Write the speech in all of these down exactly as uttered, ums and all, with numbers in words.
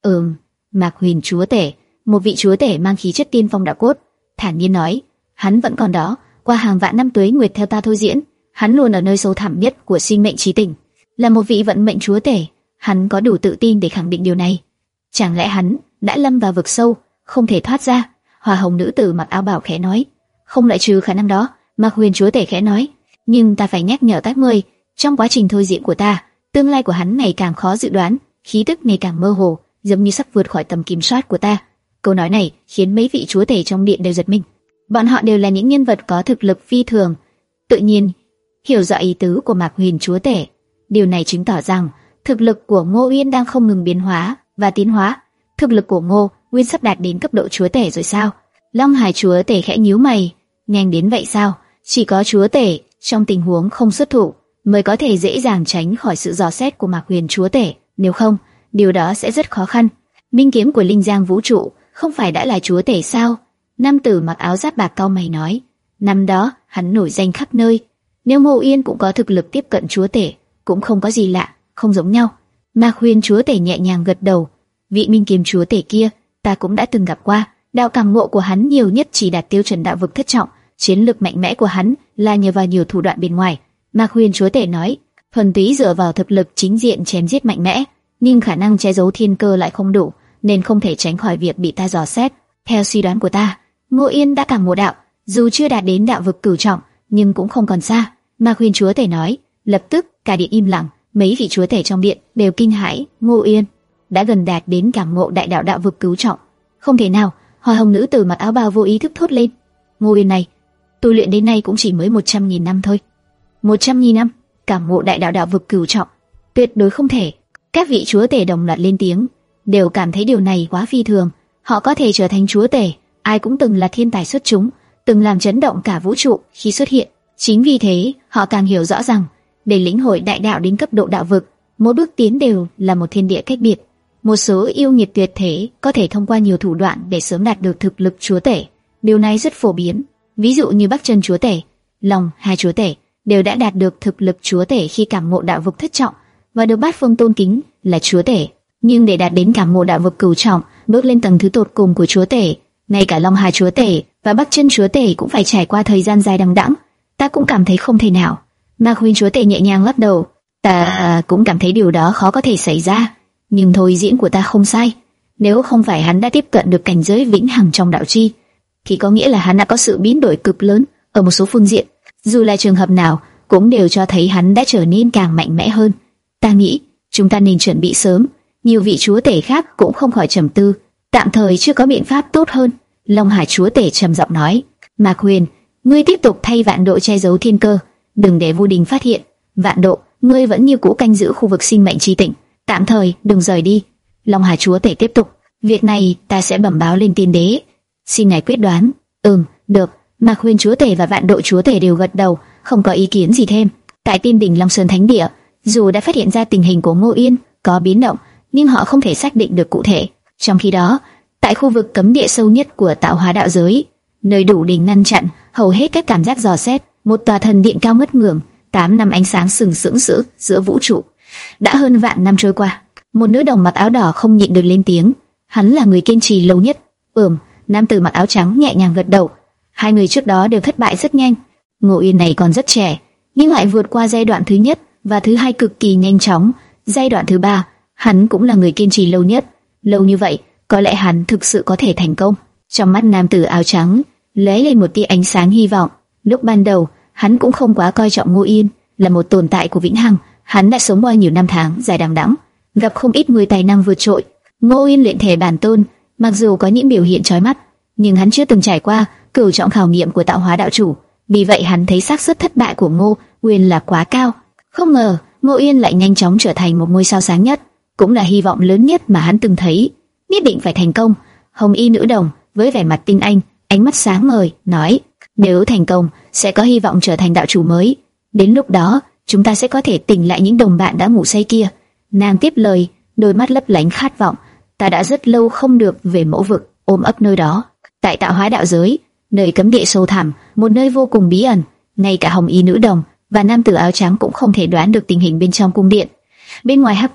Ừm, Mạc Huyền chúa tể, một vị chúa tể mang khí chất tiên phong đạo cốt, thản nhiên nói, hắn vẫn còn đó, qua hàng vạn năm tuế nguyệt theo ta thôi diễn, hắn luôn ở nơi sâu thẳm nhất của sinh mệnh trí tình, là một vị vận mệnh chúa tể, hắn có đủ tự tin để khẳng định điều này. Chẳng lẽ hắn đã lâm vào vực sâu, không thể thoát ra? Hoa hồng nữ tử mặc áo bào khẽ nói. Không loại trừ khả năng đó, Mạc Huyền chúa tể khẽ nói. Nhưng ta phải nhắc nhở các ngươi, trong quá trình thôi diễn của ta, tương lai của hắn ngày càng khó dự đoán, khí tức ngày càng mơ hồ, giống như sắp vượt khỏi tầm kiểm soát của ta. Câu nói này khiến mấy vị chúa tể trong điện đều giật mình. Bọn họ đều là những nhân vật có thực lực phi thường, tự nhiên hiểu rõ ý tứ của Mạc Huyền chúa tể. Điều này chứng tỏ rằng thực lực của Ngô Uyên đang không ngừng biến hóa và tiến hóa. Thực lực của Ngô Uyên sắp đạt đến cấp độ chúa tể rồi sao? Long Hải chúa tể khẽ nhíu mày. Nhanh đến vậy sao? Chỉ có chúa tể trong tình huống không xuất thủ mới có thể dễ dàng tránh khỏi sự dò xét của Mạc Huyền chúa tể, nếu không, điều đó sẽ rất khó khăn. Minh kiếm của Linh Giang vũ trụ không phải đã là chúa tể sao? Nam tử mặc áo giáp bạc cau mày nói. Năm đó hắn nổi danh khắp nơi. Nếu Ngô Uyên cũng có thực lực tiếp cận chúa tể, cũng không có gì lạ, không giống nhau. Mạc Huyền chúa tể nhẹ nhàng gật đầu. Vị minh kiếm chúa tể kia, ta cũng đã từng gặp qua. Đạo cảm ngộ của hắn nhiều nhất chỉ đạt tiêu chuẩn đạo vực thất trọng. Chiến lực mạnh mẽ của hắn là nhờ vào nhiều thủ đoạn bên ngoài. Mạc Huyền chúa tể nói, thuần túy dựa vào thực lực chính diện chém giết mạnh mẽ, nhưng khả năng che giấu thiên cơ lại không đủ, nên không thể tránh khỏi việc bị ta dò xét. Theo suy đoán của ta, Ngô Yên đã cảm ngộ đạo, dù chưa đạt đến đạo vực cửu trọng, nhưng cũng không còn xa. Mạc Huyền chúa tể nói. Lập tức cả điện im lặng, mấy vị chúa tể trong điện đều kinh hãi. Ngô Yên đã gần đạt đến cảm ngộ đại đạo đạo vực cửu trọng. Không thể nào! Hoa hồng nữ tử mặc áo bào vô ý thức thốt lên. Ngô Yên này, tu luyện đến nay cũng chỉ mới một trăm nghìn năm thôi. Một trăm nghìn năm, cảm ngộ đại đạo đạo vực cửu trọng, tuyệt đối không thể. Các vị chúa tể đồng loạt lên tiếng, đều cảm thấy điều này quá phi thường. Họ có thể trở thành chúa tể, ai cũng từng là thiên tài xuất chúng, từng làm chấn động cả vũ trụ khi xuất hiện. Chính vì thế, họ càng hiểu rõ rằng, để lĩnh hội đại đạo đến cấp độ đạo vực, mỗi bước tiến đều là một thiên địa cách biệt. Một số yêu nghiệt tuyệt thế có thể thông qua nhiều thủ đoạn để sớm đạt được thực lực chúa tể. Điều này rất phổ biến. Ví dụ như Bắc Chân chúa tể, Long Hai chúa tể đều đã đạt được thực lực chúa tể khi cảm ngộ đạo vực thất trọng và được Bát Phương tôn kính là chúa tể. Nhưng để đạt đến cảm ngộ đạo vực cửu trọng, bước lên tầng thứ tột cùng của chúa tể, ngay cả Long Hai chúa tể và Bắc Chân chúa tể cũng phải trải qua thời gian dài đằng đẵng. Ta cũng cảm thấy không thể nào. Mạc Huyền chúa tể nhẹ nhàng lắc đầu. Ta à, cũng cảm thấy điều đó khó có thể xảy ra. Nhưng thôi diễn của ta không sai. Nếu không phải hắn đã tiếp cận được cảnh giới vĩnh hằng trong đạo chi, thì có nghĩa là hắn đã có sự biến đổi cực lớn ở một số phương diện. Dù là trường hợp nào, cũng đều cho thấy hắn đã trở nên càng mạnh mẽ hơn. Ta nghĩ chúng ta nên chuẩn bị sớm. Nhiều vị chúa tể khác cũng không khỏi trầm tư. Tạm thời chưa có biện pháp tốt hơn. Long Hải chúa tể trầm giọng nói. Mạc Huyền, ngươi tiếp tục thay Vạn Độ che giấu thiên cơ, đừng để Vu Đình phát hiện. Vạn Độ, ngươi vẫn như cũ canh giữ khu vực sinh mệnh chi tỉnh, tạm thời đừng rời đi. Long Hải chúa tể tiếp tục. Việc này ta sẽ bẩm báo lên tiên đế. Xin ngài quyết đoán. Ừm, được. Mạc Huyền chúa tể và Vạn Độ chúa tể đều gật đầu, không có ý kiến gì thêm. Tại Tiên đỉnh Long Sơn Thánh Địa, dù đã phát hiện ra tình hình của Ngô Yên có biến động, nhưng họ không thể xác định được cụ thể. Trong khi đó, tại khu vực cấm địa sâu nhất của tạo hóa đạo giới, nơi đủ để ngăn chặn hầu hết các cảm giác dò xét, một tòa thần điện cao ngất ngưỡng, tám năm ánh sáng sừng sững giữa giữa vũ trụ. Đã hơn vạn năm trôi qua, một nữ đồng mặc áo đỏ không nhịn được lên tiếng. Hắn là người kiên trì lâu nhất. Ừm, nam tử mặc áo trắng nhẹ nhàng gật đầu. Hai người trước đó đều thất bại rất nhanh. Ngô Yên này còn rất trẻ, nhưng lại vượt qua giai đoạn thứ nhất và thứ hai cực kỳ nhanh chóng. Giai đoạn thứ ba, hắn cũng là người kiên trì lâu nhất. Lâu như vậy, có lẽ hắn thực sự có thể thành công. Trong mắt nam tử áo trắng lóe lên một tia ánh sáng hy vọng. Lúc ban đầu, hắn cũng không quá coi trọng Ngô Yên, là một tồn tại của vĩnh hằng. Hắn đã sống bao nhiêu năm tháng dài đằng đẵng, gặp không ít người tài năng vượt trội. Ngô Yên luyện thể bản tôn, mặc dù có những biểu hiện chói mắt, nhưng hắn chưa từng trải qua cửu trọng khảo nghiệm của tạo hóa đạo chủ. Vì vậy hắn thấy xác suất thất bại của Ngô Uyên là quá cao. Không ngờ Ngô Uyên lại nhanh chóng trở thành một ngôi sao sáng nhất, cũng là hy vọng lớn nhất mà hắn từng thấy. Nhất định phải thành công. Hồng y nữ đồng với vẻ mặt tinh anh, ánh mắt sáng ngời nói: nếu thành công, sẽ có hy vọng trở thành đạo chủ mới. Đến lúc đó, chúng ta sẽ có thể tỉnh lại những đồng bạn đã ngủ say kia. Nàng tiếp lời, đôi mắt lấp lánh khát vọng. Ta đã rất lâu không được về mẫu vực, ôm ấp nơi đó. Tại tạo hóa đạo giới, nơi cấm địa sâu thẳm, một nơi vô cùng bí ẩn, ngay cả hồng y nữ đồng và nam tử áo trắng cũng không thể đoán được tình hình bên trong cung điện. Bên ngoài hắc tháp,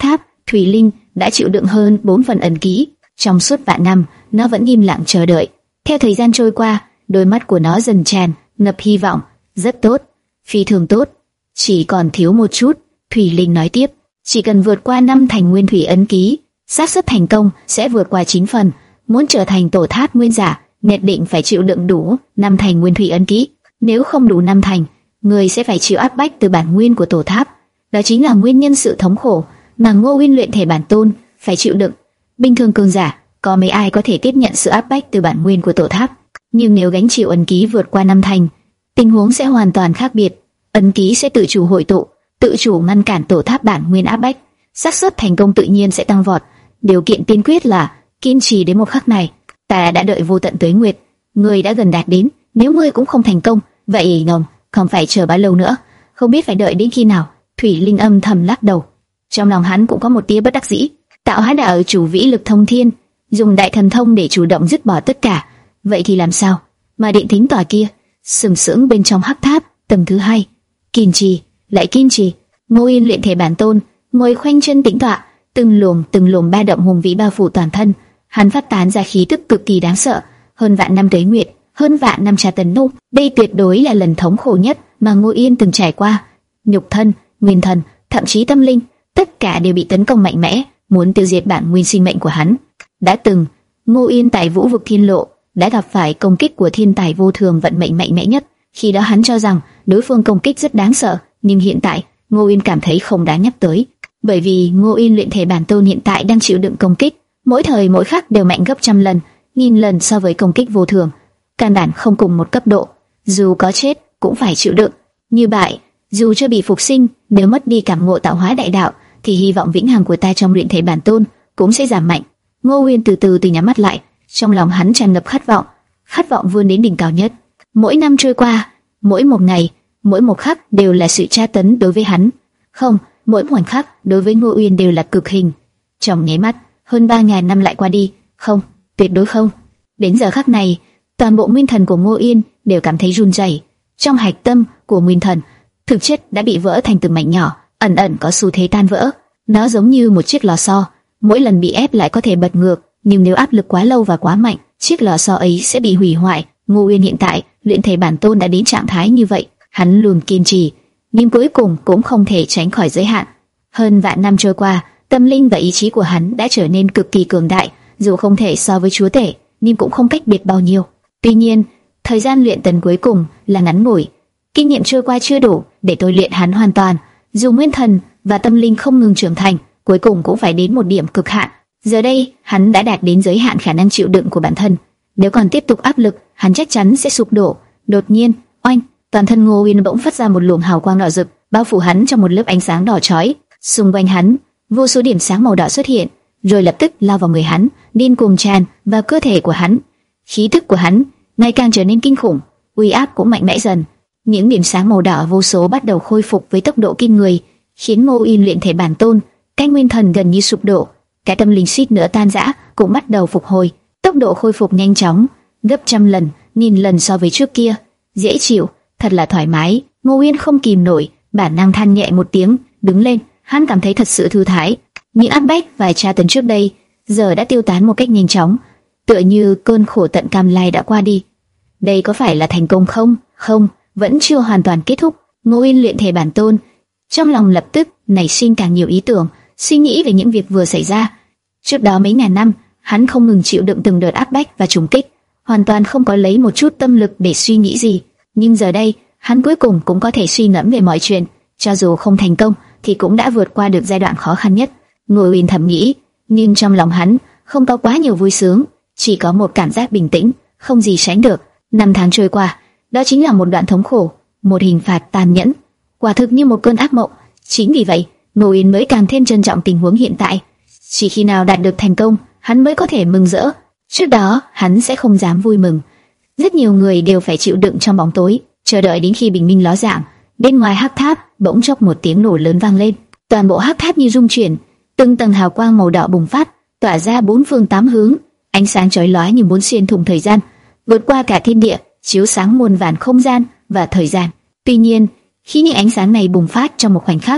Thủy Linh đã chịu đựng hơn bốn phần ấn ký. Trong suốt vạn năm, nó vẫn im lặng chờ đợi. Theo thời gian trôi qua, đôi mắt của nó dần tràn ngập hy vọng. Rất tốt, phi thường tốt, chỉ còn thiếu một chút. Thủy Linh nói tiếp, chỉ cần vượt qua năm thành nguyên thủy ấn ký, xác suất thành công sẽ vượt qua chín phần. Muốn trở thành tổ tháp nguyên giả, nhất định phải chịu đựng đủ năm thành nguyên thủy ấn ký. Nếu không đủ năm thành, người sẽ phải chịu áp bách từ bản nguyên của tổ tháp. Đó chính là nguyên nhân sự thống khổ mà Ngô Uyên luyện thể bản tôn phải chịu đựng. Bình thường cường giả có mấy ai có thể tiếp nhận sự áp bách từ bản nguyên của tổ tháp, nhưng nếu gánh chịu ấn ký vượt qua năm thành, tình huống sẽ hoàn toàn khác biệt. Ấn ký sẽ tự chủ hội tụ, tự chủ ngăn cản tổ tháp bản nguyên áp bách, xác suất thành công tự nhiên sẽ tăng vọt. Điều kiện tiên quyết là kiên trì đến một khắc này. Ta đã đợi vô tận tuế nguyệt, ngươi đã gần đạt đến. Nếu ngươi cũng không thành công, vậy ngầm không phải chờ bao lâu nữa, không biết phải đợi đến khi nào. Thủy Linh âm thầm lắc đầu, trong lòng hắn cũng có một tia bất đắc dĩ. Tạo Hóa Đạo chủ vĩ lực thông thiên, dùng đại thần thông để chủ động dứt bỏ tất cả. Vậy thì làm sao? Mà điện thính tòa kia, sừng sững bên trong hắc tháp, tầng thứ hai, kiên trì, lại kiên trì. Ngô Uyên luyện thể bản tôn, ngồi khoanh chân tĩnh tọa, từng luồng từng luồng ba động hùng vĩ bao phủ toàn thân. Hắn phát tán ra khí tức cực kỳ đáng sợ. Hơn vạn năm tuế nguyệt, hơn vạn năm tra tấn nô, đây tuyệt đối là lần thống khổ nhất mà Ngô Uyên từng trải qua. Nhục thân, nguyên thần, thậm chí tâm linh, tất cả đều bị tấn công mạnh mẽ, muốn tiêu diệt bản nguyên sinh mệnh của hắn. Đã từng, Ngô Uyên tại Vũ vực Thiên Lộ đã gặp phải công kích của thiên tài vô thường vận mệnh mạnh mẽ nhất. Khi đó hắn cho rằng đối phương công kích rất đáng sợ, nhưng hiện tại Ngô Uyên cảm thấy không đáng nhắc tới, bởi vì Ngô Uyên luyện thể bản tôn hiện tại đang chịu đựng công kích, mỗi thời mỗi khắc đều mạnh gấp trăm lần, nghìn lần so với công kích vô thường, căn bản không cùng một cấp độ. Dù có chết cũng phải chịu đựng. Như vậy, dù cho bị phục sinh, nếu mất đi cảm ngộ tạo hóa đại đạo, thì hy vọng vĩnh hằng của ta trong luyện thể bản tôn cũng sẽ giảm mạnh. Ngô Uyên từ từ từ nhắm mắt lại, trong lòng hắn tràn ngập khát vọng, khát vọng vươn đến đỉnh cao nhất. Mỗi năm trôi qua, mỗi một ngày, mỗi một khắc đều là sự tra tấn đối với hắn. Không, mỗi một khắc đối với Ngô Uyên đều là cực hình. Trong nháy mắt, hơn ba ngàn năm lại qua đi. Không, tuyệt đối không. Đến giờ khắc này, toàn bộ nguyên thần của Ngô Uyên đều cảm thấy run rẩy. Trong hạch tâm của nguyên thần, thực chất đã bị vỡ thành từng mảnh nhỏ, ẩn ẩn có xu thế tan vỡ. Nó giống như một chiếc lò xo, mỗi lần bị ép lại có thể bật ngược, nhưng nếu áp lực quá lâu và quá mạnh, chiếc lò xo ấy sẽ bị hủy hoại. Ngô Uyên hiện tại luyện thể bản tôn đã đến trạng thái như vậy, hắn luôn kiên trì, nhưng cuối cùng cũng không thể tránh khỏi giới hạn. Hơn vạn năm trôi qua, tâm linh và ý chí của hắn đã trở nên cực kỳ cường đại, dù không thể so với chúa tể, nhưng cũng không cách biệt bao nhiêu. Tuy nhiên, thời gian luyện tần cuối cùng là ngắn ngủi, kinh nghiệm trôi qua chưa đủ để tôi luyện hắn hoàn toàn. Dù nguyên thần và tâm linh không ngừng trưởng thành, cuối cùng cũng phải đến một điểm cực hạn. Giờ đây, hắn đã đạt đến giới hạn khả năng chịu đựng của bản thân. Nếu còn tiếp tục áp lực, hắn chắc chắn sẽ sụp đổ. Đột nhiên, oanh, toàn thân Ngô Uyên bỗng phát ra một luồng hào quang đỏ rực, bao phủ hắn trong một lớp ánh sáng đỏ chói. Xung quanh hắn, vô số điểm sáng màu đỏ xuất hiện, rồi lập tức lao vào người hắn, điên cuồng tràn vào cơ thể của hắn. Khí tức của hắn ngày càng trở nên kinh khủng, uy áp cũng mạnh mẽ dần. Những điểm sáng màu đỏ vô số bắt đầu khôi phục với tốc độ kinh người, khiến Ngô Uyên luyện thể bản tôn, cái nguyên thần gần như sụp đổ, cái tâm linh suýt nữa tan rã cũng bắt đầu phục hồi. Tốc độ khôi phục nhanh chóng, gấp trăm lần, nghìn lần so với trước kia. Dễ chịu, thật là thoải mái. Ngô Uyên không kìm nổi, bản năng than nhẹ một tiếng, đứng lên. Hắn cảm thấy thật sự thư thái. Những áp bách và tra tấn trước đây giờ đã tiêu tán một cách nhanh chóng, tựa như cơn khổ tận cam lai đã qua đi. Đây có phải là thành công không? Không, vẫn chưa hoàn toàn kết thúc. Ngô Uyên luyện thể bản tôn, trong lòng lập tức nảy sinh càng nhiều ý tưởng, suy nghĩ về những việc vừa xảy ra. Trước đó mấy ngàn năm, hắn không ngừng chịu đựng từng đợt áp bách và trùng kích, hoàn toàn không có lấy một chút tâm lực để suy nghĩ gì. Nhưng giờ đây, hắn cuối cùng cũng có thể suy ngẫm về mọi chuyện, cho dù không thành công thì cũng đã vượt qua được giai đoạn khó khăn nhất. Ngô Uyên thầm nghĩ, nhưng trong lòng hắn không có quá nhiều vui sướng, chỉ có một cảm giác bình tĩnh, không gì sánh được. Năm tháng trôi qua, đó chính là một đoạn thống khổ, một hình phạt tàn nhẫn, quả thực như một cơn ác mộng. Chính vì vậy, Ngô Uyên mới càng thêm trân trọng tình huống hiện tại. Chỉ khi nào đạt được thành công, hắn mới có thể mừng rỡ. Trước đó, hắn sẽ không dám vui mừng. Rất nhiều người đều phải chịu đựng trong bóng tối, chờ đợi đến khi bình minh ló dạng. Bên ngoài hắc tháp, bỗng chốc một tiếng nổ lớn vang lên, toàn bộ hắc tháp như rung chuyển, từng tầng hào quang màu đỏ bùng phát, tỏa ra bốn phương tám hướng, ánh sáng chói lóa như muốn xuyên thủng thời gian, vượt qua cả thiên địa, chiếu sáng muôn vàn không gian và thời gian. Tuy nhiên, khi những ánh sáng này bùng phát trong một khoảnh khắc,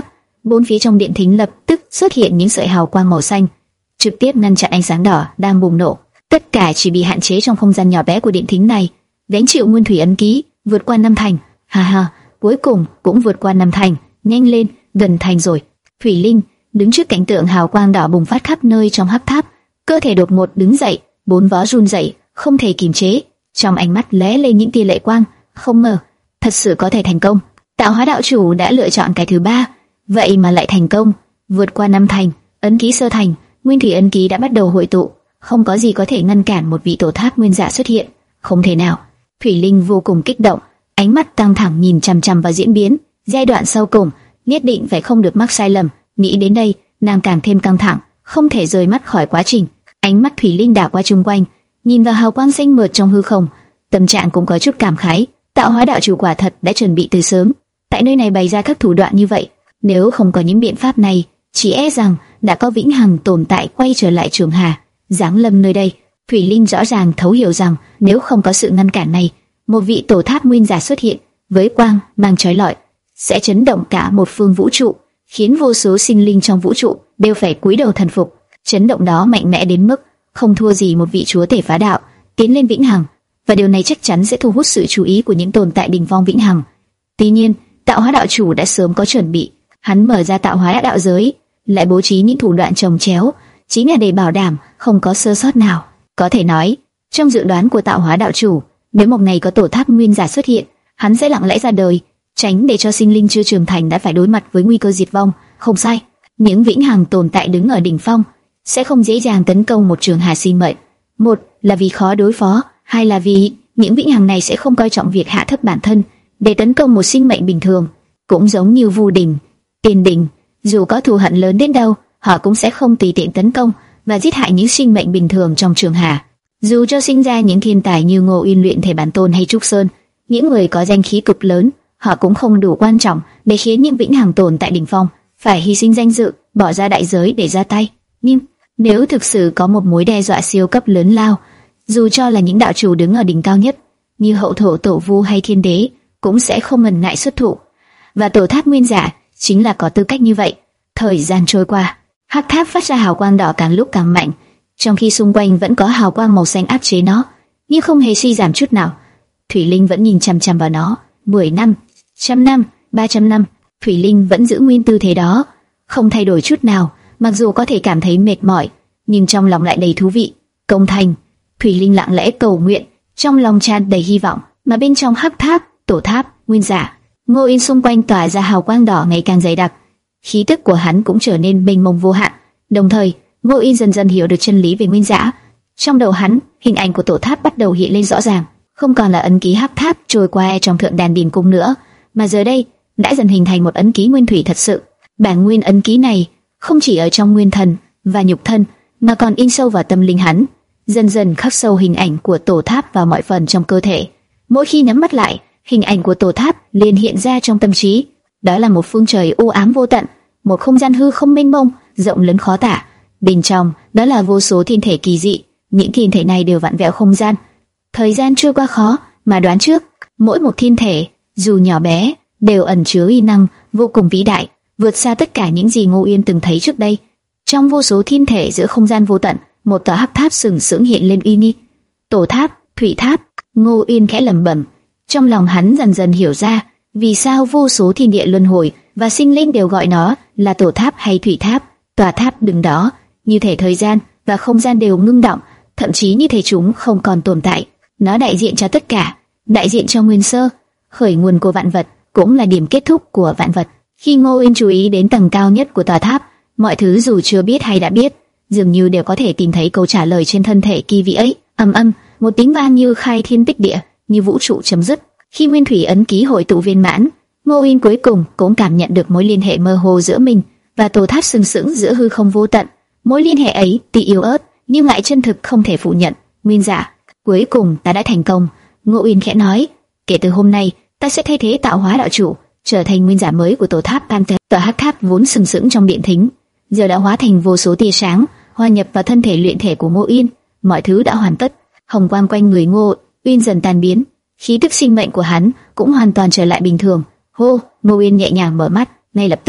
bốn phía trong điện thính lập tức xuất hiện những sợi hào quang màu xanh, trực tiếp ngăn chặn ánh sáng đỏ đang bùng nổ. Tất cả chỉ bị hạn chế trong không gian nhỏ bé của điện thính này. Gánh chịu nguyên thủy ấn ký, vượt qua năm thành. Ha ha, cuối cùng cũng vượt qua năm thành. Nhanh lên, gần thành rồi. Thủy Linh đứng trước cảnh tượng hào quang đỏ bùng phát khắp nơi trong hắc tháp, cơ thể đột ngột đứng dậy, bốn vó run rẩy, không thể kiềm chế. Trong ánh mắt lóe lên những tia lệ quang, không ngờ thật sự có thể thành công. Tạo Hóa đạo chủ đã lựa chọn cái thứ ba, vậy mà lại thành công, vượt qua năm thành. Ấn ký sơ thành, nguyên thủy ấn ký đã bắt đầu hội tụ, không có gì có thể ngăn cản một vị tổ tháp nguyên giả xuất hiện, không thể nào. Thủy Linh vô cùng kích động, ánh mắt căng thẳng nhìn chằm chằm vào diễn biến, giai đoạn sau cùng, nhất định phải không được mắc sai lầm. Nghĩ đến đây, nàng càng thêm căng thẳng, không thể rời mắt khỏi quá trình. Ánh mắt Thủy Linh đảo qua chung quanh, nhìn vào hào quang xanh mượt trong hư không, tâm trạng cũng có chút cảm khái. Tạo Hóa đạo chủ quả thật đã chuẩn bị từ sớm, tại nơi này bày ra các thủ đoạn như vậy. Nếu không có những biện pháp này, chỉ e rằng đã có vĩnh hằng tồn tại quay trở lại Trường Hà, giáng lâm nơi đây. Thủy Linh rõ ràng thấu hiểu rằng nếu không có sự ngăn cản này, một vị tổ tháp nguyên giả xuất hiện với quang mang chói lọi sẽ chấn động cả một phương vũ trụ, khiến vô số sinh linh trong vũ trụ đều phải cúi đầu thần phục. Chấn động đó mạnh mẽ đến mức không thua gì một vị chúa tể phá đạo tiến lên vĩnh hằng, và điều này chắc chắn sẽ thu hút sự chú ý của những tồn tại đỉnh phong vĩnh hằng. Tuy nhiên, Tạo Hóa đạo chủ đã sớm có chuẩn bị, hắn mở ra Tạo Hóa đạo giới, lại bố trí những thủ đoạn chồng chéo, chính là để bảo đảm không có sơ sót nào. Có thể nói, trong dự đoán của Tạo Hóa đạo chủ, nếu một ngày có tổ tháp nguyên giả xuất hiện, hắn sẽ lặng lẽ ra đời, tránh để cho sinh linh chưa trưởng thành đã phải đối mặt với nguy cơ diệt vong. Không sai, những vĩnh hằng tồn tại đứng ở đỉnh phong sẽ không dễ dàng tấn công một Trường Hà sinh mệnh. Một là vì khó đối phó, hai là vì những vĩnh hằng này sẽ không coi trọng việc hạ thấp bản thân để tấn công một sinh mệnh bình thường. Cũng giống như Vu Đình, Tiên Đình, dù có thù hận lớn đến đâu, họ cũng sẽ không tùy tiện tấn công và giết hại những sinh mệnh bình thường trong Trường Hà. Dù cho sinh ra những thiên tài như Ngô Uyên luyện thể bản tôn hay Trúc Sơn, những người có danh khí cực lớn, họ cũng không đủ quan trọng để khiến những vĩnh hằng tồn tại đỉnh phong phải hy sinh danh dự, bỏ ra đại giới để ra tay. Nhưng nếu thực sự có một mối đe dọa siêu cấp lớn lao, dù cho là những đạo chủ đứng ở đỉnh cao nhất như Hậu Thổ Tổ Vu hay Thiên Đế, cũng sẽ không ngần ngại xuất thủ. Và tổ tháp nguyên giả chính là có tư cách như vậy. Thời gian trôi qua, hắc tháp phát ra hào quang đỏ càng lúc càng mạnh, trong khi xung quanh vẫn có hào quang màu xanh áp chế nó, nhưng không hề suy giảm chút nào. Thủy Linh vẫn nhìn chằm chằm vào nó. Mười năm, trăm năm, ba trăm năm, Thủy Linh vẫn giữ nguyên tư thế đó, không thay đổi chút nào. Mặc dù có thể cảm thấy mệt mỏi, nhưng trong lòng lại đầy thú vị. Công thành, Thủy Linh lặng lẽ cầu nguyện, trong lòng tràn đầy hy vọng. Mà bên trong hắc tháp, tổ tháp nguyên giả, Ngô Uyên xung quanh tỏa ra hào quang đỏ ngày càng dày đặc, khí tức của hắn cũng trở nên mênh mông vô hạn. Đồng thời, Ngô Uyên dần dần hiểu được chân lý về nguyên giả. Trong đầu hắn, hình ảnh của tổ tháp bắt đầu hiện lên rõ ràng, không còn là ấn ký hắc tháp trôi qua trong thượng đàn điền cung nữa, mà giờ đây đã dần hình thành một ấn ký nguyên thủy thật sự. Bản nguyên ấn ký này không chỉ ở trong nguyên thần và nhục thân, mà còn in sâu vào tâm linh hắn, dần dần khắc sâu hình ảnh của tổ tháp vào mọi phần trong cơ thể. Mỗi khi nhắm mắt lại, hình ảnh của tổ tháp liền hiện ra trong tâm trí. Đó là một phương trời u ám vô tận, một không gian hư không mênh mông, rộng lớn khó tả. Bên trong đó là vô số thiên thể kỳ dị, những thiên thể này đều vặn vẹo không gian. Thời gian trôi qua khó mà đoán trước, mỗi một thiên thể dù nhỏ bé đều ẩn chứa uy năng vô cùng vĩ đại, vượt xa tất cả những gì Ngô Uyên từng thấy trước đây. Trong vô số thiên thể giữa không gian vô tận, một tòa hắc tháp sừng sững hiện lên uy nghi. Tổ tháp, thủy tháp. Ngô Uyên khẽ lẩm bẩm, trong lòng hắn dần dần hiểu ra vì sao vô số thiên địa luân hồi và sinh linh đều gọi nó là tổ tháp hay thủy tháp. Tòa tháp đứng đó, như thể thời gian và không gian đều ngưng động, thậm chí như thể chúng không còn tồn tại. Nó đại diện cho tất cả, đại diện cho nguyên sơ, khởi nguồn của vạn vật, cũng là điểm kết thúc của vạn vật. Khi Ngô Uyên chú ý đến tầng cao nhất của tòa tháp, mọi thứ dù chưa biết hay đã biết, dường như đều có thể tìm thấy câu trả lời trên thân thể kỳ vị ấy. Ầm ầm, một tiếng vang như khai thiên tích địa, như vũ trụ chấm dứt. Khi nguyên thủy ấn ký hội tụ viên mãn, Ngô Uyên cuối cùng cũng cảm nhận được mối liên hệ mơ hồ giữa mình và tổ tháp sừng sững giữa hư không vô tận. Mối liên hệ ấy tuy yếu ớt nhưng lại chân thực không thể phủ nhận. Nguyên giả, cuối cùng ta đã thành công. Ngô Uyên khẽ nói, kể từ hôm nay ta sẽ thay thế Tạo Hóa đạo chủ, trở thành nguyên giả mới của tổ tháp Panther. Tòa hắc tháp vốn sừng sững trong điện thính, giờ đã hóa thành vô số tia sáng, hòa nhập vào thân thể luyện thể của Ngô Uyên. Mọi thứ đã hoàn tất, hồng quang quanh người Ngô Uyên dần tan biến, khí tức sinh mệnh của hắn cũng hoàn toàn trở lại bình thường. Hô, Ngô Uyên nhẹ nhàng mở mắt, ngay lập tức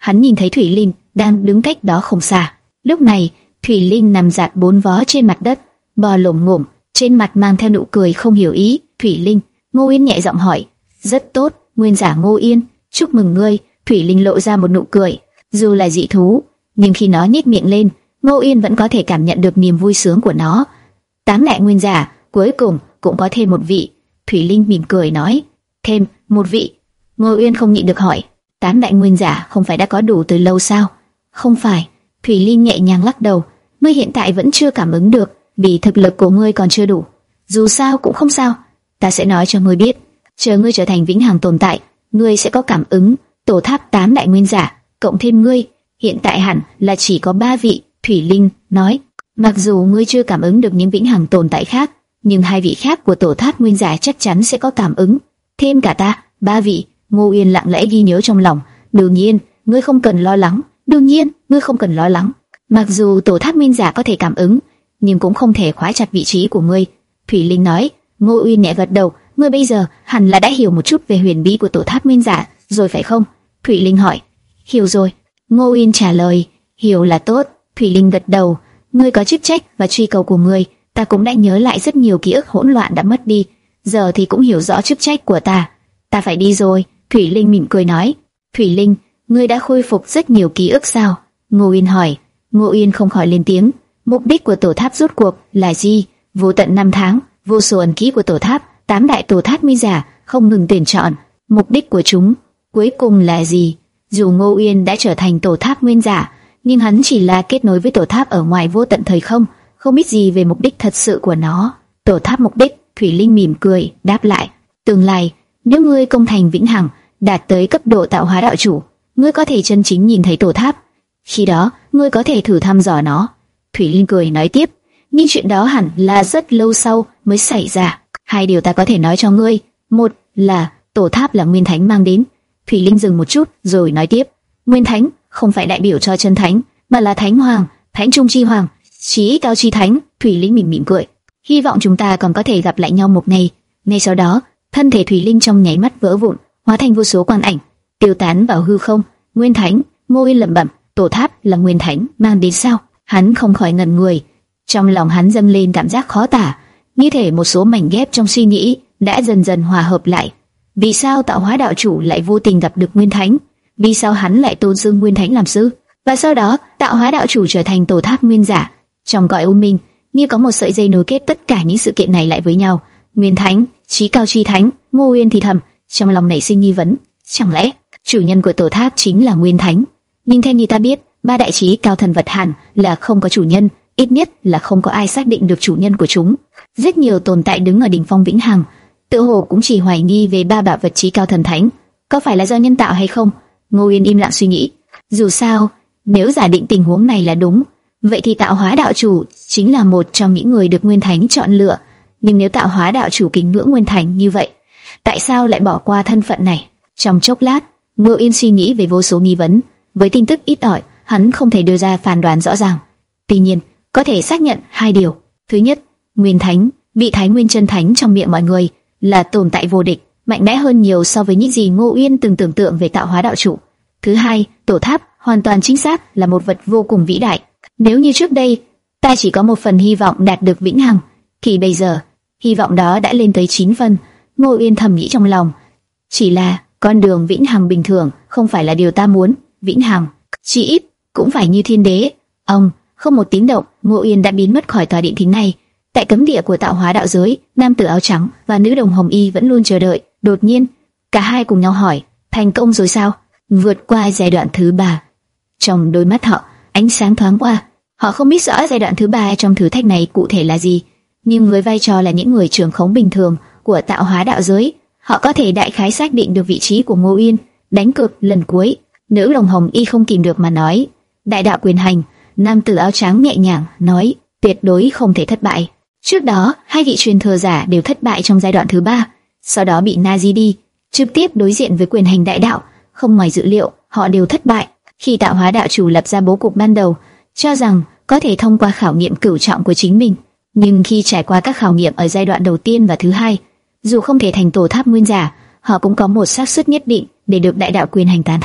hắn nhìn thấy Thủy Linh đang đứng cách đó không xa. Lúc này, Thủy Linh nằm dạt bốn vó trên mặt đất, bò lổm ngổm, trên mặt mang theo nụ cười không hiểu ý. Thủy Linh, Ngô Yên nhẹ giọng hỏi. Rất tốt, nguyên giả Ngô Yên, chúc mừng ngươi. Thủy Linh lộ ra một nụ cười. Dù là dị thú, nhưng khi nó nhếch miệng lên, Ngô Yên vẫn có thể cảm nhận được niềm vui sướng của nó. Tám đại nguyên giả, cuối cùng cũng có thêm một vị. Thủy Linh mỉm cười nói. Thêm một vị? Ngô Yên không nhịn được hỏi. Tám đại nguyên giả không phải đã có đủ từ lâu sao? Không phải. Thủy Linh nhẹ nhàng lắc đầu. Ngươi hiện tại vẫn chưa cảm ứng được, vì thực lực của ngươi còn chưa đủ. Dù sao cũng không sao, ta sẽ nói cho ngươi biết. Chờ ngươi trở thành vĩnh hằng tồn tại, ngươi sẽ có cảm ứng. Tổ tháp tám đại nguyên giả, cộng thêm ngươi, hiện tại hẳn là chỉ có ba vị. Thủy Linh nói. Mặc dù ngươi chưa cảm ứng được những vĩnh hằng tồn tại khác, nhưng hai vị khác của tổ tháp nguyên giả chắc chắn sẽ có cảm ứng. Thêm cả ta, ba vị. Ngô Yên lặng lẽ ghi nhớ trong lòng. Đương nhiên, ngươi không cần lo lắng. Đương nhiên, ngươi không cần lo lắng. Mặc dù tổ tháp nguyên giả có thể cảm ứng, nhưng cũng không thể khóa chặt vị trí của ngươi. Thủy Linh nói. Ngô Uyên nhẹ gật đầu. Ngươi bây giờ hẳn là đã hiểu một chút về huyền bí của tổ tháp nguyên giả rồi phải không? Thủy Linh hỏi. Hiểu rồi. Ngô Uyên trả lời. Hiểu là tốt. Thủy Linh gật đầu. Ngươi có chức trách và truy cầu của ngươi, ta cũng đã nhớ lại rất nhiều ký ức hỗn loạn đã mất đi. Giờ thì cũng hiểu rõ chức trách của ta. Ta phải đi rồi. Thủy Linh mỉm cười nói. Thủy Linh, ngươi đã khôi phục rất nhiều ký ức sao? Ngô Uyên hỏi. Ngô Uyên không khỏi lên tiếng. Mục đích của tổ tháp rốt cuộc là gì? Vô tận năm tháng, vô số ẩn ký của tổ tháp, tám đại tổ tháp mi giả không ngừng tuyển chọn. Mục đích của chúng cuối cùng là gì? Dù Ngô Uyên đã trở thành tổ tháp nguyên giả, nhưng hắn chỉ là kết nối với tổ tháp ở ngoài vô tận thời không, không biết gì về mục đích thật sự của nó. Tổ tháp mục đích, Thủy Linh mỉm cười đáp lại. Tương lai, nếu ngươi công thành vĩnh hằng, đạt tới cấp độ tạo hóa đạo chủ, ngươi có thể chân chính nhìn thấy tổ tháp. Khi đó, ngươi có thể thử thăm dò nó. Thủy Linh cười nói tiếp. Nhưng chuyện đó hẳn là rất lâu sau mới xảy ra. Hai điều ta có thể nói cho ngươi. Một là tổ tháp là Nguyên Thánh mang đến. Thủy Linh dừng một chút rồi nói tiếp. Nguyên Thánh không phải đại biểu cho chân thánh, mà là Thánh Hoàng, Thánh Trung Chi Hoàng, Chí Cao Chi Thánh. Thủy Linh mỉm mỉm cười. Hy vọng chúng ta còn có thể gặp lại nhau một ngày. Ngay sau đó, thân thể Thủy Linh trong nháy mắt vỡ vụn, hóa thành vô số quang ảnh, tiêu tán vào hư không. Nguyên Thánh, Ngô Uyên lẩm bẩm, tổ tháp là Nguyên Thánh mang đến sao? Hắn không khỏi ngẩn người. Trong lòng hắn dâng lên cảm giác khó tả, như thể một số mảnh ghép trong suy nghĩ đã dần dần hòa hợp lại. Vì sao tạo hóa đạo chủ lại vô tình gặp được Nguyên Thánh? Vì sao hắn lại tôn xưng Nguyên Thánh làm sư? Và sau đó, tạo hóa đạo chủ trở thành tổ tháp nguyên giả. Trong cõi u minh, như có một sợi dây nối kết tất cả những sự kiện này lại với nhau. Nguyên Thánh, Chí Cao Chi Thánh. Ngô Uyên thì thầm, trong lòng nảy sinh nghi vấn, chẳng lẽ chủ nhân của tổ tháp chính là Nguyên Thánh? Nhưng theo như ta biết, ba đại chí cao thần vật hẳn là không có chủ nhân, ít nhất là không có ai xác định được chủ nhân của chúng. Rất nhiều tồn tại đứng ở đỉnh phong vĩnh hằng, tự hồ cũng chỉ hoài nghi về ba bảo vật chí cao thần thánh, có phải là do nhân tạo hay không? Ngô Uyên im lặng suy nghĩ. Dù sao, nếu giả định tình huống này là đúng, vậy thì tạo hóa đạo chủ chính là một trong những người được Nguyên Thánh chọn lựa. Nhưng nếu tạo hóa đạo chủ kính ngưỡng Nguyên Thánh như vậy, tại sao lại bỏ qua thân phận này? Trong chốc lát, Ngô Uyên suy nghĩ về vô số nghi vấn. Với tin tức ít ỏi, hắn không thể đưa ra phán đoán rõ ràng. Tuy nhiên, có thể xác nhận hai điều. Thứ nhất, Nguyên Thánh, vị Thái Nguyên chân thánh trong miệng mọi người, là tồn tại vô địch, mạnh mẽ hơn nhiều so với những gì Ngô Uyên từng tưởng tượng về tạo hóa đạo chủ. Thứ hai, tổ tháp hoàn toàn chính xác là một vật vô cùng vĩ đại. Nếu như trước đây ta chỉ có một phần hy vọng đạt được vĩnh hằng, thì bây giờ hy vọng đó đã lên tới chín phần. Ngô Uyên thầm nghĩ trong lòng. Chỉ là con đường vĩnh hằng bình thường không phải là điều ta muốn. Vĩnh hằng, chỉ ít cũng phải như thiên đế. Ông không một tiếng động, Ngô Uyên đã biến mất khỏi tòa điện thính này. Tại cấm địa của tạo hóa đạo giới, nam tử áo trắng và nữ đồng hồng y vẫn luôn chờ đợi. Đột nhiên, cả hai cùng nhau hỏi: thành công rồi sao? Vượt qua giai đoạn thứ ba. Trong đôi mắt họ, ánh sáng thoáng qua. Họ không biết rõ giai đoạn thứ ba trong thử thách này cụ thể là gì, nhưng với vai trò là những người trưởng khống bình thường của tạo hóa đạo giới, họ có thể đại khái xác định được vị trí của Ngô Uyên. Đánh cược lần cuối, nữ đồng hồng y không kìm được mà nói: đại đạo quyền hành. Nam tử áo trắng nhẹ nhàng nói: tuyệt đối không thể thất bại. Trước đó, hai vị truyền thừa giả đều thất bại trong giai đoạn thứ ba, sau đó bị Nazi đi trực tiếp đối diện với quyền hành đại đạo. Không ngoài dự liệu, họ đều thất bại. Khi tạo hóa đạo chủ lập ra bố cục ban đầu, cho rằng có thể thông qua khảo nghiệm cửu trọng của chính mình, nhưng khi trải qua các khảo nghiệm ở giai đoạn đầu tiên và thứ hai, dù không thể thành tổ tháp nguyên giả, họ cũng có một xác suất nhất định để được đại đạo quyền hành tán thành.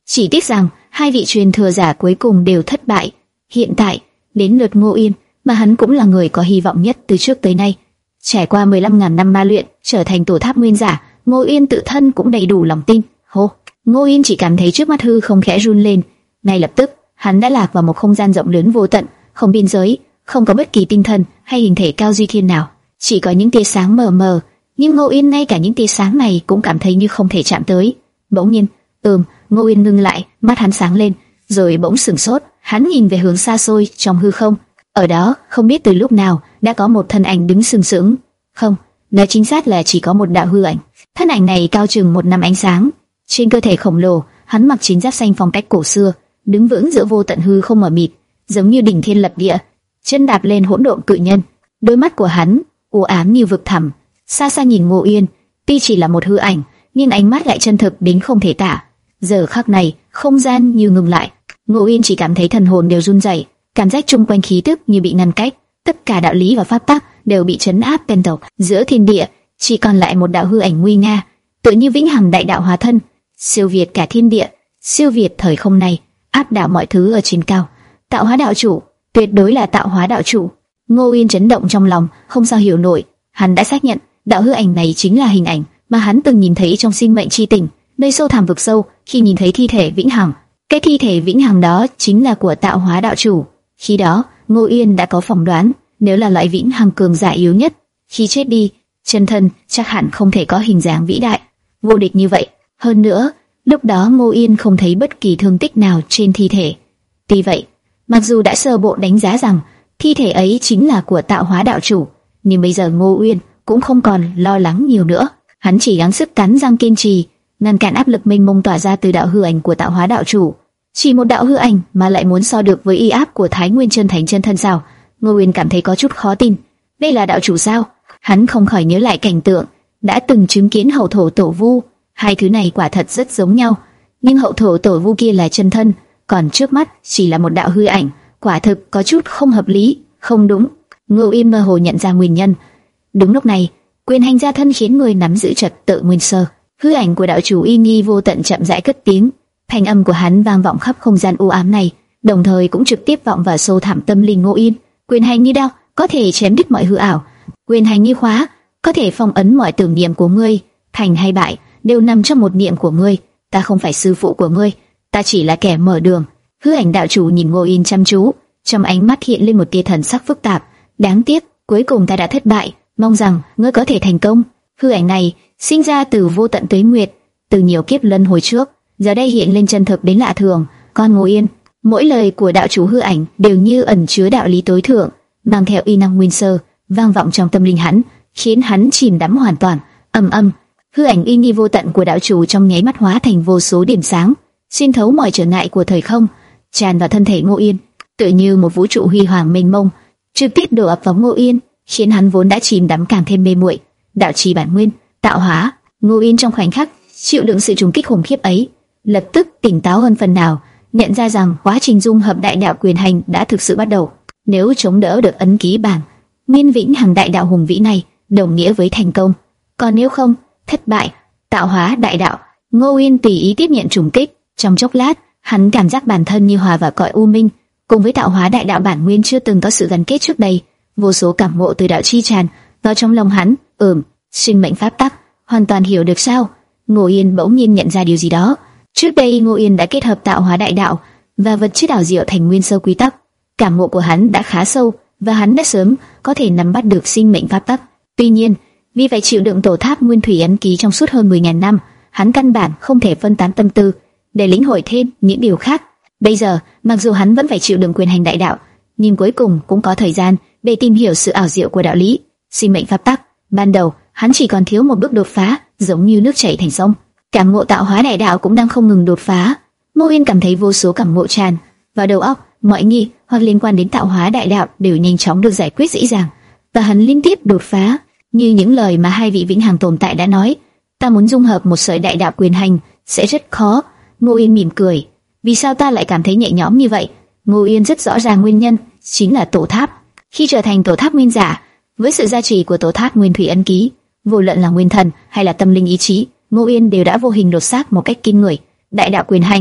Chỉ tiếc rằng hai vị truyền thừa giả cuối cùng đều thất bại. Hiện tại đến lượt Ngô Yên, mà hắn cũng là người có hy vọng nhất từ trước tới nay. Trải qua mười lăm nghìn năm ma luyện, trở thành tổ tháp nguyên giả, Ngô Yên tự thân cũng đầy đủ lòng tin. Hô, Ngô Yên chỉ cảm thấy trước mắt hư không khẽ run lên. Ngay lập tức, hắn đã lạc vào một không gian rộng lớn vô tận, không biên giới, không có bất kỳ tinh thần hay hình thể cao duy thiên nào, chỉ có những tia sáng mờ mờ. Nhưng Ngô Yên ngay cả những tia sáng này cũng cảm thấy như không thể chạm tới. Bỗng nhiên, ừm, Ngô Yên ngưng lại, mắt hắn sáng lên, rồi bỗng sửng sốt. Hắn nhìn về hướng xa xôi trong hư không. Ở đó, không biết từ lúc nào đã có một thân ảnh đứng sừng sững. Không, nói chính xác là chỉ có một đạo hư ảnh. Thân ảnh này cao chừng một năm ánh sáng, trên cơ thể khổng lồ, hắn mặc chiến giáp xanh phong cách cổ xưa, đứng vững giữa vô tận hư không mờ mịt, giống như đỉnh thiên lập địa, chân đạp lên hỗn độn cự nhân. Đôi mắt của hắn u ám như vực thẳm, xa xa nhìn Ngô Yên, tuy chỉ là một hư ảnh, nhưng ánh mắt lại chân thực đến không thể tả. Giờ khắc này, không gian như ngừng lại, Ngô Yên chỉ cảm thấy thần hồn đều run rẩy, cảm giác chung quanh khí tức như bị ngăn cách, tất cả đạo lý và pháp tắc đều bị chấn áp bên tộc. Giữa thiên địa chỉ còn lại một đạo hư ảnh nguy nga, tựa như vĩnh hằng đại đạo hóa thân, siêu việt cả thiên địa, siêu việt thời không này, áp đảo mọi thứ ở trên cao. Tạo hóa đạo chủ, tuyệt đối là tạo hóa đạo chủ. Ngô Yên chấn động trong lòng, không sao hiểu nổi. Hắn đã xác nhận đạo hư ảnh này chính là hình ảnh mà hắn từng nhìn thấy trong sinh mệnh chi tỉnh, nơi sâu thẳm vực sâu, khi nhìn thấy thi thể vĩnh hằng. Cái thi thể vĩnh hằng đó chính là của tạo hóa đạo chủ. Khi đó, Ngô Yên đã có phỏng đoán, nếu là loại vĩnh hằng cường giả yếu nhất, khi chết đi, chân thân chắc hẳn không thể có hình dáng vĩ đại, vô địch như vậy. Hơn nữa, lúc đó Ngô Yên không thấy bất kỳ thương tích nào trên thi thể. Tuy vậy, mặc dù đã sơ bộ đánh giá rằng thi thể ấy chính là của tạo hóa đạo chủ, nhưng bây giờ Ngô Yên cũng không còn lo lắng nhiều nữa. Hắn chỉ gắng sức cắn răng kiên trì, ngăn cản áp lực mênh mông tỏa ra từ đạo hư ảnh của tạo hóa đạo chủ. Chỉ một đạo hư ảnh mà lại muốn so được với uy áp của Thái Nguyên chân thành chân thân sao? Ngô Yên cảm thấy có chút khó tin. Đây là đạo chủ sao? Hắn không khỏi nhớ lại cảnh tượng đã từng chứng kiến hậu thổ tổ vu. Hai thứ này quả thật rất giống nhau, nhưng hậu thổ tổ vu kia là chân thân, còn trước mắt chỉ là một đạo hư ảnh, quả thực có chút không hợp lý, không đúng. Ngô Yên mơ hồ nhận ra nguyên nhân. Đúng lúc này, quyền hành gia thân khiến người nắm giữ trật tự nguyên sơ. Hư ảnh của đạo chủ uy nghi vô tận chậm rãi cất tiếng, thanh âm của hắn vang vọng khắp không gian u ám này, đồng thời cũng trực tiếp vọng vào sâu thẳm tâm linh Ngô Yên. Quyền hành như đao, có thể chém đứt mọi hư ảo. Quyền hành như khóa, có thể phong ấn mọi tưởng niệm của ngươi. Thành hay bại đều nằm trong một niệm của ngươi. Ta không phải sư phụ của ngươi, ta chỉ là kẻ mở đường. Hư ảnh đạo chủ nhìn Ngô Yên chăm chú, trong ánh mắt hiện lên một tia thần sắc phức tạp. Đáng tiếc, cuối cùng ta đã thất bại, mong rằng ngươi có thể thành công. Hư ảnh này sinh ra từ vô tận tuế nguyệt, từ nhiều kiếp luân hồi trước, giờ đây hiện lên chân thực đến lạ thường. Con Ngô Yên, mỗi lời của đạo chủ hư ảnh đều như ẩn chứa đạo lý tối thượng, mang theo uy năng nguyên sơ, vang vọng trong tâm linh hắn, khiến hắn chìm đắm hoàn toàn. Ầm ầm, hư ảnh uy nghi vô tận của đạo chủ trong nháy mắt hóa thành vô số điểm sáng, xuyên thấu mọi trở ngại của thời không, tràn vào thân thể Ngô Yên, tựa như một vũ trụ huy hoàng mênh mông, trực tiếp đổ ập vào Ngô Yên, khiến hắn vốn đã chìm đắm càng thêm mê muội. Đạo trì bản nguyên, tạo hóa. Ngô Yên trong khoảnh khắc chịu đựng sự trùng kích khủng khiếp ấy, lập tức tỉnh táo hơn phần nào, nhận ra rằng quá trình dung hợp đại đạo quyền hành đã thực sự bắt đầu. Nếu chống đỡ được ấn ký bản nguyên vĩnh hằng đại đạo hùng vĩ này, đồng nghĩa với thành công, còn nếu không, thất bại. Tạo hóa đại đạo. Ngô Yên tùy ý tiếp nhận trùng kích, trong chốc lát, hắn cảm giác bản thân như hòa vào cõi u minh, cùng với tạo hóa đại đạo bản nguyên chưa từng có sự gắn kết trước đây. Vô số cảm ngộ từ đạo chi tràn vào trong lòng hắn. Ừm, sinh mệnh pháp tắc, hoàn toàn hiểu được sao? Ngô Yên bỗng nhiên nhận ra điều gì đó. Trước đây Ngô Yên đã kết hợp tạo hóa đại đạo và vật chất ảo diệu thành nguyên sơ quy tắc. Cảm ngộ của hắn đã khá sâu và hắn đã sớm có thể nắm bắt được sinh mệnh pháp tắc. Tuy nhiên, vì phải chịu đựng tổ tháp nguyên thủy ấn ký trong suốt hơn mười nghìn năm, hắn căn bản không thể phân tán tâm tư để lĩnh hội thêm những điều khác. Bây giờ, mặc dù hắn vẫn phải chịu đựng quyền hành đại đạo, nhưng cuối cùng cũng có thời gian để tìm hiểu sự ảo diệu của đạo lý sinh mệnh pháp tắc. Ban đầu, hắn chỉ còn thiếu một bước đột phá, giống như nước chảy thành sông. Cảm ngộ tạo hóa đại đạo cũng đang không ngừng đột phá. Ngô Yên cảm thấy vô số cảm ngộ tràn vào đầu óc, mọi nghi hoặc liên quan đến tạo hóa đại đạo đều nhanh chóng được giải quyết dễ dàng, và hắn liên tiếp đột phá, như những lời mà hai vị vĩnh hằng tồn tại đã nói. Ta muốn dung hợp một sợi đại đạo quyền hành sẽ rất khó. Ngô Yên mỉm cười. Vì sao ta lại cảm thấy nhẹ nhõm như vậy? Ngô Yên rất rõ ràng nguyên nhân, chính là tổ tháp. Khi trở thành tổ tháp nguyên giả, với sự gia trì của tổ tháp nguyên thủy ấn ký, vô luận là nguyên thần hay là tâm linh ý chí, Ngô Yên đều đã vô hình lột xác một cách kinh người. Đại đạo quyền hành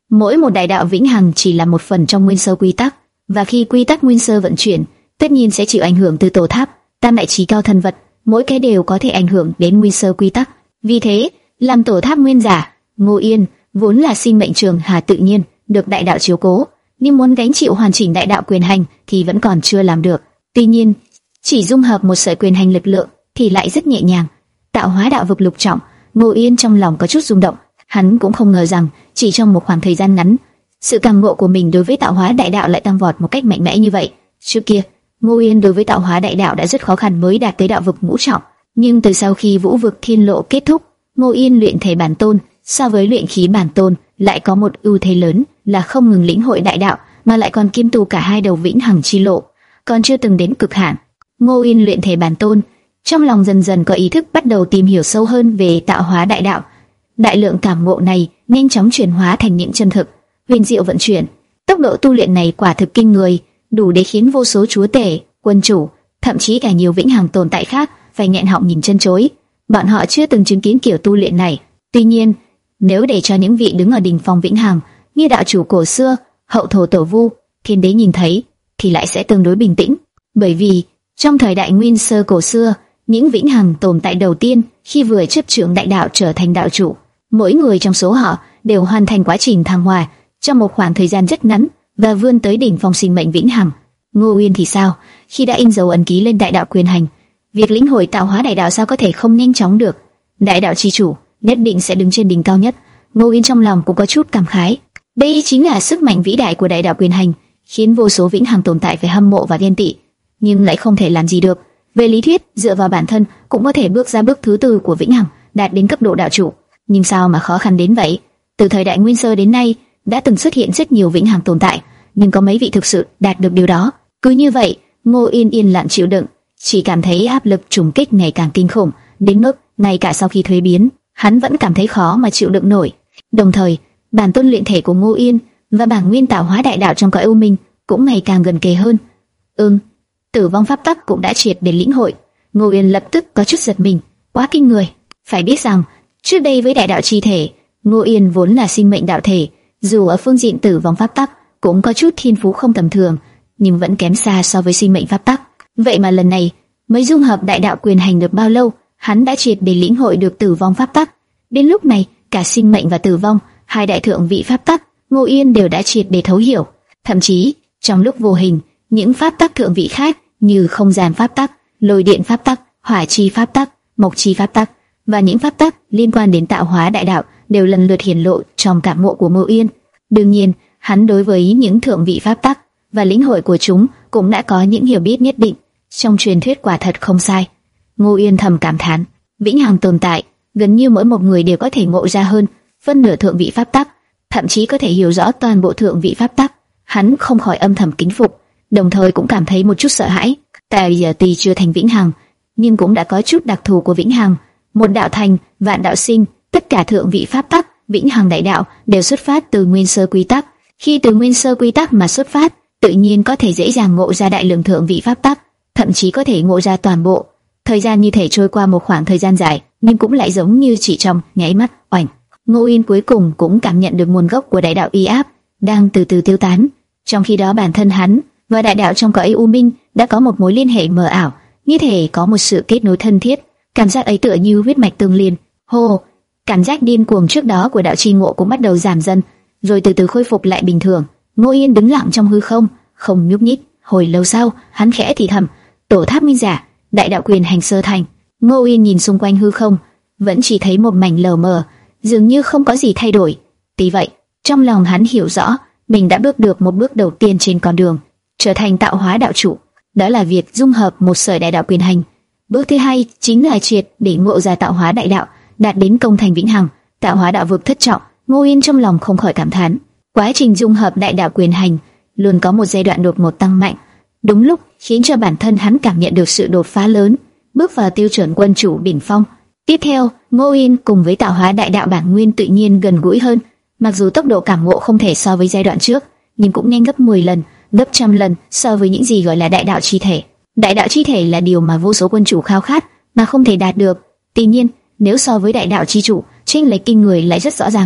Mỗi một đại đạo vĩnh hằng chỉ là một phần trong nguyên sơ quy tắc, và khi quy tắc nguyên sơ vận chuyển, tất nhiên sẽ chịu ảnh hưởng từ tổ tháp, tam đại trí cao thần vật, mỗi cái đều có thể ảnh hưởng đến nguyên sơ quy tắc. Vì thế, làm tổ tháp nguyên giả, Ngô Yên vốn là sinh mệnh trường hà tự nhiên, được đại đạo chiếu cố, nhưng muốn gánh chịu hoàn chỉnh đại đạo quyền hành thì vẫn còn chưa làm được. Tuy nhiên, chỉ dung hợp một sợi quyền hành lực lượng thì lại rất nhẹ nhàng. Tạo hóa đạo vực lục trọng, Ngô Yên trong lòng có chút rung động. Hắn cũng không ngờ rằng chỉ trong một khoảng thời gian ngắn, sự cảm ngộ của mình đối với tạo hóa đại đạo lại tăng vọt một cách mạnh mẽ như vậy. Trước kia, Ngô Yên đối với tạo hóa đại đạo đã rất khó khăn mới đạt tới đạo vực ngũ trọng, nhưng từ sau khi Vũ vực Thiên Lộ kết thúc, Ngô Yên luyện thể bản tôn so với luyện khí bản tôn lại có một ưu thế lớn là không ngừng lĩnh hội đại đạo mà lại còn kiêm tu cả hai đầu vĩnh hằng chi lộ, còn chưa từng đến cực hạn. Ngô Yên luyện thể bản tôn, trong lòng dần dần có ý thức bắt đầu tìm hiểu sâu hơn về tạo hóa đại đạo. Đại lượng cảm ngộ này nhanh chóng chuyển hóa thành những chân thực, huyền diệu vận chuyển. Tốc độ tu luyện này quả thực kinh người, đủ để khiến vô số chúa tể, quân chủ, thậm chí cả nhiều vĩnh hằng tồn tại khác phải nghẹn họng nhìn chân chối. Bọn họ chưa từng chứng kiến kiểu tu luyện này. Tuy nhiên, nếu để cho những vị đứng ở đỉnh phong vĩnh hằng như đạo chủ cổ xưa, hậu thổ tổ vu, thiên đế nhìn thấy, thì lại sẽ tương đối bình tĩnh. Bởi vì trong thời đại nguyên sơ cổ xưa, những vĩnh hằng tồn tại đầu tiên khi vừa chấp trưởng đại đạo trở thành đạo chủ, mỗi người trong số họ đều hoàn thành quá trình thăng hoa trong một khoảng thời gian rất ngắn và vươn tới đỉnh phong sinh mệnh vĩnh hằng. Ngô Uyên thì sao? Khi đã in dấu ấn ký lên đại đạo quyền hành, việc lĩnh hội tạo hóa đại đạo sao có thể không nhanh chóng được? Đại đạo chi chủ nhất định sẽ đứng trên đỉnh cao nhất. Ngô Uyên trong lòng cũng có chút cảm khái. Đây chính là sức mạnh vĩ đại của đại đạo quyền hành, khiến vô số vĩnh hằng tồn tại phải hâm mộ và ghen tị, nhưng lại không thể làm gì được. Về lý thuyết, dựa vào bản thân cũng có thể bước ra bước thứ tư của vĩnh hằng, đạt đến cấp độ đạo chủ. Nhưng sao mà khó khăn đến vậy? Từ thời đại nguyên sơ đến nay, đã từng xuất hiện rất nhiều vĩnh hằng tồn tại, nhưng có mấy vị thực sự đạt được điều đó? Cứ như vậy, Ngô Yên yên lặng chịu đựng, chỉ cảm thấy áp lực trùng kích ngày càng kinh khủng, đến mức ngay cả sau khi thuế biến, hắn vẫn cảm thấy khó mà chịu đựng nổi. Đồng thời, bản tôn luyện thể của Ngô Yên và bản nguyên tạo hóa đại đạo trong cõi u minh cũng ngày càng gần kề hơn. Ừm, tử vong pháp tắc cũng đã triệt để lĩnh hội. Ngô Yên lập tức có chút giật mình, quá kinh người. Phải biết rằng, trước đây với đại đạo chi thể, Ngô Yên vốn là sinh mệnh đạo thể, dù ở phương diện tử vong pháp tắc cũng có chút thiên phú không tầm thường, nhưng vẫn kém xa so với sinh mệnh pháp tắc. Vậy mà lần này mới dung hợp đại đạo quyền hành được bao lâu, hắn đã triệt để lĩnh hội được tử vong pháp tắc. Đến lúc này, cả sinh mệnh và tử vong, hai đại thượng vị pháp tắc, Ngô Yên đều đã triệt để thấu hiểu. Thậm chí, trong lúc vô hình, những pháp tắc thượng vị khác như không gian pháp tắc, lôi điện pháp tắc, hỏa chi pháp tắc, mộc chi pháp tắc và những pháp tắc liên quan đến tạo hóa đại đạo đều lần lượt hiển lộ trong cảm ngộ của Ngô Yên. Đương nhiên, hắn đối với những thượng vị pháp tắc và lĩnh hội của chúng cũng đã có những hiểu biết nhất định. Trong truyền thuyết quả thật không sai. Ngô Yên thầm cảm thán, vĩnh hằng tồn tại, gần như mỗi một người đều có thể ngộ ra hơn phân nửa thượng vị pháp tắc, thậm chí có thể hiểu rõ toàn bộ thượng vị pháp tắc. Hắn không khỏi âm thầm kính phục, đồng thời cũng cảm thấy một chút sợ hãi. Tại giờ tuy chưa thành vĩnh hằng, nhưng cũng đã có chút đặc thù của vĩnh hằng. Một đạo thành, vạn đạo sinh, tất cả thượng vị pháp tắc, vĩnh hằng đại đạo đều xuất phát từ nguyên sơ quy tắc. Khi từ nguyên sơ quy tắc mà xuất phát, tự nhiên có thể dễ dàng ngộ ra đại lượng thượng vị pháp tắc, thậm chí có thể ngộ ra toàn bộ. Thời gian như thể trôi qua một khoảng thời gian dài, nhưng cũng lại giống như chỉ trong nháy mắt. Oành, Ngô Yên cuối cùng cũng cảm nhận được nguồn gốc của đại đạo uy áp đang từ từ tiêu tán. Trong khi đó bản thân hắn và đại đạo trong cõi u minh đã có một mối liên hệ mờ ảo, như thể có một sự kết nối thân thiết. Cảm giác ấy tựa như huyết mạch tương liên. Hô, cảm giác điên cuồng trước đó của đạo chi ngộ cũng bắt đầu giảm dần, rồi từ từ khôi phục lại bình thường. Ngô Yên đứng lặng trong hư không, không nhúc nhích. Hồi lâu sau, hắn khẽ thì thầm: tổ tháp minh giả, đại đạo quyền hành sơ thành. Ngô Yên nhìn xung quanh hư không, vẫn chỉ thấy một mảnh lờ mờ, dường như không có gì thay đổi. Tuy vậy, trong lòng hắn hiểu rõ, mình đã bước được một bước đầu tiên trên con đường trở thành tạo hóa đạo chủ. Đó là việc dung hợp một sợi đại đạo quyền hành. Bước thứ hai chính là triệt để ngộ ra tạo hóa đại đạo, đạt đến công thành vĩnh hằng, tạo hóa đạo vực thất trọng. Ngô Yên trong lòng không khỏi cảm thán, quá trình dung hợp đại đạo quyền hành luôn có một giai đoạn đột ngột tăng mạnh, đúng lúc khiến cho bản thân hắn cảm nhận được sự đột phá lớn, bước vào tiêu chuẩn quân chủ đỉnh phong. Tiếp theo, Ngô Yên cùng với tạo hóa đại đạo bản nguyên tự nhiên gần gũi hơn. Mặc dù tốc độ cảm ngộ không thể so với giai đoạn trước, nhưng cũng nhanh gấp mười lần, gấp trăm lần so với những gì gọi là đại đạo chi thể. Đại đạo chi thể là điều mà vô số quân chủ khao khát mà không thể đạt được. Tuy nhiên, nếu so với đại đạo chi chủ, chênh lệch kinh người lại rất rõ ràng.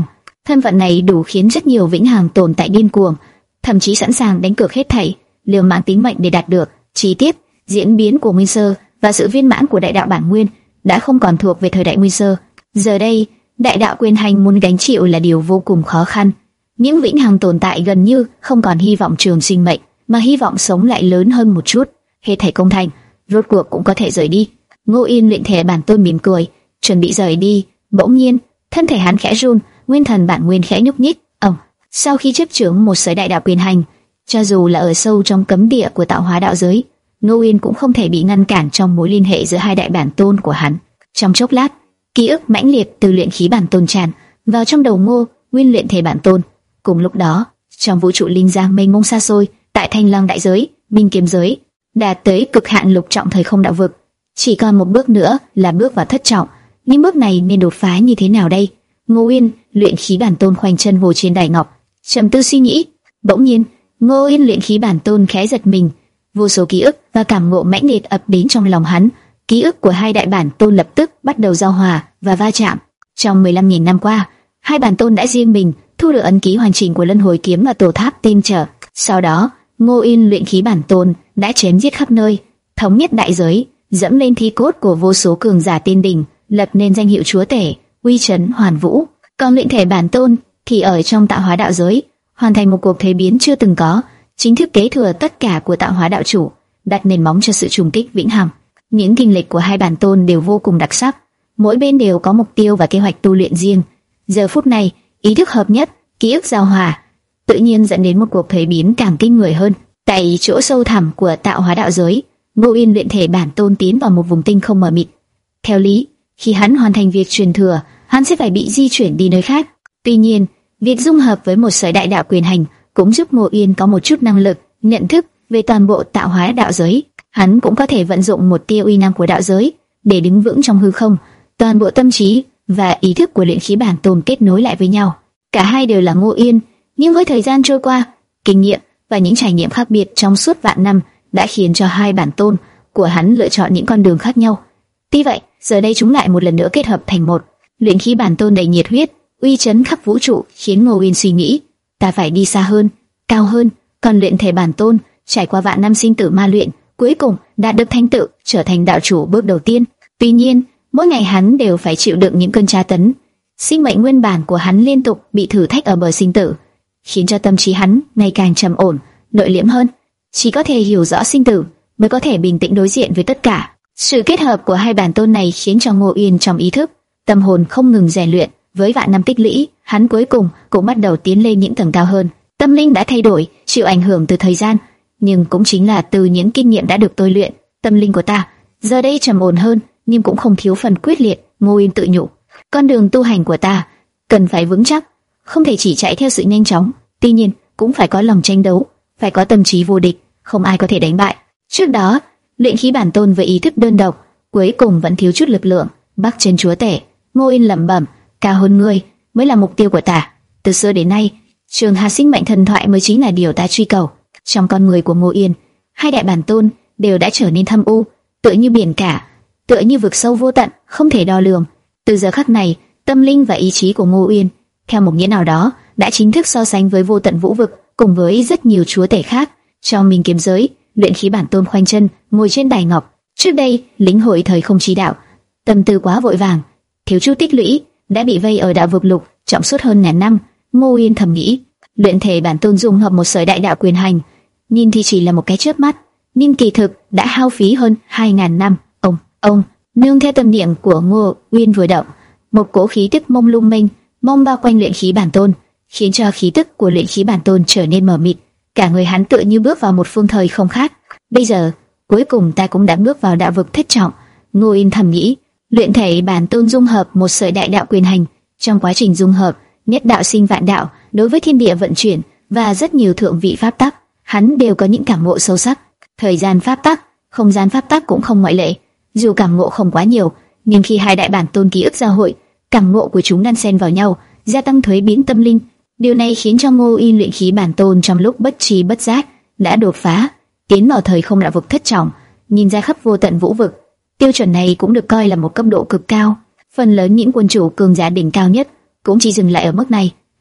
Thân phận này đủ khiến rất nhiều vĩnh hằng tồn tại điên cuồng, thậm chí sẵn sàng đánh cược hết thảy, liều mạng tính mệnh để đạt được. Chi tiết, diễn biến của Nguyên Sơ và sự viên mãn của đại đạo bản nguyên đã không còn thuộc về thời đại Nguyên Sơ. Giờ đây, đại đạo quyền hành muốn gánh chịu là điều vô cùng khó khăn. Những vĩnh hằng tồn tại gần như không còn hy vọng trường sinh mệnh, mà hy vọng sống lại lớn hơn một chút. Hết thảy công thành, rốt cuộc cũng có thể rời đi. Ngô Yên luyện thể bản tôn mỉm cười, chuẩn bị rời đi. Bỗng nhiên, thân thể hắn khẽ run, nguyên thần bản nguyên khẽ nhúc nhích. Ầm, sau khi chấp chưởng một sợi đại đạo quyền hành, cho dù là ở sâu trong cấm địa của tạo hóa đạo giới, Ngô Yên cũng không thể bị ngăn cản trong mối liên hệ giữa hai đại bản tôn của hắn. Trong chốc lát, ký ức mãnh liệt từ luyện khí bản tôn tràn vào trong đầu Ngô Nguyên luyện thể bản tôn. Cùng lúc đó, trong vũ trụ linh giang mênh mông xa xôi, tại Thanh Lăng đại giới, Minh Kiếm giới, đạt tới cực hạn lục trọng thời không đạo vực, chỉ còn một bước nữa là bước vào thất trọng. Nhưng bước này nên đột phá như thế nào đây? Ngô Yên luyện khí bản tôn khoanh chân ngồi trên đài ngọc, trầm tư suy nghĩ. Bỗng nhiên, Ngô Yên luyện khí bản tôn khẽ giật mình, vô số ký ức và cảm ngộ mãnh liệt ập đến trong lòng hắn. Ký ức của hai đại bản tôn lập tức bắt đầu giao hòa và va chạm. Trong mười lăm nghìn năm qua, hai bản tôn đã riêng mình thu được ấn ký hoàn chỉnh của Luân Hồi kiếm và Tổ Tháp Tên Trở. Sau đó, Ngô Yên luyện khí bản tôn đã chém giết khắp nơi, thống nhất đại giới, dẫm lên thi cốt của vô số cường giả tiên đỉnh, lập nên danh hiệu chúa tể, uy chấn hoàn vũ. Còn luyện thể bản tôn thì ở trong tạo hóa đạo giới, hoàn thành một cuộc thế biến chưa từng có, chính thức kế thừa tất cả của tạo hóa đạo chủ, đặt nền móng cho sự trùng kích vĩnh hằng. Những kinh lịch của hai bản tôn đều vô cùng đặc sắc, mỗi bên đều có mục tiêu và kế hoạch tu luyện riêng. Giờ phút này, ý thức hợp nhất, ký ức giao hòa, tự nhiên dẫn đến một cuộc thế biến càng kinh người hơn. Tại chỗ sâu thẳm của tạo hóa đạo giới, Ngô Yên luyện thể bản tôn tiến vào một vùng tinh không mờ mịt. Theo lý, khi hắn hoàn thành việc truyền thừa, hắn sẽ phải bị di chuyển đi nơi khác. Tuy nhiên, việc dung hợp với một sợi đại đạo quyền hành cũng giúp Ngô Yên có một chút năng lực, nhận thức về toàn bộ tạo hóa đạo giới. Hắn cũng có thể vận dụng một tia uy năng của đạo giới để đứng vững trong hư không. Toàn bộ tâm trí và ý thức của luyện khí bản tôn kết nối lại với nhau. Cả hai đều là Ngô Yên, nhưng với thời gian trôi qua, kinh nghiệm và những trải nghiệm khác biệt trong suốt vạn năm đã khiến cho hai bản tôn của hắn lựa chọn những con đường khác nhau. Tuy vậy, giờ đây chúng lại một lần nữa kết hợp thành một. Luyện khí bản tôn đầy nhiệt huyết, uy chấn khắp vũ trụ, khiến Ngô Yên suy nghĩ, ta phải đi xa hơn, cao hơn. Còn luyện thể bản tôn trải qua vạn năm sinh tử ma luyện, cuối cùng đạt được thành tựu, trở thành đạo chủ bước đầu tiên. Tuy nhiên, mỗi ngày hắn đều phải chịu đựng những cơn tra tấn. Sinh mệnh nguyên bản của hắn liên tục bị thử thách ở bờ sinh tử, khiến cho tâm trí hắn ngày càng trầm ổn, nội liễm hơn. Chỉ có thể hiểu rõ sinh tử mới có thể bình tĩnh đối diện với tất cả. Sự kết hợp của hai bản tôn này khiến cho Ngô Yên trong ý thức, tâm hồn không ngừng rèn luyện. Với vạn năm tích lũy, hắn cuối cùng cũng bắt đầu tiến lên những tầng cao hơn. Tâm linh đã thay đổi, chịu ảnh hưởng từ thời gian, nhưng cũng chính là từ những kinh nghiệm đã được tôi luyện, tâm linh của ta giờ đây trầm ổn hơn, nhưng cũng không thiếu phần quyết liệt. Ngô Yên tự nhủ, con đường tu hành của ta cần phải vững chắc, không thể chỉ chạy theo sự nhanh chóng. Tuy nhiên, cũng phải có lòng tranh đấu, phải có tâm trí vô địch, không ai có thể đánh bại. Trước đó, luyện khí bản tôn với ý thức đơn độc, cuối cùng vẫn thiếu chút lực lượng. Bắc chân chúa tể, Ngô Yên lẩm bẩm, cao hơn ngươi mới là mục tiêu của ta. Từ xưa đến nay, trường hà sinh mệnh thần thoại mới chính là điều ta truy cầu. Trong con người của Ngô Yên, hai đại bản tôn đều đã trở nên thâm u, tựa như biển cả, tựa như vực sâu vô tận, không thể đo lường. Từ giờ khắc này, tâm linh và ý chí của Ngô Yên, theo một nghĩa nào đó, đã chính thức so sánh với vô tận vũ vực, cùng với rất nhiều chúa tể khác. Trong Minh Kiếm giới, luyện khí bản tôn khoanh chân ngồi trên đài ngọc. Trước đây, lĩnh hội thời không chi đạo, tâm tư quá vội vàng, thiếu chút tích lũy, đã bị vây ở đạo vực lục trọng suốt hơn ngàn năm. Ngô Yên thầm nghĩ, luyện thể bản tôn dung hợp một sợi đại đạo quyền hành, nhìn thì chỉ là một cái chớp mắt, nhưng kỳ thực đã hao phí hơn hai ngàn năm. Ông, ông, nương theo tâm niệm của Ngô Yên vừa động, một cỗ khí tức mông lung mênh mông bao quanh luyện khí bản tôn, khiến cho khí tức của luyện khí bản tôn trở nên mờ mịt. Cả người hắn tựa như bước vào một phương thời không khác. Bây giờ, cuối cùng ta cũng đã bước vào đạo vực thất trọng. Ngô Yên thầm nghĩ, luyện thể bản tôn dung hợp một sợi đại đạo quyền hành. Trong quá trình dung hợp, nhất đạo sinh vạn đạo, đối với thiên địa vận chuyển và rất nhiều thượng vị pháp tắc, hắn đều có những cảm ngộ sâu sắc. Thời gian pháp tắc, không gian pháp tắc cũng không ngoại lệ. Dù cảm ngộ không quá nhiều, nhưng khi hai đại bản tôn ký ức giao hội, cảm ngộ của chúng đan xen vào nhau, gia tăng thuế biến tâm linh. Điều này khiến cho Ngô Yên luyện khí bản tôn trong lúc bất tri bất giác đã đột phá, tiến vào thời không đạo vực thất trọng, nhìn ra khắp vô tận vũ vực. Tiêu chuẩn này cũng được coi là một cấp độ cực cao. Phần lớn những quân chủ cường giả đỉnh cao nhất cũng chỉ dừng lại ở mức này.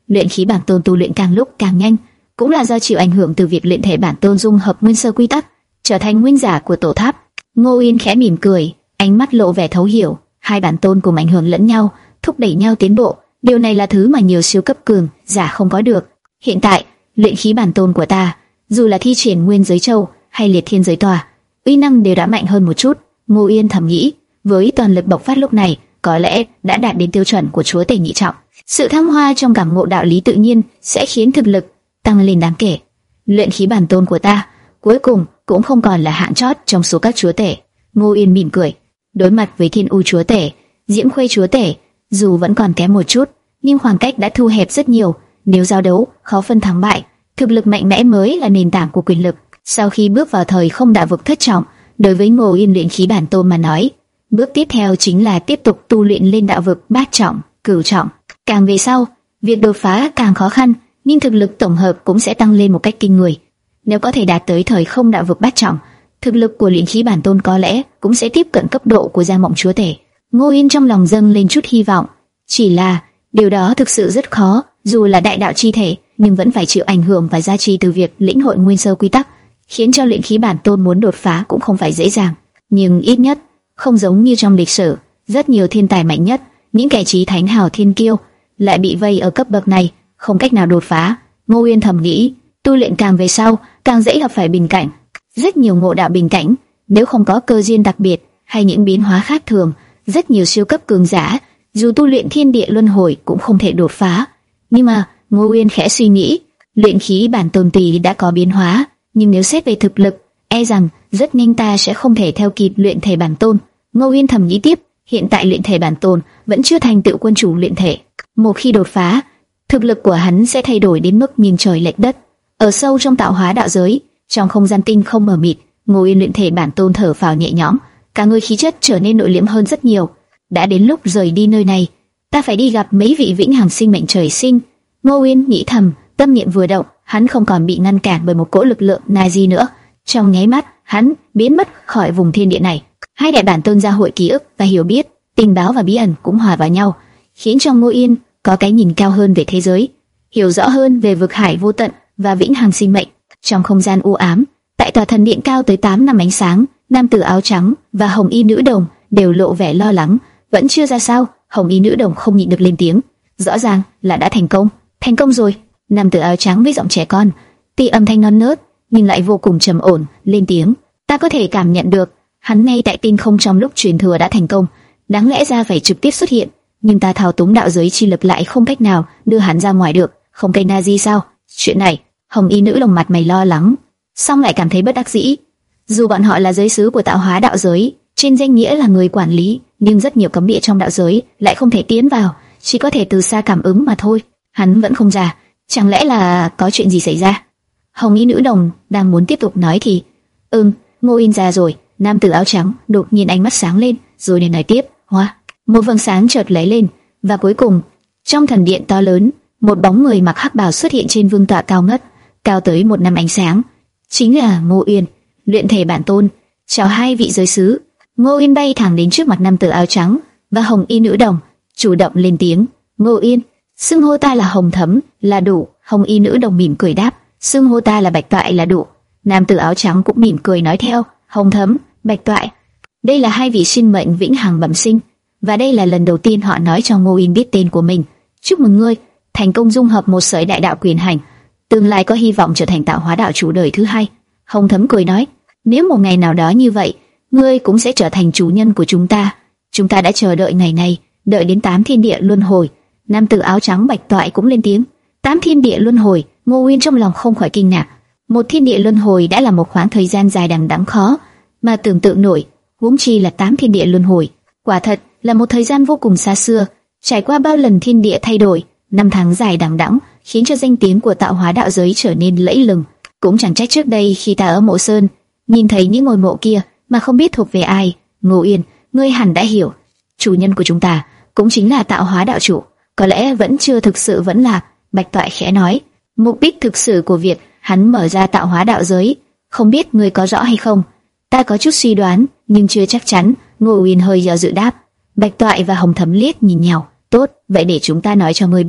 luyện khí bản tôn tu luyện càng lúc càng nhanh, cũng là do chịu ảnh hưởng từ việc luyện thể bản tôn dung hợp nguyên sơ quy tắc, trở thành nguyên giả của tổ tháp. Ngô Uyên khẽ mỉm cười, ánh mắt lộ vẻ thấu hiểu, hai bản tôn cùng ảnh hưởng lẫn nhau, thúc đẩy nhau tiến bộ. Điều này là thứ mà nhiều siêu cấp cường giả không có được. Hiện tại, luyện khí bản tôn của ta, dù là thi triển nguyên giới châu hay liệt thiên giới tòa, uy năng đều đã mạnh hơn một chút. Ngô Uyên thầm nghĩ, với toàn lực bộc phát lúc này, có lẽ đã đạt đến tiêu chuẩn của chúa tể nhị trọng. Sự thăng hoa trong cảm ngộ đạo lý tự nhiên sẽ khiến thực lực tăng lên đáng kể. Luyện khí bản tôn của ta, cuối cùng cũng không còn là hạng chót trong số các chúa tể. Ngô Uyên mỉm cười, đối mặt với Thiên U chúa tể, Diễm Khuê chúa tể, dù vẫn còn kém một chút, nhưng khoảng cách đã thu hẹp rất nhiều. Nếu giao đấu khó phân thắng bại, thực lực mạnh mẽ mới là nền tảng của quyền lực. Sau khi bước vào thời không đạo vực thất trọng, đối với Ngô Uyên luyện khí bản tôn mà nói, bước tiếp theo chính là tiếp tục tu luyện lên đạo vực bát trọng, cửu trọng. Càng về sau, việc đột phá càng khó khăn, nhưng thực lực tổng hợp cũng sẽ tăng lên một cách kinh người. Nếu có thể đạt tới thời không đạo vực bát trọng, thực lực của luyện khí bản tôn có lẽ cũng sẽ tiếp cận cấp độ của Giang Mộng chúa tể. Ngô Uyên trong lòng dâng lên chút hy vọng, chỉ là điều đó thực sự rất khó. Dù là đại đạo chi thể, nhưng vẫn phải chịu ảnh hưởng và gia trì từ việc lĩnh hội nguyên sơ quy tắc, khiến cho luyện khí bản tôn muốn đột phá cũng không phải dễ dàng. Nhưng ít nhất, không giống như trong lịch sử, rất nhiều thiên tài mạnh nhất, những kẻ chí thánh hào thiên kiêu, lại bị vây ở cấp bậc này, không cách nào đột phá. Ngô Uyên thầm nghĩ, tu luyện càng về sau, càng dễ gặp phải bình cảnh. Rất nhiều ngộ đạo bình cảnh, nếu không có cơ duyên đặc biệt hay những biến hóa khác thường, rất nhiều siêu cấp cường giả, dù tu luyện thiên địa luân hồi cũng không thể đột phá. Nhưng mà, Ngô Uyên khẽ suy nghĩ, luyện khí bản tôn tỷ đã có biến hóa, nhưng nếu xét về thực lực, e rằng rất nhanh ta sẽ không thể theo kịp luyện thể bản tôn. Ngô Uyên thầm nghĩ tiếp, hiện tại luyện thể bản tôn vẫn chưa thành tựu quân chủ luyện thể. Một khi đột phá, thực lực của hắn sẽ thay đổi đến mức nghiêng trời lệch đất. Ở sâu trong tạo hóa đạo giới, trong không gian tinh không mờ mịt, Ngô Uyên luyện thể bản tôn thở phào nhẹ nhõm, cả người khí chất trở nên nội liễm hơn rất nhiều. Đã đến lúc rời đi nơi này, ta phải đi gặp mấy vị vĩnh hằng sinh mệnh trời sinh. Ngô Uyên nghĩ thầm, tâm niệm vừa động, hắn không còn bị ngăn cản bởi một cỗ lực lượng nào gì nữa. Trong nháy mắt, hắn biến mất khỏi vùng thiên địa này. Hai đại bản tôn gia hội ký ức và hiểu biết, tình báo và bí ẩn cũng hòa vào nhau, khiến cho Ngô Uyên có cái nhìn cao hơn về thế giới, hiểu rõ hơn về vực hải vô tận và vĩnh hằng sinh mệnh. Trong không gian u ám, tại tòa thần điện cao tới tám năm ánh sáng, nam tử áo trắng và hồng y nữ đồng đều lộ vẻ lo lắng. Vẫn chưa ra sao, hồng y nữ đồng không nhịn được lên tiếng, rõ ràng là đã thành công. Thành công rồi. Nam tử áo trắng với giọng trẻ con, tuy âm thanh non nớt nhưng lại vô cùng trầm ổn, lên tiếng. Ta có thể cảm nhận được, hắn ngay tại tinh không trong lúc truyền thừa đã thành công, đáng lẽ ra phải trực tiếp xuất hiện, nhưng ta thao túng đạo giới chi lực lại không cách nào đưa hắn ra ngoài được. Không cây na gì sao? Chuyện này, hồng y nữ đồng mặt mày lo lắng, song lại cảm thấy bất đắc dĩ. Dù bọn họ là giới sứ của tạo hóa đạo giới, trên danh nghĩa là người quản lý, nhưng rất nhiều cấm địa trong đạo giới lại không thể tiến vào, chỉ có thể từ xa cảm ứng mà thôi. Hắn vẫn không ra, chẳng lẽ là có chuyện gì xảy ra? Hồng y nữ đồng đang muốn tiếp tục nói thì, ừm, Ngô Uyên ra rồi. Nam tử áo trắng đột nhiên ánh mắt sáng lên, rồi liền nói tiếp. Hoa, một vầng sáng chợt lóe lên, và cuối cùng, trong thần điện to lớn, một bóng người mặc hắc bào xuất hiện trên vương tọa cao ngất, cao tới một năm ánh sáng. Chính là Ngô Uyên, luyện thể bản tôn. Chào hai vị giới sứ. Ngô Uyên bay thẳng đến trước mặt nam tử áo trắng và hồng y nữ đồng, chủ động lên tiếng. Ngô Uyên, xưng hô ta là Hồng Thấm là đủ. Hồng y nữ đồng mỉm cười đáp. Xưng hô ta là Bạch Toại là đủ. Nam tử áo trắng cũng mỉm cười nói theo. Hồng Thấm, Bạch Toại, đây là hai vị sinh mệnh vĩnh hằng bẩm sinh, và đây là lần đầu tiên họ nói cho Ngô Uyên biết tên của mình. Chúc mừng ngươi, thành công dung hợp một sợi đại đạo quyền hành, tương lai có hy vọng trở thành tạo hóa đạo chủ đời thứ hai. Hồng Thấm cười nói, nếu một ngày nào đó như vậy, ngươi cũng sẽ trở thành chủ nhân của chúng ta. Chúng ta đã chờ đợi ngày này, đợi đến tám thiên địa luân hồi. Nam tử áo trắng Bạch Toại cũng lên tiếng. Tám thiên địa luân hồi. Ngô Uyên trong lòng không khỏi kinh ngạc. Một thiên địa luân hồi đã là một khoảng thời gian dài đằng đẵng khó mà tưởng tượng nổi, huống chi là tám thiên địa luân hồi. Quả thật là một thời gian vô cùng xa xưa, trải qua bao lần thiên địa thay đổi, năm tháng dài đằng đẵng khiến cho danh tiếng của tạo hóa đạo giới trở nên lẫy lừng. Cũng chẳng trách trước đây khi ta ở Mộ Sơn nhìn thấy những ngôi mộ kia mà không biết thuộc về ai. Ngô Uyên, ngươi hẳn đã hiểu, chủ nhân của chúng ta cũng chính là tạo hóa đạo chủ. Có lẽ vẫn chưa thực sự vẫn là. Bạch Toại khẽ nói, mục đích thực sự của việc hắn mở ra tạo hóa đạo giới, không biết ngươi có rõ hay không? Ta có chút suy đoán, nhưng chưa chắc chắn. Ngô Uyên hơi do dự đáp. Bạch Toại và Hồng Thấm liếc nhìn nhau. Tốt, vậy để chúng ta nói cho ngươi biết.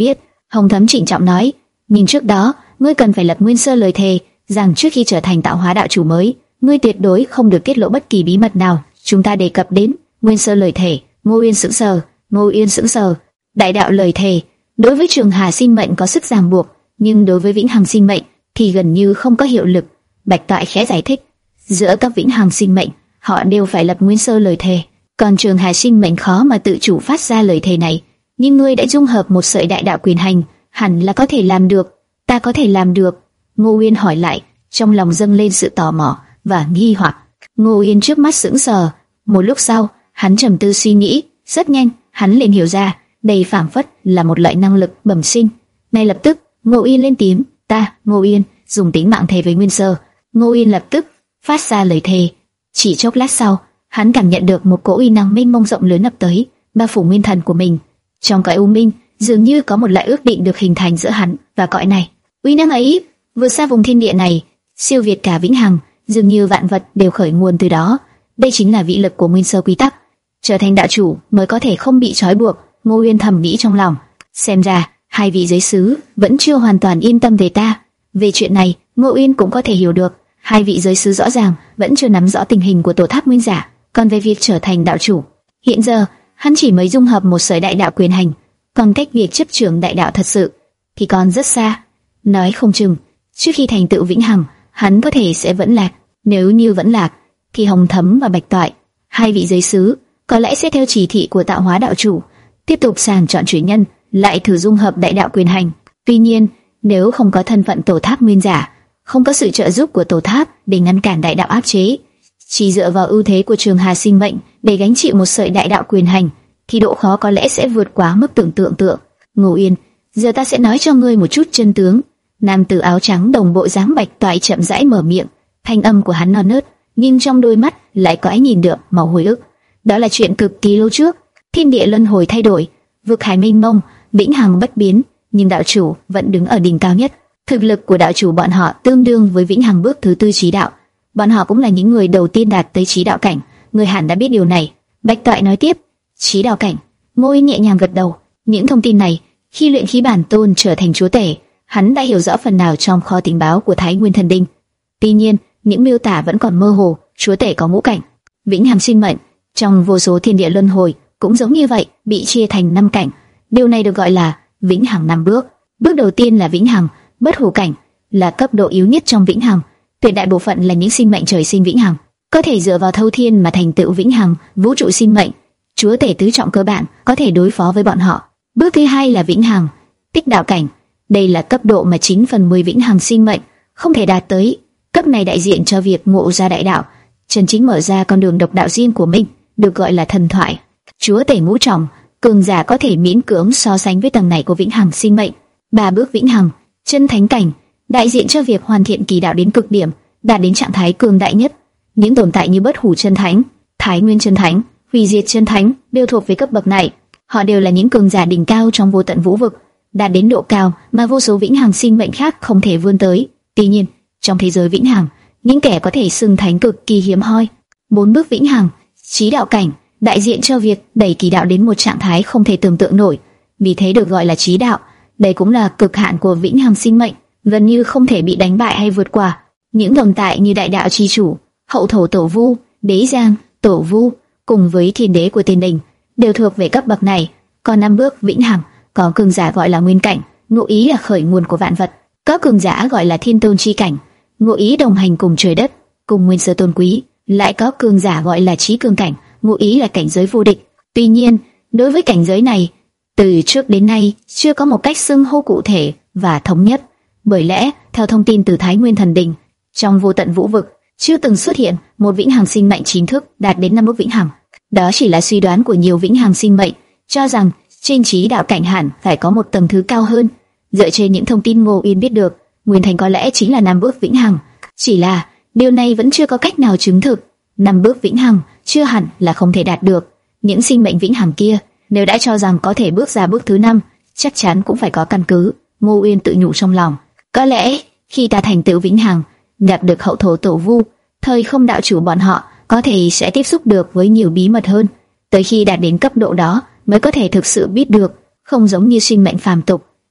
Hồng Thấm trịnh trọng nói, nhưng trước đó, ngươi cần phải lập nguyên sơ lời thề, rằng trước khi trở thành tạo hóa đạo chủ mới, ngươi tuyệt đối không được tiết lộ bất kỳ bí mật nào. Chúng ta đề cập đến nguyên sơ lời thề. Ngô Uyên sững sờ, Ngô Uyên sững sờ. Đại đạo lời thề đối với Trường Hà sinh mệnh có sức ràng buộc, nhưng đối với Vĩnh Hằng sinh mệnh thì gần như không có hiệu lực. Bạch Toại khẽ giải thích, giữa các Vĩnh Hằng sinh mệnh, họ đều phải lập nguyên sơ lời thề, còn Trường Hà sinh mệnh khó mà tự chủ phát ra lời thề này. Nhưng ngươi đã dung hợp một sợi đại đạo quyền hành, hẳn là có thể làm được. Ta có thể làm được? Ngô Uyên hỏi lại, trong lòng dâng lên sự tò mò và nghi hoặc. Ngô Uyên trước mắt sững sờ, một lúc sau, hắn trầm tư suy nghĩ, rất nhanh, hắn liền hiểu ra, đây phảng phất là một loại năng lực bẩm sinh. Ngay lập tức, Ngô Uyên lên tiếng, ta, Ngô Uyên, dùng tính mạng thề với nguyên sơ. Ngô Uyên lập tức phát ra lời thề. Chỉ chốc lát sau, hắn cảm nhận được một cỗ uy năng mênh mông rộng lớn ập tới, bao phủ nguyên thần của mình. Trong cõi u minh, dường như có một loại ước định được hình thành giữa hắn và cõi này. Uy năng ấy vượt xa vùng thiên địa này, siêu việt cả vĩnh hằng, dường như vạn vật đều khởi nguồn từ đó. Đây chính là vĩ lực của nguyên sơ quy tắc. Trở thành đạo chủ mới có thể không bị trói buộc. Ngô Uyên thầm nghĩ trong lòng, xem ra hai vị giới sứ vẫn chưa hoàn toàn yên tâm về ta. Về chuyện này, Ngô Uyên cũng có thể hiểu được, hai vị giới sứ rõ ràng vẫn chưa nắm rõ tình hình của tổ tháp nguyên giả. Còn về việc trở thành đạo chủ, hiện giờ hắn chỉ mới dung hợp một sợi đại đạo quyền hành, còn cách việc chấp trưởng đại đạo thật sự thì còn rất xa. Nói không chừng trước khi thành tựu vĩnh hằng, hắn có thể sẽ vẫn lạc. Nếu như vẫn lạc, thì Hồng Thấm và Bạch Toại, hai vị giới sứ, có lẽ sẽ theo chỉ thị của tạo hóa đạo chủ tiếp tục sàng chọn truyền nhân, lại thử dung hợp đại đạo quyền hành. Tuy nhiên, nếu không có thân phận tổ tháp nguyên giả, không có sự trợ giúp của tổ tháp để ngăn cản đại đạo áp chế, chỉ dựa vào ưu thế của Trường Hà sinh mệnh để gánh chịu một sợi đại đạo quyền hành, thì độ khó có lẽ sẽ vượt quá mức tưởng tượng tượng. Ngô Uyên, giờ ta sẽ nói cho ngươi một chút chân tướng. Nam tử áo trắng đồng bộ dáng Bạch Toại chậm rãi mở miệng, thanh âm của hắn non nớt, nhưng trong đôi mắt lại có ánh nhìn được màu hồi ức. Đó là chuyện cực kỳ lâu trước, thiên địa luân hồi thay đổi, vực hải mênh mông, vĩnh hằng bất biến, nhưng đạo chủ vẫn đứng ở đỉnh cao nhất. Thực lực của đạo chủ bọn họ tương đương với vĩnh hằng bước thứ tư chí đạo. Bọn họ cũng là những người đầu tiên đạt tới chí đạo cảnh. Người hẳn đã biết điều này. Bạch Toại nói tiếp, chí đạo cảnh. Ngô Uyên nhẹ nhàng gật đầu. Những thông tin này, khi luyện khí bản tôn trở thành chúa tể, hắn đã hiểu rõ phần nào trong kho tình báo của Thái Nguyên Thần Đinh. Tuy nhiên, những miêu tả vẫn còn mơ hồ. Chúa tể có ngũ cảnh, vĩnh hằng sinh mệnh trong vô số thiên địa luân hồi cũng giống như vậy, bị chia thành năm cảnh. Điều này được gọi là vĩnh hằng năm bước. Bước đầu tiên là vĩnh hằng bất hủ cảnh, là cấp độ yếu nhất trong vĩnh hằng. Tuyệt đại bộ phận là những sinh mệnh trời sinh vĩnh hằng, có thể dựa vào thâu thiên mà thành tựu vĩnh hằng vũ trụ sinh mệnh. Chúa tể tứ trọng cơ bản có thể đối phó với bọn họ. Bước thứ hai là vĩnh hằng tích đạo cảnh. Đây là cấp độ mà chín phần mười vĩnh hằng sinh mệnh không thể đạt tới. Cấp này đại diện cho việc ngộ ra đại đạo, chân chính mở ra con đường độc đạo riêng của mình, được gọi là thần thoại. Chúa tể ngũ trọng, cường giả có thể miễn cưỡng so sánh với tầng này của vĩnh hằng sinh mệnh. Ba bước vĩnh hằng chân thánh cảnh, đại diện cho việc hoàn thiện kỳ đạo đến cực điểm, đạt đến trạng thái cường đại nhất. Những tồn tại như bất hủ chân thánh, thái nguyên chân thánh, hủy diệt chân thánh đều thuộc về cấp bậc này. Họ đều là những cường giả đỉnh cao trong vô tận vũ vực, đạt đến độ cao mà vô số vĩnh hằng sinh mệnh khác không thể vươn tới. Tuy nhiên, trong thế giới vĩnh hằng, những kẻ có thể xưng thánh cực kỳ hiếm hoi. Bốn bước vĩnh hằng chí đạo cảnh, đại diện cho việc đẩy kỳ đạo đến một trạng thái không thể tưởng tượng nổi, vì thế được gọi là chí đạo. Đây cũng là cực hạn của vĩnh hằng sinh mệnh, gần như không thể bị đánh bại hay vượt qua. Những tồn tại như đại đạo chi chủ, hậu thổ tổ vu, đế giang tổ vu cùng với thiên đế của thiên đình đều thuộc về cấp bậc này. Còn năm bước vĩnh hằng, có cường giả gọi là nguyên cảnh, ngụ ý là khởi nguồn của vạn vật. Có cường giả gọi là thiên tôn chi cảnh, ngụ ý đồng hành cùng trời đất, cùng nguyên sơ tôn quý. Lại có cường giả gọi là chí cường cảnh, ngụ ý là cảnh giới vô địch. Tuy nhiên, đối với cảnh giới này, từ trước đến nay chưa có một cách xưng hô cụ thể và thống nhất. Bởi lẽ, theo thông tin từ Thái Nguyên Thần Đình, trong vô tận vũ vực chưa từng xuất hiện một vĩnh hằng sinh mệnh chính thức đạt đến năm bước vĩnh hằng. Đó chỉ là suy đoán của nhiều vĩnh hằng sinh mệnh, cho rằng trên chí đạo cảnh hẳn phải có một tầng thứ cao hơn. Dựa trên những thông tin Ngô Uyên biết được, nguyên thành có lẽ chính là năm bước vĩnh hằng. Chỉ là điều này vẫn chưa có cách nào chứng thực. Năm bước vĩnh hằng chưa hẳn là không thể đạt được. Những sinh mệnh vĩnh hằng kia, nếu đã cho rằng có thể bước ra bước thứ năm, chắc chắn cũng phải có căn cứ. Ngô Uyên tự nhủ trong lòng, có lẽ khi ta thành tựu vĩnh hằng, gặp được hậu thổ tổ vu, thời không đạo chủ bọn họ có thể sẽ tiếp xúc được với nhiều bí mật hơn. Tới khi đạt đến cấp độ đó mới có thể thực sự biết được, không giống như sinh mệnh phàm tục,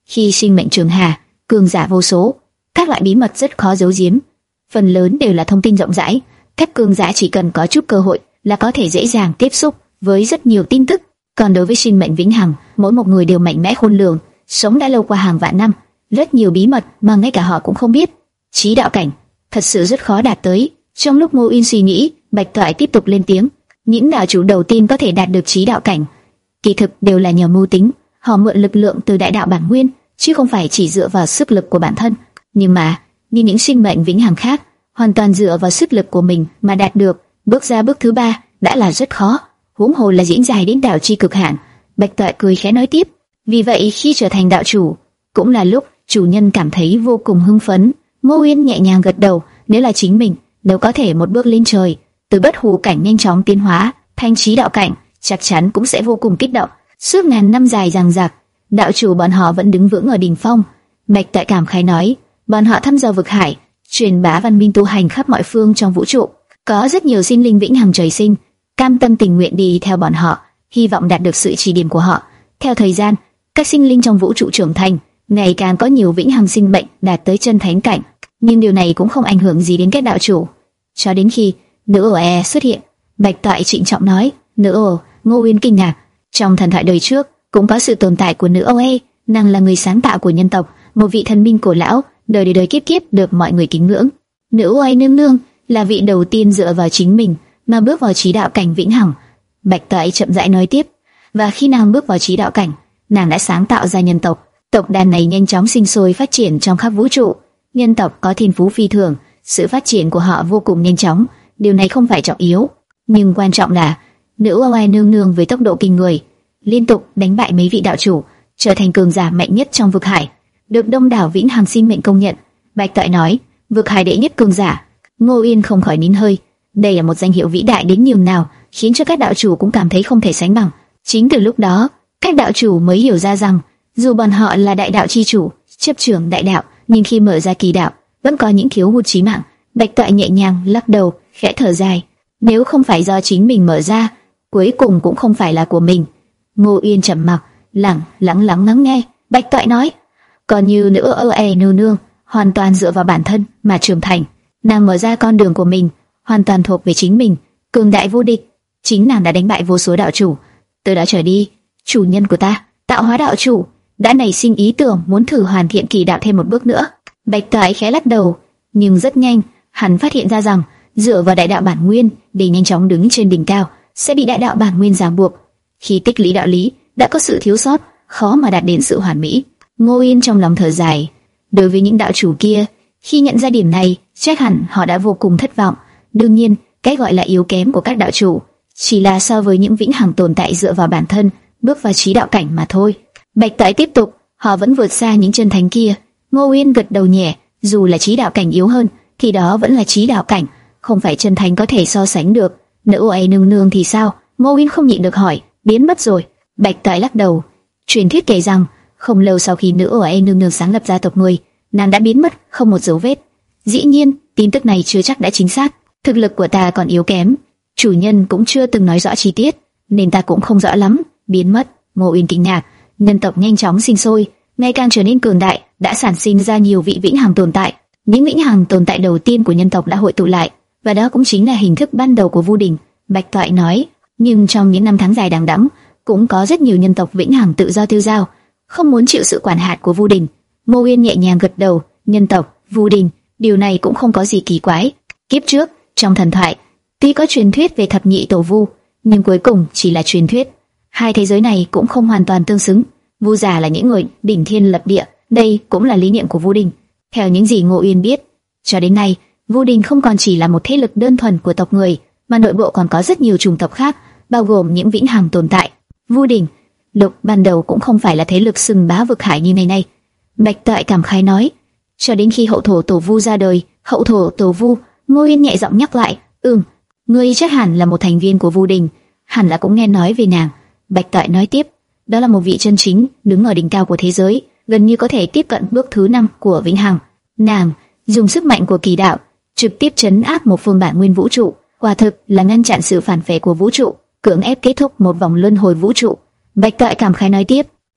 Khi sinh mệnh trường hà, cường giả vô số, các loại bí mật rất khó giấu giếm, phần lớn đều là thông tin rộng rãi. Các cường giả chỉ cần có chút cơ hội là có thể dễ dàng tiếp xúc với rất nhiều tin tức. Còn đối với sinh mệnh vĩnh hằng, mỗi một người đều mạnh mẽ khôn lường, sống đã lâu qua hàng vạn năm, rất nhiều bí mật mà ngay cả họ cũng không biết. Chí đạo cảnh thật sự rất khó đạt tới. Trong lúc Ngô Uyên suy nghĩ, Bạch Toại tiếp tục lên tiếng. Những đạo chủ đầu tiên có thể đạt được chí đạo cảnh, kỳ thực đều là nhờ mưu tính. Họ mượn lực lượng từ đại đạo bản nguyên, chứ không phải chỉ dựa vào sức lực của bản thân. Nhưng mà, như những sinh mệnh vĩnh hằng khác, hoàn toàn dựa vào sức lực của mình mà đạt được, bước ra bước thứ ba đã là rất khó, huống hồ là diễn dài đến đạo chi cực hạn. Bạch Toại cười khẽ nói tiếp, vì vậy khi trở thành đạo chủ, cũng là lúc chủ nhân cảm thấy vô cùng hưng phấn. Ngô Uyên nhẹ nhàng gật đầu, nếu là chính mình, nếu có thể một bước lên trời, từ bất hủ cảnh nhanh chóng tiến hóa thành chí đạo cảnh, chắc chắn cũng sẽ vô cùng kích động. Suốt ngàn năm dài dằng dặc, đạo chủ bọn họ vẫn đứng vững ở đỉnh phong. Bạch Toại cảm khái nói, bọn họ thăm dò vực hải, truyền bá văn minh tu hành khắp mọi phương trong vũ trụ. Có rất nhiều sinh linh vĩnh hằng trời sinh, cam tâm tình nguyện đi theo bọn họ, hy vọng đạt được sự chỉ điểm của họ. Theo thời gian, các sinh linh trong vũ trụ trưởng thành, ngày càng có nhiều vĩnh hằng sinh mệnh đạt tới chân thánh cảnh, nhưng điều này cũng không ảnh hưởng gì đến các đạo chủ. Cho đến khi nữ ổ e xuất hiện, Bạch Toại trịnh trọng nói, nữ ổ. Ngô Uyên kinh ngạc, trong thần thoại đời trước cũng có sự tồn tại của nữ ổ e, nàng là người sáng tạo của nhân tộc, một vị thần minh cổ lão, đời đời đời kiếp kiếp được mọi người kính ngưỡng. Nữ ổ e nương nương là vị đầu tiên dựa vào chính mình mà bước vào chí đạo cảnh vĩnh hằng. Bạch Toại chậm rãi nói tiếp, và khi nàng bước vào chí đạo cảnh, nàng đã sáng tạo ra nhân tộc. Tộc đàn này nhanh chóng sinh sôi phát triển trong khắp vũ trụ. Nhân tộc có thiên phú phi thường, sự phát triển của họ vô cùng nhanh chóng. Điều này không phải trọng yếu, nhưng quan trọng là nữ oai nương nương với tốc độ kinh người, liên tục đánh bại mấy vị đạo chủ, trở thành cường giả mạnh nhất trong vực hải, được đông đảo vĩnh hằng sinh mệnh công nhận. Bạch Toại nói, vực hải đệ nhất cường giả. Ngô Uyên không khỏi nín hơi. Đây là một danh hiệu vĩ đại đến nhường nào, khiến cho các đạo chủ cũng cảm thấy không thể sánh bằng. Chính từ lúc đó, các đạo chủ mới hiểu ra rằng, dù bọn họ là đại đạo chi chủ, chấp trưởng đại đạo, nhưng khi mở ra kỳ đạo, vẫn có những thiếu hụt chí mạng. Bạch Toại nhẹ nhàng lắc đầu, khẽ thở dài. Nếu không phải do chính mình mở ra, cuối cùng cũng không phải là của mình. Ngô Uyên trầm mặc, lặng lắng lắng lắng nghe. Bạch Toại nói, còn như nữ ơ e nương nương, hoàn toàn dựa vào bản thân mà trưởng thành. Nàng mở ra con đường của mình, hoàn toàn thuộc về chính mình, cường đại vô địch. Chính nàng đã đánh bại vô số đạo chủ. Từ đó trở đi, chủ nhân của ta, tạo hóa đạo chủ, đã nảy sinh ý tưởng muốn thử hoàn thiện kỳ đạo thêm một bước nữa. Bạch Toại khẽ lắc đầu, nhưng rất nhanh hắn phát hiện ra rằng dựa vào đại đạo bản nguyên để nhanh chóng đứng trên đỉnh cao sẽ bị đại đạo bản nguyên ràng buộc. Khi tích lũy đạo lý đã có sự thiếu sót, khó mà đạt đến sự hoàn mỹ. Ngô Uyên trong lòng thở dài. Đối với những đạo chủ kia, khi nhận ra điểm này, chắc hẳn họ đã vô cùng thất vọng. Đương nhiên, cái gọi là yếu kém của các đạo chủ chỉ là so với những vĩnh hằng tồn tại dựa vào bản thân bước vào chí đạo cảnh mà thôi. Bạch Toại tiếp tục, họ vẫn vượt xa những chân thánh kia. Ngô Uyên gật đầu nhẹ, dù là chí đạo cảnh yếu hơn, thì đó vẫn là chí đạo cảnh, không phải chân thánh có thể so sánh được. Nữ oai nương nương thì sao? Ngô Uyên không nhịn được hỏi. Biến mất rồi. Bạch Toại lắc đầu. Truyền thuyết kể rằng, không lâu sau khi nữ oai nương nương sáng lập gia tộc người, nàng đã biến mất, không một dấu vết. Dĩ nhiên, tin tức này chưa chắc đã chính xác. Thực lực của ta còn yếu kém, chủ nhân cũng chưa từng nói rõ chi tiết, nên ta cũng không rõ lắm. Biến mất. Ngô Uyên kinh ngạc. Nhân tộc nhanh chóng sinh sôi, ngày càng trở nên cường đại, đã sản sinh ra nhiều vị vĩnh hằng tồn tại. Những vĩnh hằng tồn tại đầu tiên của nhân tộc đã hội tụ lại, và đó cũng chính là hình thức ban đầu của Vu Đình. Bạch Toại nói, nhưng trong những năm tháng dài đằng đẵng, cũng có rất nhiều nhân tộc vĩnh hằng tự do tiêu dao, không muốn chịu sự quản hạt của Vu Đình. Ngô Uyên nhẹ nhàng gật đầu. Nhân tộc, Vu Đình, điều này cũng không có gì kỳ quái. Kiếp trước, trong thần thoại, tuy có truyền thuyết về thập nhị tổ Vu, nhưng cuối cùng chỉ là truyền thuyết. Hai thế giới này cũng không hoàn toàn tương xứng. Vu giả là những người đỉnh thiên lập địa, đây cũng là lý niệm của Vu Đình. Theo những gì Ngô Uyên biết, cho đến nay, Vu Đình không còn chỉ là một thế lực đơn thuần của tộc người, mà nội bộ còn có rất nhiều chủng tộc khác, bao gồm những vĩnh hằng tồn tại. Vu Đình, lúc ban đầu cũng không phải là thế lực xưng bá vực hải như ngày nay. Bạch Toại cảm khái nói, cho đến khi hậu thổ tổ Vu ra đời. Hậu thổ tổ Vu, Ngô Uyên nhẹ giọng nhắc lại, ừm, ngươi chắc hẳn là một thành viên của Vu Đình, hẳn là cũng nghe nói về nàng. Bạch Toại nói tiếp, đó là một vị chân chính đứng ở đỉnh cao của thế giới, gần như có thể tiếp cận bước thứ năm của vĩnh hằng. Nàng dùng sức mạnh của kỳ đạo trực tiếp chấn áp một phương bản nguyên vũ trụ, quả thực là ngăn chặn sự phản phệ của vũ trụ, cưỡng ép kết thúc một vòng luân hồi vũ trụ. Bạch Toại cảm khái nói tiếp,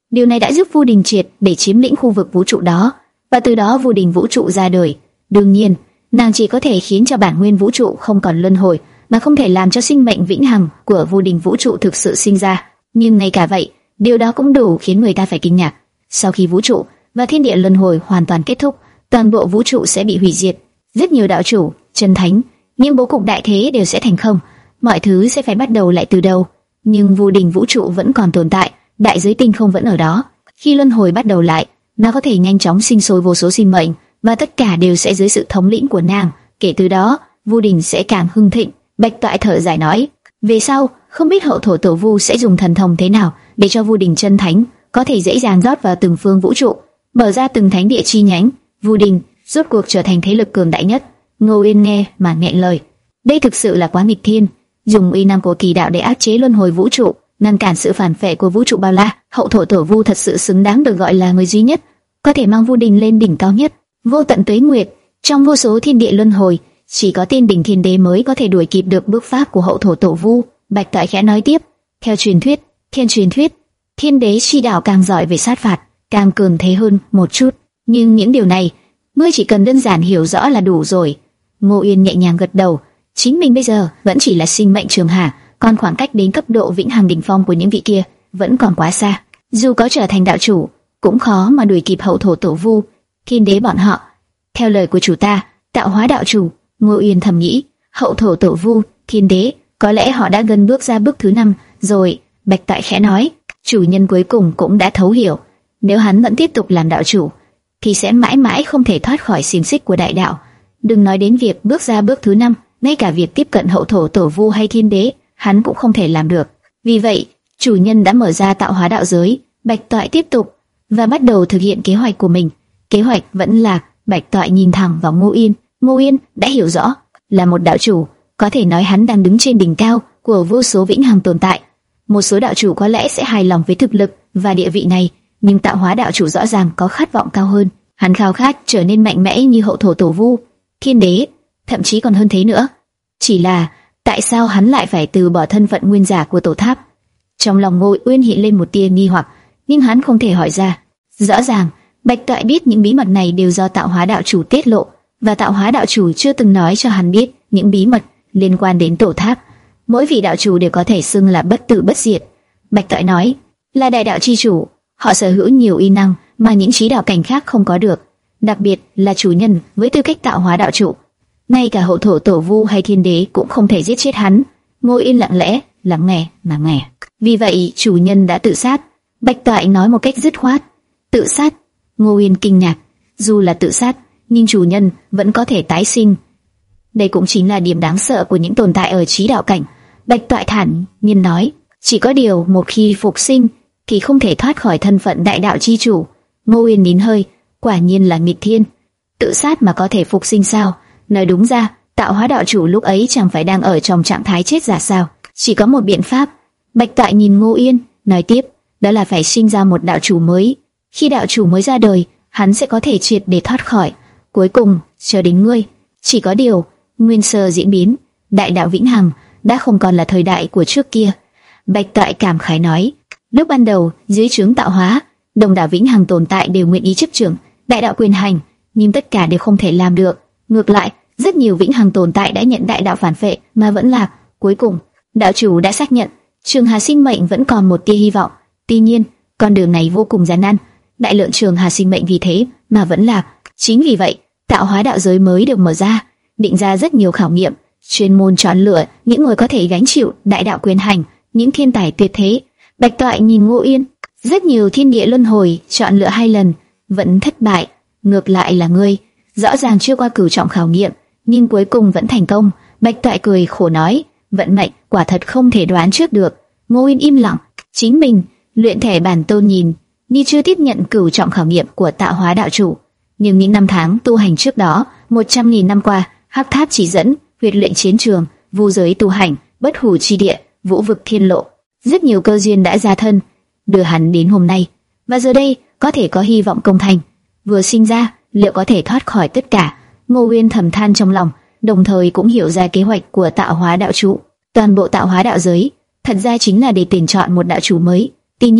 Điều này đã giúp Vu Đình triệt để chiếm lĩnh khu vực vũ trụ đó, và từ đó Vu Đình vũ trụ ra đời. Đương nhiên, nàng chỉ có thể khiến cho bản nguyên vũ trụ không còn luân hồi, mà không thể làm cho sinh mệnh vĩnh hằng của Vu Đình vũ trụ thực sự sinh ra. Nhưng ngay cả vậy, điều đó cũng đủ khiến người ta phải kinh ngạc. Sau khi vũ trụ và thiên địa luân hồi hoàn toàn kết thúc, toàn bộ vũ trụ sẽ bị hủy diệt. Rất nhiều đạo chủ, chân thánh, những bố cục đại thế đều sẽ thành không, mọi thứ sẽ phải bắt đầu lại từ đầu. Nhưng Vu Đình vũ trụ vẫn còn tồn tại, đại giới tinh không vẫn ở đó. Khi luân hồi bắt đầu lại, nó có thể nhanh chóng sinh sôi vô số sinh mệnh, và tất cả đều sẽ dưới sự thống lĩnh của nàng. Kể từ đó, Vu Đình sẽ càng hưng thịnh. Bạch Toại thở dài nói, về sau không biết hậu thổ tổ Vu sẽ dùng thần thông thế nào để cho Vu Đình chân thánh có thể dễ dàng rót vào từng phương vũ trụ, mở ra từng thánh địa chi nhánh. Vu Đình rốt cuộc trở thành thế lực cường đại nhất. Ngô Uyên nghe mà nghẹn lời. Đây thực sự là quá nghịch thiên, dùng uy năng của kỳ đạo để áp chế luân hồi vũ trụ, ngăn cản sự phản phệ của vũ trụ bao la. Hậu thổ tổ Vu thật sự xứng đáng được gọi là người duy nhất có thể mang Vu Đình lên đỉnh cao nhất. Vô tận tuế nguyệt, trong vô số thiên địa luân hồi, chỉ có Tiên Đỉnh Thiên Đế mới có thể đuổi kịp được bước pháp của hậu thổ tổ Vu. Bạch Toại khẽ nói tiếp, theo truyền thuyết, thiên truyền thuyết, thiên đế chi đạo càng giỏi về sát phạt, càng cường thế hơn một chút. Nhưng những điều này, ngươi chỉ cần đơn giản hiểu rõ là đủ rồi. Ngô Uyên nhẹ nhàng gật đầu, chính mình bây giờ vẫn chỉ là sinh mệnh trường hà, còn khoảng cách đến cấp độ vĩnh hằng đỉnh phong của những vị kia vẫn còn quá xa. Dù có trở thành đạo chủ, cũng khó mà đuổi kịp hậu thổ tổ Vu, thiên đế bọn họ. Theo lời của chủ ta, tạo hóa đạo chủ, Ngô Uyên thầm nghĩ, hậu thổ tổ Vu, thiên đế, có lẽ họ đã gần bước ra bước thứ năm rồi. Bạch Toại khẽ nói, chủ nhân cuối cùng cũng đã thấu hiểu, nếu hắn vẫn tiếp tục làm đạo chủ, thì sẽ mãi mãi không thể thoát khỏi xiềng xích của đại đạo. Đừng nói đến việc bước ra bước thứ năm, ngay cả việc tiếp cận hậu thổ tổ Vu hay thiên đế, hắn cũng không thể làm được. Vì vậy, chủ nhân đã mở ra tạo hóa đạo giới. Bạch Toại tiếp tục và bắt đầu thực hiện kế hoạch của mình. Kế hoạch vẫn là, Bạch Toại nhìn thẳng vào Ngô Uyên. Ngô Uyên đã hiểu rõ, là một đạo chủ, có thể nói hắn đang đứng trên đỉnh cao của vô số vĩnh hằng tồn tại. Một số đạo chủ có lẽ sẽ hài lòng với thực lực và địa vị này, nhưng tạo hóa đạo chủ rõ ràng có khát vọng cao hơn. Hắn khao khát trở nên mạnh mẽ như hậu thổ tổ Vu, thiên đế, thậm chí còn hơn thế nữa. Chỉ là, tại sao hắn lại phải từ bỏ thân phận nguyên giả của tổ tháp? Trong lòng Ngô Uyên hiện lên một tia nghi hoặc, nhưng hắn không thể hỏi ra. Rõ ràng, Bạch Toại biết những bí mật này đều do tạo hóa đạo chủ tiết lộ, và tạo hóa đạo chủ chưa từng nói cho hắn biết những bí mật liên quan đến tổ tháp. Mỗi vị đạo chủ đều có thể xưng là bất tử bất diệt. Bạch Toại nói, là đại đạo chi chủ, họ sở hữu nhiều uy năng mà những trí đạo cảnh khác không có được, đặc biệt là chủ nhân với tư cách tạo hóa đạo chủ. Ngay cả hậu thổ tổ Vu hay thiên đế cũng không thể giết chết hắn. Ngô Yên lặng lẽ lắng nghe mà nghe. Vì vậy chủ nhân đã tự sát. Bạch Toại nói một cách dứt khoát. Tự sát? Ngô Yên kinh ngạc. Dù là tự sát, nhưng chủ nhân vẫn có thể tái sinh. Đây cũng chính là điểm đáng sợ của những tồn tại ở trí đạo cảnh. Bạch Toại thản nhiên nói, chỉ có điều một khi phục sinh thì không thể thoát khỏi thân phận đại đạo chi chủ. Ngô Uyên nín hơi, quả nhiên là nghịch thiên. Tự sát mà có thể phục sinh sao? Nói đúng ra, tạo hóa đạo chủ lúc ấy chẳng phải đang ở trong trạng thái chết giả sao? Chỉ có một biện pháp. Bạch Toại nhìn Ngô Uyên, nói tiếp, đó là phải sinh ra một đạo chủ mới. Khi đạo chủ mới ra đời, hắn sẽ có thể triệt để thoát khỏi. Cuối cùng, chờ đến ngươi. Chỉ có điều, nguyên sơ diễn biến, đại đạo vĩnh hằng đã không còn là thời đại của trước kia. Bạch Toại cảm khái nói, lúc ban đầu dưới trướng tạo hóa, đồng đạo vĩnh hằng tồn tại đều nguyện ý chấp trưởng đại đạo quyền hành, nhưng tất cả đều không thể làm được. Ngược lại, rất nhiều vĩnh hằng tồn tại đã nhận đại đạo phản phệ mà vẫn lạc. Cuối cùng, đạo chủ đã xác nhận Trường Hà sinh mệnh vẫn còn một tia hy vọng. Tuy nhiên, con đường này vô cùng gian nan. Đại lượng Trường Hà sinh mệnh vì thế mà vẫn lạc. Chính vì vậy, tạo hóa đạo giới mới được mở ra, định ra rất nhiều khảo nghiệm, chuyên môn chọn lựa những người có thể gánh chịu đại đạo quyền hành, những thiên tài tuyệt thế. Bạch Toại nhìn Ngô Yên, rất nhiều thiên địa luân hồi chọn lựa hai lần vẫn thất bại. Ngược lại là ngươi, rõ ràng chưa qua cửu trọng khảo nghiệm, nhưng cuối cùng vẫn thành công. Bạch Toại cười khổ nói, vận mệnh quả thật không thể đoán trước được. Ngô Yên im lặng, chính mình luyện thể bản tôn nhìn như chưa tiếp nhận cửu trọng khảo nghiệm của tạo hóa đạo chủ, nhưng những năm tháng tu hành trước đó, một trăm nghìn năm qua, hắc tháp chỉ dẫn, huyệt luyện chiến trường, vu giới tu hành, bất hủ chi địa, vũ vực thiên lộ, rất nhiều cơ duyên đã ra thân, đưa hắn đến hôm nay, và giờ đây có thể có hy vọng công thành. Vừa sinh ra, liệu có thể thoát khỏi tất cả? Ngô Uyên thầm than trong lòng, đồng thời cũng hiểu ra kế hoạch của tạo hóa đạo chủ. Toàn bộ tạo hóa đạo giới thật ra chính là để tuyển chọn một đạo chủ mới. Tuy nhiên,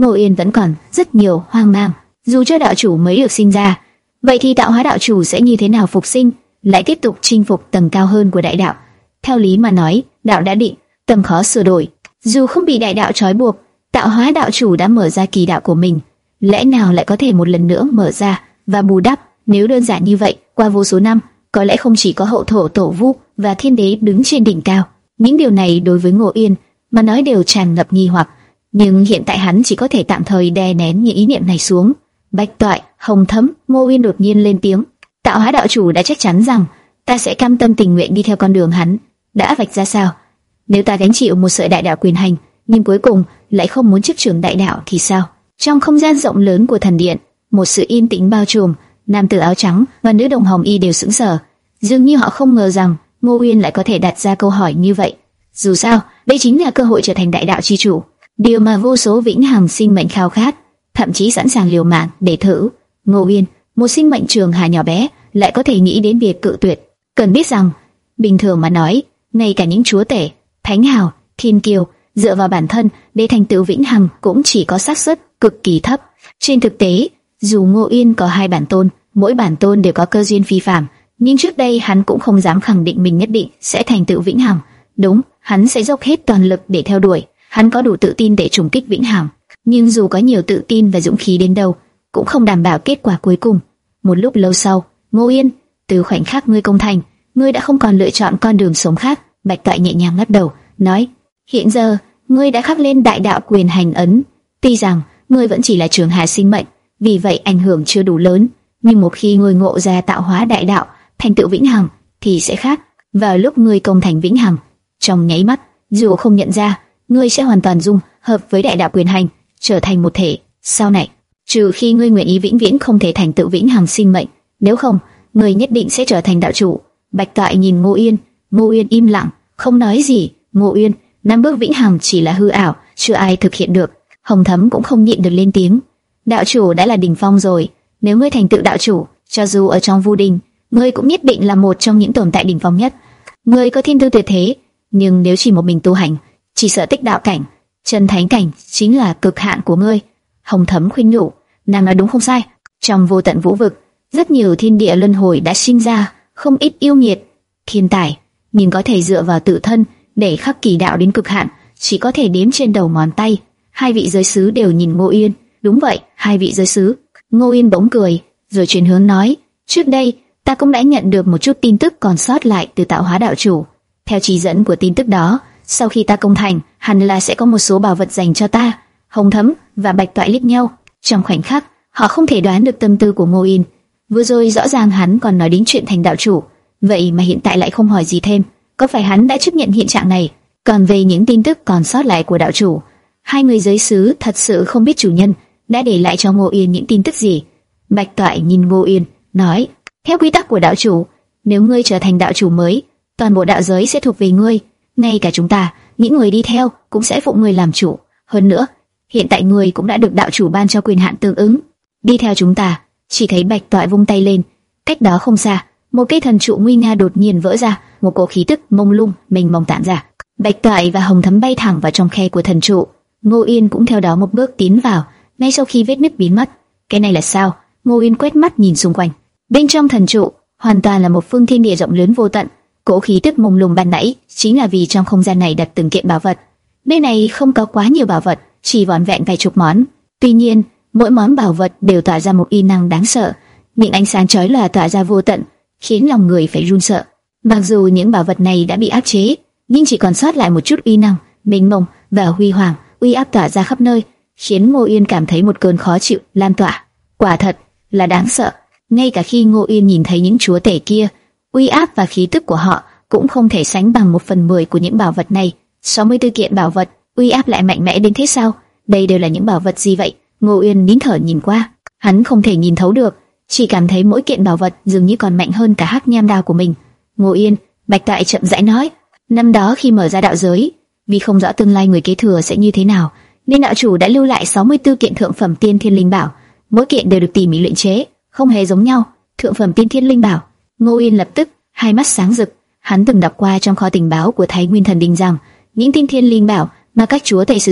Ngô Yên vẫn còn rất nhiều hoang mang. Dù cho đạo chủ mới được sinh ra, vậy thì tạo hóa đạo chủ sẽ như thế nào phục sinh, lại tiếp tục chinh phục tầng cao hơn của đại đạo? Theo lý mà nói, đạo đã định, tầm khó sửa đổi. Dù không bị đại đạo trói buộc, tạo hóa đạo chủ đã mở ra kỳ đạo của mình, lẽ nào lại có thể một lần nữa mở ra và bù đắp? Nếu đơn giản như vậy, qua vô số năm, có lẽ không chỉ có hậu thổ tổ vu và thiên đế đứng trên đỉnh cao. Những điều này đối với Ngô Yên mà nói đều tràn ngập nghi hoặc, nhưng hiện tại hắn chỉ có thể tạm thời đè nén những ý niệm này xuống. Bạch Toại, Hồng Thấm, Ngô Yên đột nhiên lên tiếng. Tạo hóa đạo chủ đã chắc chắn rằng ta sẽ cam tâm tình nguyện đi theo con đường hắn đã vạch ra sao? Nếu ta gánh chịu một sợi đại đạo quyền hành, nhưng cuối cùng lại không muốn chức trưởng đại đạo thì sao? Trong không gian rộng lớn của thần điện, một sự yên tĩnh bao trùm. Nam tử áo trắng và nữ đồng hồng y đều sững sờ, dường như họ không ngờ rằng Ngô Uyên lại có thể đặt ra câu hỏi như vậy. Dù sao, đây chính là cơ hội trở thành đại đạo chi chủ, điều mà vô số vĩnh hằng sinh mệnh khao khát, thậm chí sẵn sàng liều mạng để thử. Ngô Uyên, một sinh mệnh trường hà nhỏ bé, lại có thể nghĩ đến việc cự tuyệt. Cần biết rằng, bình thường mà nói, ngay cả những chúa tể, thánh hào, thiên kiêu, dựa vào bản thân để thành tựu vĩnh hằng cũng chỉ có xác suất cực kỳ thấp. Trên thực tế, dù Ngô Uyên có hai bản tôn, mỗi bản tôn đều có cơ duyên phi phàm, nhưng trước đây hắn cũng không dám khẳng định mình nhất định sẽ thành tựu vĩnh hằng. Đúng, hắn sẽ dốc hết toàn lực để theo đuổi, hắn có đủ tự tin để trùng kích vĩnh hằng, nhưng dù có nhiều tự tin và dũng khí đến đâu, cũng không đảm bảo kết quả cuối cùng. Một lúc lâu sau, Ngô Uyên, từ khoảnh khắc ngươi công thành, ngươi đã không còn lựa chọn con đường sống khác. Bạch Toại nhẹ nhàng lắc đầu, nói: hiện giờ ngươi đã khắc lên đại đạo quyền hành ấn, tuy rằng ngươi vẫn chỉ là trường hà sinh mệnh, vì vậy ảnh hưởng chưa đủ lớn, nhưng một khi ngươi ngộ ra tạo hóa đại đạo, thành tựu vĩnh hằng thì sẽ khác. Vào lúc ngươi công thành vĩnh hằng, trong nháy mắt, dù không nhận ra, ngươi sẽ hoàn toàn dung hợp với đại đạo quyền hành, trở thành một thể. Sau này, trừ khi ngươi nguyện ý vĩnh viễn không thể thành tựu vĩnh hằng sinh mệnh, nếu không, ngươi nhất định sẽ trở thành đạo chủ. Bạch Toại nhìn Ngô Uyên, Ngô Uyên im lặng, không nói gì. Ngô Uyên, năm bước vĩnh hằng chỉ là hư ảo, chưa ai thực hiện được. Hồng Thấm cũng không nhịn được lên tiếng: đạo chủ đã là đỉnh phong rồi, nếu ngươi thành tựu đạo chủ, cho dù ở trong vu đình, ngươi cũng nhất định là một trong những tồn tại đỉnh phong nhất. Ngươi có thiên tư tuyệt thế, nhưng nếu chỉ một mình tu hành, chỉ sợ tích đạo cảnh, chân thánh cảnh chính là cực hạn của ngươi. Hồng Thấm khuyên nhủ, nàng nói đúng không sai. Trong vô tận vũ vực, rất nhiều thiên địa luân hồi đã sinh ra không ít yêu nghiệt, thiên tài, nhưng có thể dựa vào tự thân để khắc kỳ đạo đến cực hạn, chỉ có thể đếm trên đầu ngón tay. Hai vị giới sứ đều nhìn Ngô Uyên. Đúng vậy, hai vị giới sứ. Ngô Uyên bỗng cười, rồi chuyển hướng nói: trước đây ta cũng đã nhận được một chút tin tức còn sót lại từ tạo hóa đạo chủ. Theo chỉ dẫn của tin tức đó, sau khi ta công thành, hẳn là sẽ có một số bảo vật dành cho ta. Hồng Thấm và Bạch Toại liếc nhau, trong khoảnh khắc họ không thể đoán được tâm tư của Ngô Uyên. Vừa rồi rõ ràng hắn còn nói đến chuyện thành đạo chủ, vậy mà hiện tại lại không hỏi gì thêm. Có phải hắn đã chấp nhận hiện trạng này? Còn về những tin tức còn sót lại của đạo chủ, hai người giới sứ thật sự không biết chủ nhân đã để lại cho Ngô Uyên những tin tức gì. Bạch Toại nhìn Ngô Uyên, nói: theo quy tắc của đạo chủ, nếu ngươi trở thành đạo chủ mới, toàn bộ đạo giới sẽ thuộc về ngươi, ngay cả chúng ta, những người đi theo cũng sẽ phụng ngươi làm chủ. Hơn nữa, hiện tại ngươi cũng đã được đạo chủ ban cho quyền hạn tương ứng. Đi theo chúng ta. Chỉ thấy Bạch Toại vung tay lên, cách đó không xa, một cây thần trụ nguy nga đột nhiên vỡ ra, một cỗ khí tức mông lung mênh mông tản ra. Bạch Toại và Hồng Thấm bay thẳng vào trong khe của thần trụ. Ngô Uyên cũng theo đó một bước tiến vào. Ngay sau khi vết nứt biến mất, cái này là sao? Ngô Uyên quét mắt nhìn xung quanh. Bên trong thần trụ hoàn toàn là một phương thiên địa rộng lớn vô tận. Cỗ khí tức mông lung ban nãy chính là vì trong không gian này đặt từng kiện bảo vật. Nơi này không có quá nhiều bảo vật, chỉ vỏn vẹn vài chục món. Tuy nhiên, mỗi món bảo vật đều tỏa ra một uy năng đáng sợ, những ánh sáng chói lòa tỏa ra vô tận, khiến lòng người phải run sợ. Mặc dù những bảo vật này đã bị áp chế, nhưng chỉ còn sót lại một chút uy năng mênh mông và huy hoàng, uy áp tỏa ra khắp nơi, khiến Ngô Uyên cảm thấy một cơn khó chịu lan tỏa. Quả thật là đáng sợ. Ngay cả khi Ngô Uyên nhìn thấy những chúa tể kia, uy áp và khí tức của họ cũng không thể sánh bằng một phần mười của những bảo vật này. sáu mươi tư kiện bảo vật, uy áp lại mạnh mẽ đến thế sao? Đây đều là những bảo vật gì vậy? Ngô Uyên nín thở nhìn qua, hắn không thể nhìn thấu được, chỉ cảm thấy mỗi kiện bảo vật dường như còn mạnh hơn cả hắc nham đao của mình. Ngô Uyên, Bạch Toại chậm rãi nói: năm đó khi mở ra đạo giới, vì không rõ tương lai người kế thừa sẽ như thế nào, nên đạo chủ đã lưu lại sáu mươi tư kiện thượng phẩm tiên thiên linh bảo, mỗi kiện đều được tỉ mỉ luyện chế, không hề giống nhau. Thượng phẩm tiên thiên linh bảo. Ngô Uyên lập tức hai mắt sáng rực, hắn từng đọc qua trong kho tình báo của Thái Nguyên Thần Đình rằng những tiên thiên linh bảo mà các chúa tể sử dụng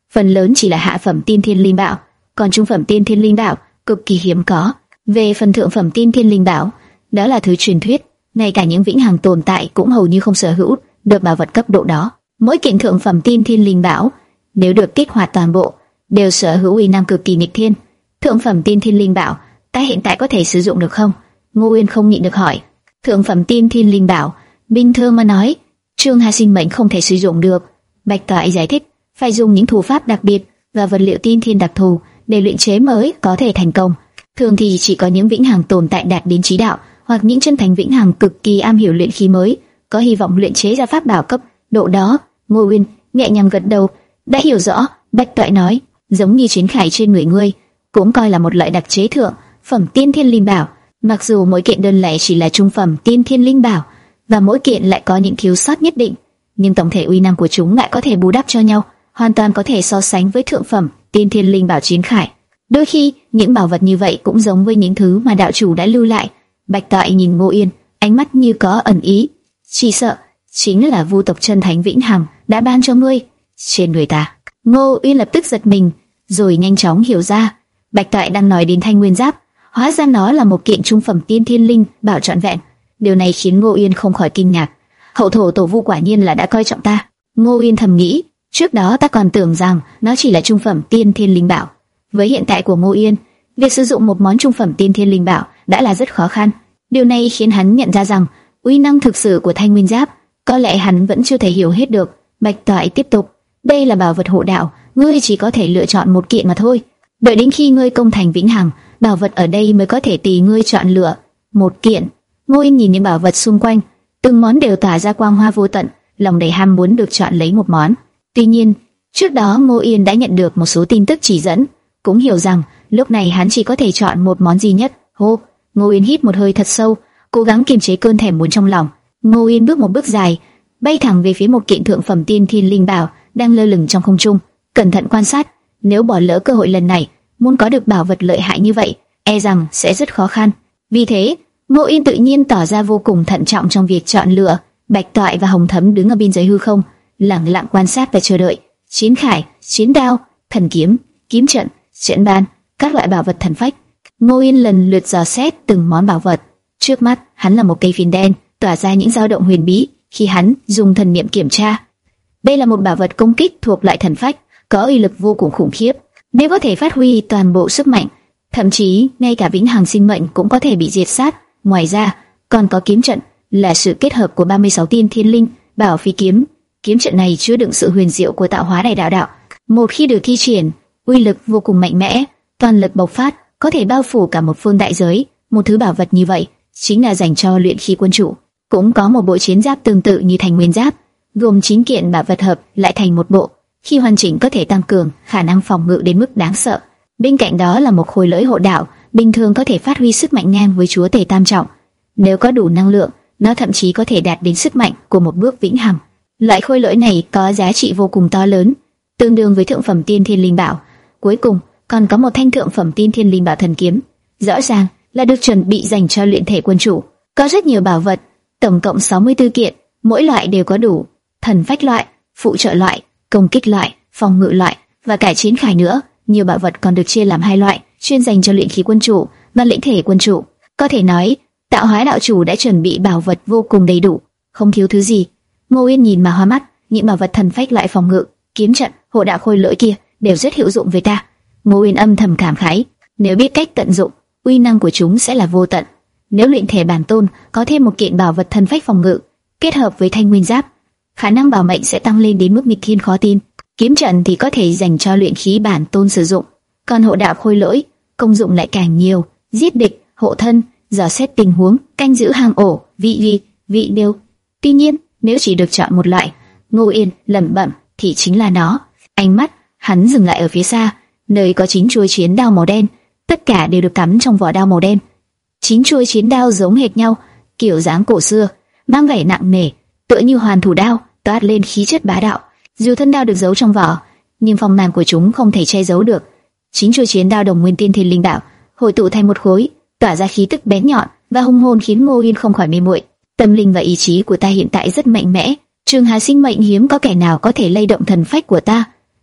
phần lớn chỉ là hạ phẩm tiên thiên linh bảo, còn trung phẩm tiên thiên linh bảo cực kỳ hiếm có. Về phần thượng phẩm tiên thiên linh bảo, đó là thứ truyền thuyết, ngay cả những vĩnh hằng tồn tại cũng hầu như không sở hữu được bảo vật cấp độ đó. Mỗi kiện thượng phẩm tiên thiên linh bảo nếu được kích hoạt toàn bộ, đều sở hữu uy năng cực kỳ nghịch thiên. Thượng phẩm tiên thiên linh bảo, ta hiện tại có thể sử dụng được không? Ngô Uyên không nhịn được hỏi. Thượng phẩm tiên thiên linh bảo, bình thường mà nói, Trương Hà sinh mệnh không thể sử dụng được. Bạch Toại giải thích, phải dùng những thủ pháp đặc biệt và vật liệu tiên thiên đặc thù để luyện chế mới có thể thành công. Thường thì chỉ có những vĩnh hằng tồn tại đạt đến chí đạo, hoặc những chân thành vĩnh hằng cực kỳ am hiểu luyện khí mới có hy vọng luyện chế ra pháp bảo cấp độ đó. Ngô Uyên nhẹ nhàng gật đầu, đã hiểu rõ. Bạch Toại nói, giống như chiến khải trên người ngươi, cũng coi là một loại đặc chế thượng phẩm tiên thiên linh bảo. Mặc dù mỗi kiện đơn lẻ chỉ là trung phẩm tiên thiên linh bảo, và mỗi kiện lại có những thiếu sót nhất định, nhưng tổng thể uy năng của chúng lại có thể bù đắp cho nhau, hoàn toàn có thể so sánh với thượng phẩm tiên thiên linh bảo chiến khải. Đôi khi, những bảo vật như vậy cũng giống với những thứ mà đạo chủ đã lưu lại. Bạch Toại nhìn Ngô Uyên, ánh mắt như có ẩn ý, chỉ sợ chính là vu tộc chân thánh vĩnh hằng đã ban cho ngươi trên người ta. Ngô Uyên lập tức giật mình, rồi nhanh chóng hiểu ra, Bạch Toại đang nói đến Thanh Nguyên Giáp, hóa ra nó là một kiện trung phẩm tiên thiên linh bảo trọn vẹn. Điều này khiến Ngô Uyên không khỏi kinh ngạc. Hậu thổ tổ vu quả nhiên là đã coi trọng ta. Ngô Uyên thầm nghĩ, trước đó ta còn tưởng rằng nó chỉ là trung phẩm tiên thiên linh bảo. Với hiện tại của Ngô Uyên, việc sử dụng một món trung phẩm tiên thiên linh bảo đã là rất khó khăn. Điều này khiến hắn nhận ra rằng uy năng thực sự của Thanh Nguyên Giáp có lẽ hắn vẫn chưa thể hiểu hết được. Bạch Toại tiếp tục, đây là bảo vật hộ đạo, ngươi chỉ có thể lựa chọn một kiện mà thôi. Đợi đến khi ngươi công thành vĩnh hằng, bảo vật ở đây mới có thể tùy ngươi chọn lựa một kiện. Ngô Uyên nhìn những bảo vật xung quanh, từng món đều tỏa ra quang hoa vô tận, lòng đầy ham muốn được chọn lấy một món. Tuy nhiên, trước đó Ngô Uyên đã nhận được một số tin tức chỉ dẫn, cũng hiểu rằng lúc này hắn chỉ có thể chọn một món duy nhất. Hô, Ngô Uyên hít một hơi thật sâu, cố gắng kiềm chế cơn thèm muốn trong lòng. Ngô Uyên bước một bước dài, bay thẳng về phía một kiện thượng phẩm tiên thiên linh bảo đang lơ lửng trong không trung, cẩn thận quan sát. Nếu bỏ lỡ cơ hội lần này, muốn có được bảo vật lợi hại như vậy, e rằng sẽ rất khó khăn. Vì thế, Ngô Uyên tự nhiên tỏ ra vô cùng thận trọng trong việc chọn lựa. Bạch Toại và Hồng Thấm đứng ở biên giới hư không, lặng lặng quan sát và chờ đợi. Chiến khải, chiến đao, thần kiếm, kiếm trận, trận bàn, các loại bảo vật thần phách. Ngô Uyên lần lượt dò xét từng món bảo vật. Trước mắt, hắn là một cây phiến đen, tỏa ra những dao động huyền bí khi hắn dùng thần niệm kiểm tra. Đây là một bảo vật công kích thuộc loại thần phách, có uy lực vô cùng khủng khiếp. Nếu có thể phát huy toàn bộ sức mạnh, thậm chí ngay cả vĩnh hằng sinh mệnh cũng có thể bị diệt sát. Ngoài ra, còn có kiếm trận, là sự kết hợp của ba mươi sáu tiên thiên linh bảo phi kiếm. Kiếm trận này chứa đựng sự huyền diệu của tạo hóa đại đạo đạo. Một khi được thi triển, uy lực vô cùng mạnh mẽ, toàn lực bộc phát, có thể bao phủ cả một phương đại giới. Một thứ bảo vật như vậy chính là dành cho luyện khí quân chủ. Cũng có một bộ chiến giáp tương tự như Thanh Nguyên Giáp, gồm chín kiện bảo vật hợp lại thành một bộ. Khi hoàn chỉnh có thể tăng cường khả năng phòng ngự đến mức đáng sợ. Bên cạnh đó là một khối lưỡi hộ đạo, bình thường có thể phát huy sức mạnh ngang với chúa tể tam trọng. Nếu có đủ năng lượng, nó thậm chí có thể đạt đến sức mạnh của một bước vĩnh hằng. Loại khối lưỡi này có giá trị vô cùng to lớn, tương đương với thượng phẩm tiên thiên linh bảo. Cuối cùng, còn có một thanh thượng phẩm tiên thiên linh bảo thần kiếm, rõ ràng là được chuẩn bị dành cho luyện thể quân chủ. Có rất nhiều bảo vật, tổng cộng sáu mươi tư kiện, mỗi loại đều có đủ thần phách loại, phụ trợ loại, công kích loại, phòng ngự loại và cả chiến khải nữa. Nhiều bảo vật còn được chia làm hai loại, chuyên dành cho luyện khí quân chủ và lĩnh thể quân chủ. Có thể nói, tạo hóa đạo chủ đã chuẩn bị bảo vật vô cùng đầy đủ, không thiếu thứ gì. Ngô Uyên nhìn mà hoa mắt, những bảo vật thần phách loại phòng ngự, kiếm trận, hộ đạo khôi lỗi kia đều rất hữu dụng với ta. Ngô Uyên âm thầm cảm khái, nếu biết cách tận dụng, uy năng của chúng sẽ là vô tận. Nếu luyện thể bản tôn có thêm một kiện bảo vật thần phách phòng ngự, kết hợp với Thanh Nguyên Giáp, khả năng bảo mệnh sẽ tăng lên đến mức nghịch thiên khó tin. Kiếm trận thì có thể dành cho luyện khí bản tôn sử dụng, còn hộ đạo khôi lỗi công dụng lại càng nhiều, giết địch, hộ thân, dò xét tình huống, canh giữ hang ổ, vị vị, vị đều. Tuy nhiên, nếu chỉ được chọn một loại, Ngô Uyên lẩm bẩm, thì chính là nó. Ánh mắt hắn dừng lại ở phía xa, nơi có chín chuôi chiến đao màu đen, tất cả đều được cắm trong vỏ đao màu đen. Chín chuôi chiến đao giống hệt nhau, kiểu dáng cổ xưa, mang vẻ nặng nề, tựa như hoàn thủ đao, toát lên khí chất bá đạo. Dù thân đao được giấu trong vỏ, nhưng phong mang của chúng không thể che giấu được. Chín chuôi chiến đao đồng nguyên tiên thiên linh bảo hội tụ thành một khối, tỏa ra khí tức bén nhọn và hung hồn, khiến Ngô Uyên không khỏi mê muội. Tâm linh và ý chí của ta hiện tại rất mạnh mẽ, Trường Hà sinh mệnh hiếm có kẻ nào có thể lay động thần phách của ta.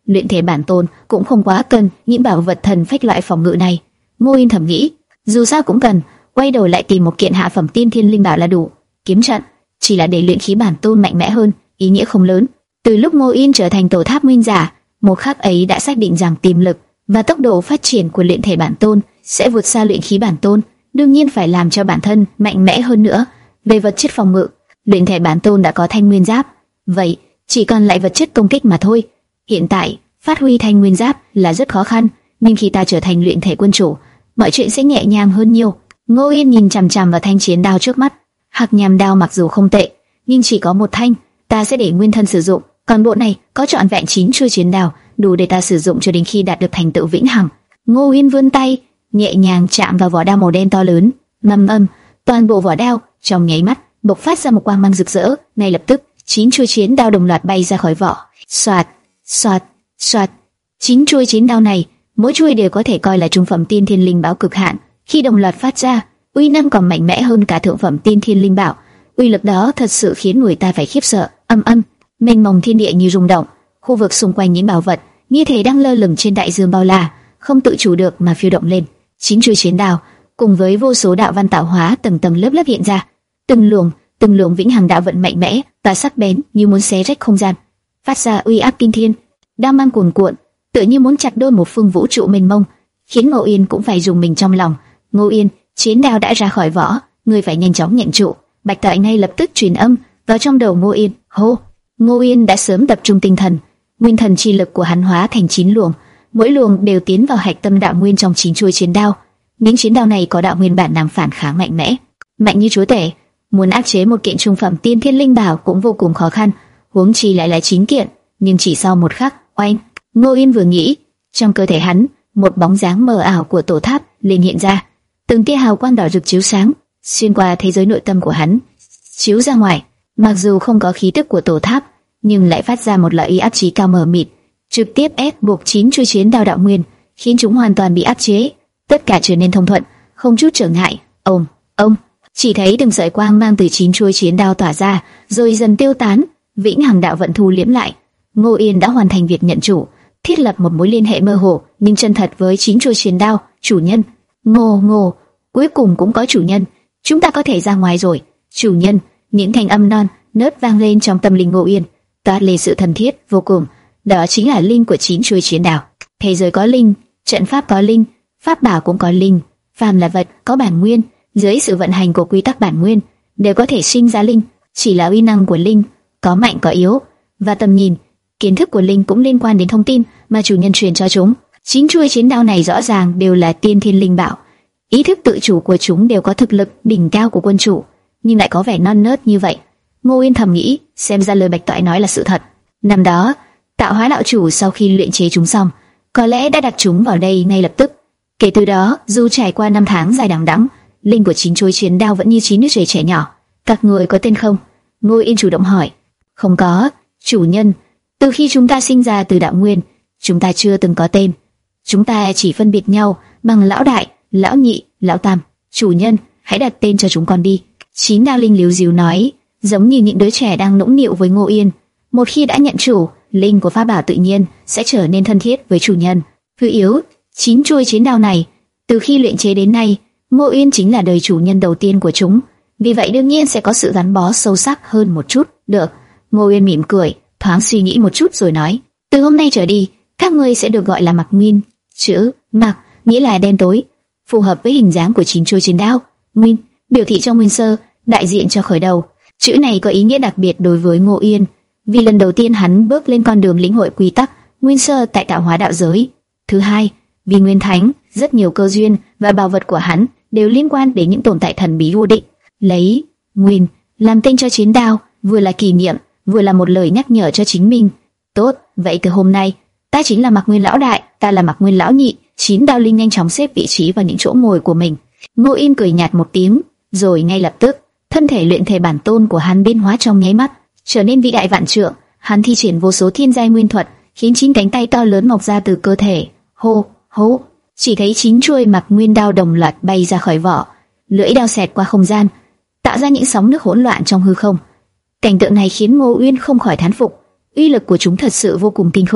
luyện thể bản tôn cũng không quá cần những bảo vật thần phách loại phòng ngự này. Ngô Yên thầm nghĩ, dù sao cũng cần quay đầu lại tìm một kiện hạ phẩm tiên thiên linh bảo là đủ. Kiếm trận chỉ là để luyện khí bản tôn mạnh mẽ hơn, ý nghĩa không lớn. Từ lúc Ngô Yên trở thành tổ tháp nguyên giả, một khắc ấy đã xác định rằng tiềm lực và tốc độ phát triển của luyện thể bản tôn sẽ vượt xa luyện khí bản tôn, đương nhiên phải làm cho bản thân mạnh mẽ hơn nữa. Về vật chất phòng ngự, luyện thể bản tôn đã có thanh nguyên giáp, vậy chỉ còn lại vật chất công kích mà thôi. Hiện tại phát huy thanh nguyên giáp là rất khó khăn, nhưng khi ta trở thành luyện thể quân chủ, mọi chuyện sẽ nhẹ nhàng hơn nhiều. Ngô Yên nhìn chằm chằm vào thanh chiến đao trước mắt. Hạc nham đao mặc dù không tệ, nhưng chỉ có một thanh, ta sẽ để nguyên thân sử dụng, còn bộ này có trọn vẹn chín chuôi chiến đao, đủ để ta sử dụng cho đến khi đạt được thành tựu vĩnh hằng. Ngô Yên vươn tay, nhẹ nhàng chạm vào vỏ đao màu đen to lớn, ngâm âm, toàn bộ vỏ đao trong nháy mắt bộc phát ra một quang mang rực rỡ. Ngay lập tức, chín chuôi chiến đao đồng loạt bay ra khỏi vỏ. Xoạt, xoạt, xoạt. Chín chuôi chiến đao này, mỗi chuôi đều có thể coi là trung phẩm tiên thiên linh bảo cực hạn. Khi đồng loạt phát ra, uy năng còn mạnh mẽ hơn cả thượng phẩm tiên thiên linh bảo. Uy lực đó thật sự khiến người ta phải khiếp sợ. Âm âm, mênh mông thiên địa như rung động, khu vực xung quanh những bảo vật như thể đang lơ lửng trên đại dương bao la, không tự chủ được mà phiêu động lên. Chín chuôi chiến đao cùng với vô số đạo văn tạo hóa tầng tầng lớp lớp hiện ra, từng luồng từng luồng vĩnh hằng đạo vận mạnh mẽ và sắc bén như muốn xé rách không gian, phát ra uy áp kinh thiên, đao mang cuồn cuộn, tựa như muốn chặt đôi một phương vũ trụ mênh mông, khiến Ngô Yên cũng phải rùng mình trong lòng. Ngô Yên, chiến đao đã ra khỏi vỏ, ngươi phải nhanh chóng nhận trụ. Bạch Tại ngay lập tức truyền âm vào trong đầu Ngô Yên. Hô! Ngô Yên đã sớm tập trung tinh thần, nguyên thần chi lực của hắn hóa thành chín luồng, mỗi luồng đều tiến vào hạch tâm đạo nguyên trong chín chuôi chiến đao. Những chiến đao này có đạo nguyên bản năng phản kháng mạnh mẽ, mạnh như chúa tể. Muốn áp chế một kiện trung phẩm tiên thiên linh bảo cũng vô cùng khó khăn, huống chi lại là chín kiện. Nhưng chỉ sau một khắc, oanh! Ngô Yên vừa nghĩ, trong cơ thể hắn, một bóng dáng mờ ảo của tổ tháp liền hiện ra, từng tia hào quang đỏ rực chiếu sáng xuyên qua thế giới nội tâm của hắn, chiếu ra ngoài. Mặc dù không có khí tức của tổ tháp, nhưng lại phát ra một loại uy áp chí cao mờ mịt, trực tiếp ép buộc chín chuôi chiến đao đạo nguyên, khiến chúng hoàn toàn bị áp chế. Tất cả trở nên thông thuận, không chút trở ngại. Ông, ông, chỉ thấy từng sợi quang mang từ chín chuôi chiến đao tỏa ra, rồi dần tiêu tán, vĩnh hằng đạo vận thu liễm lại. Ngô Yên đã hoàn thành việc nhận chủ, thiết lập một mối liên hệ mơ hồ nhưng chân thật với chín chuôi chiến đao. Chủ nhân, Ngô Ngô, cuối cùng cũng có chủ nhân, chúng ta có thể ra ngoài rồi. Chủ nhân, những thanh âm non nớt vang lên trong tâm linh Ngô Yên, toát lên sự thân thiết vô cùng. Đó chính là linh của chín chuôi chiến đao. Thế giới có linh, trận pháp có linh, pháp bảo cũng có linh, phàm là vật có bản nguyên, dưới sự vận hành của quy tắc bản nguyên đều có thể sinh ra linh. Chỉ là uy năng của linh có mạnh có yếu, và tầm nhìn, kiến thức của linh cũng liên quan đến thông tin mà chủ nhân truyền cho chúng. Chín chuôi chiến đao này rõ ràng đều là tiên thiên linh bảo, ý thức tự chủ của chúng đều có thực lực đỉnh cao của quân chủ, nhưng lại có vẻ non nớt như vậy. Ngô Yên thầm nghĩ, xem ra lời Bạch Toại nói là sự thật. Năm đó, tạo hóa đạo chủ sau khi luyện chế chúng xong, có lẽ đã đặt chúng vào đây ngay lập tức. Kể từ đó, dù trải qua năm tháng dài đằng đẵng, linh của chín chuôi chiến đao vẫn như chín đứa trẻ trẻ nhỏ. Các người có tên không? Ngô Yên chủ động hỏi. Không có, chủ nhân. Từ khi chúng ta sinh ra từ đạo nguyên, chúng ta chưa từng có tên. Chúng ta chỉ phân biệt nhau bằng lão đại, lão nhị, lão tam. Chủ nhân, hãy đặt tên cho chúng con đi. Chín đao linh líu díu nói, giống như những đứa trẻ đang nũng nịu với Ngô Yên. Một khi đã nhận chủ, linh của pháp bảo tự nhiên sẽ trở nên thân thiết với chủ nhân. Hư yếu, chín chuôi chiến đao này, từ khi luyện chế đến nay, Ngô Yên chính là đời chủ nhân đầu tiên của chúng. Vì vậy đương nhiên sẽ có sự gắn bó sâu sắc hơn một chút. Được. Ngô Yên mỉm cười, thoáng suy nghĩ một chút rồi nói, từ hôm nay trở đi, các ngươi sẽ được gọi là Mạc Nguyên. Chữ Mạc nghĩa là đen tối, phù hợp với hình dáng của chín chuôi chiến đao. Nguyên biểu thị cho nguyên sơ, đại diện cho khởi đầu. Chữ này có ý nghĩa đặc biệt đối với Ngô Yên, vì lần đầu tiên hắn bước lên con đường lĩnh hội quy tắc nguyên sơ tại tạo hóa đạo giới. Thứ hai, vì Nguyên Thánh, rất nhiều cơ duyên và bảo vật của hắn đều liên quan đến những tồn tại thần bí vô định. Lấy Nguyên làm tên cho chiến đao, vừa là kỷ niệm, vừa là một lời nhắc nhở cho chính mình. Tốt, vậy từ hôm nay, ta chính là Mạc Nguyên lão đại, ta là Mạc Nguyên lão nhị. Chín đao linh nhanh chóng xếp vị trí vào những chỗ ngồi của mình. Ngô Yên cười nhạt một tiếng, rồi ngay lập tức, thân thể luyện thể bản tôn của hắn biến hóa trong nháy mắt, trở nên vĩ đại vạn trượng. Hắn thi triển vô số thiên giai nguyên thuật, khiến chín cánh tay to lớn mọc ra từ cơ thể. Hô, hô, chỉ thấy chín chuôi Mạc Nguyên đao đồng loạt bay ra khỏi vỏ, lưỡi đao xẹt qua không gian, tạo ra những sóng nước hỗn loạn trong hư không. Cảnh tượng này khiến Ngô Uyên không khỏi thán phục, uy lực của chúng thật sự vô cùng kinh khủng.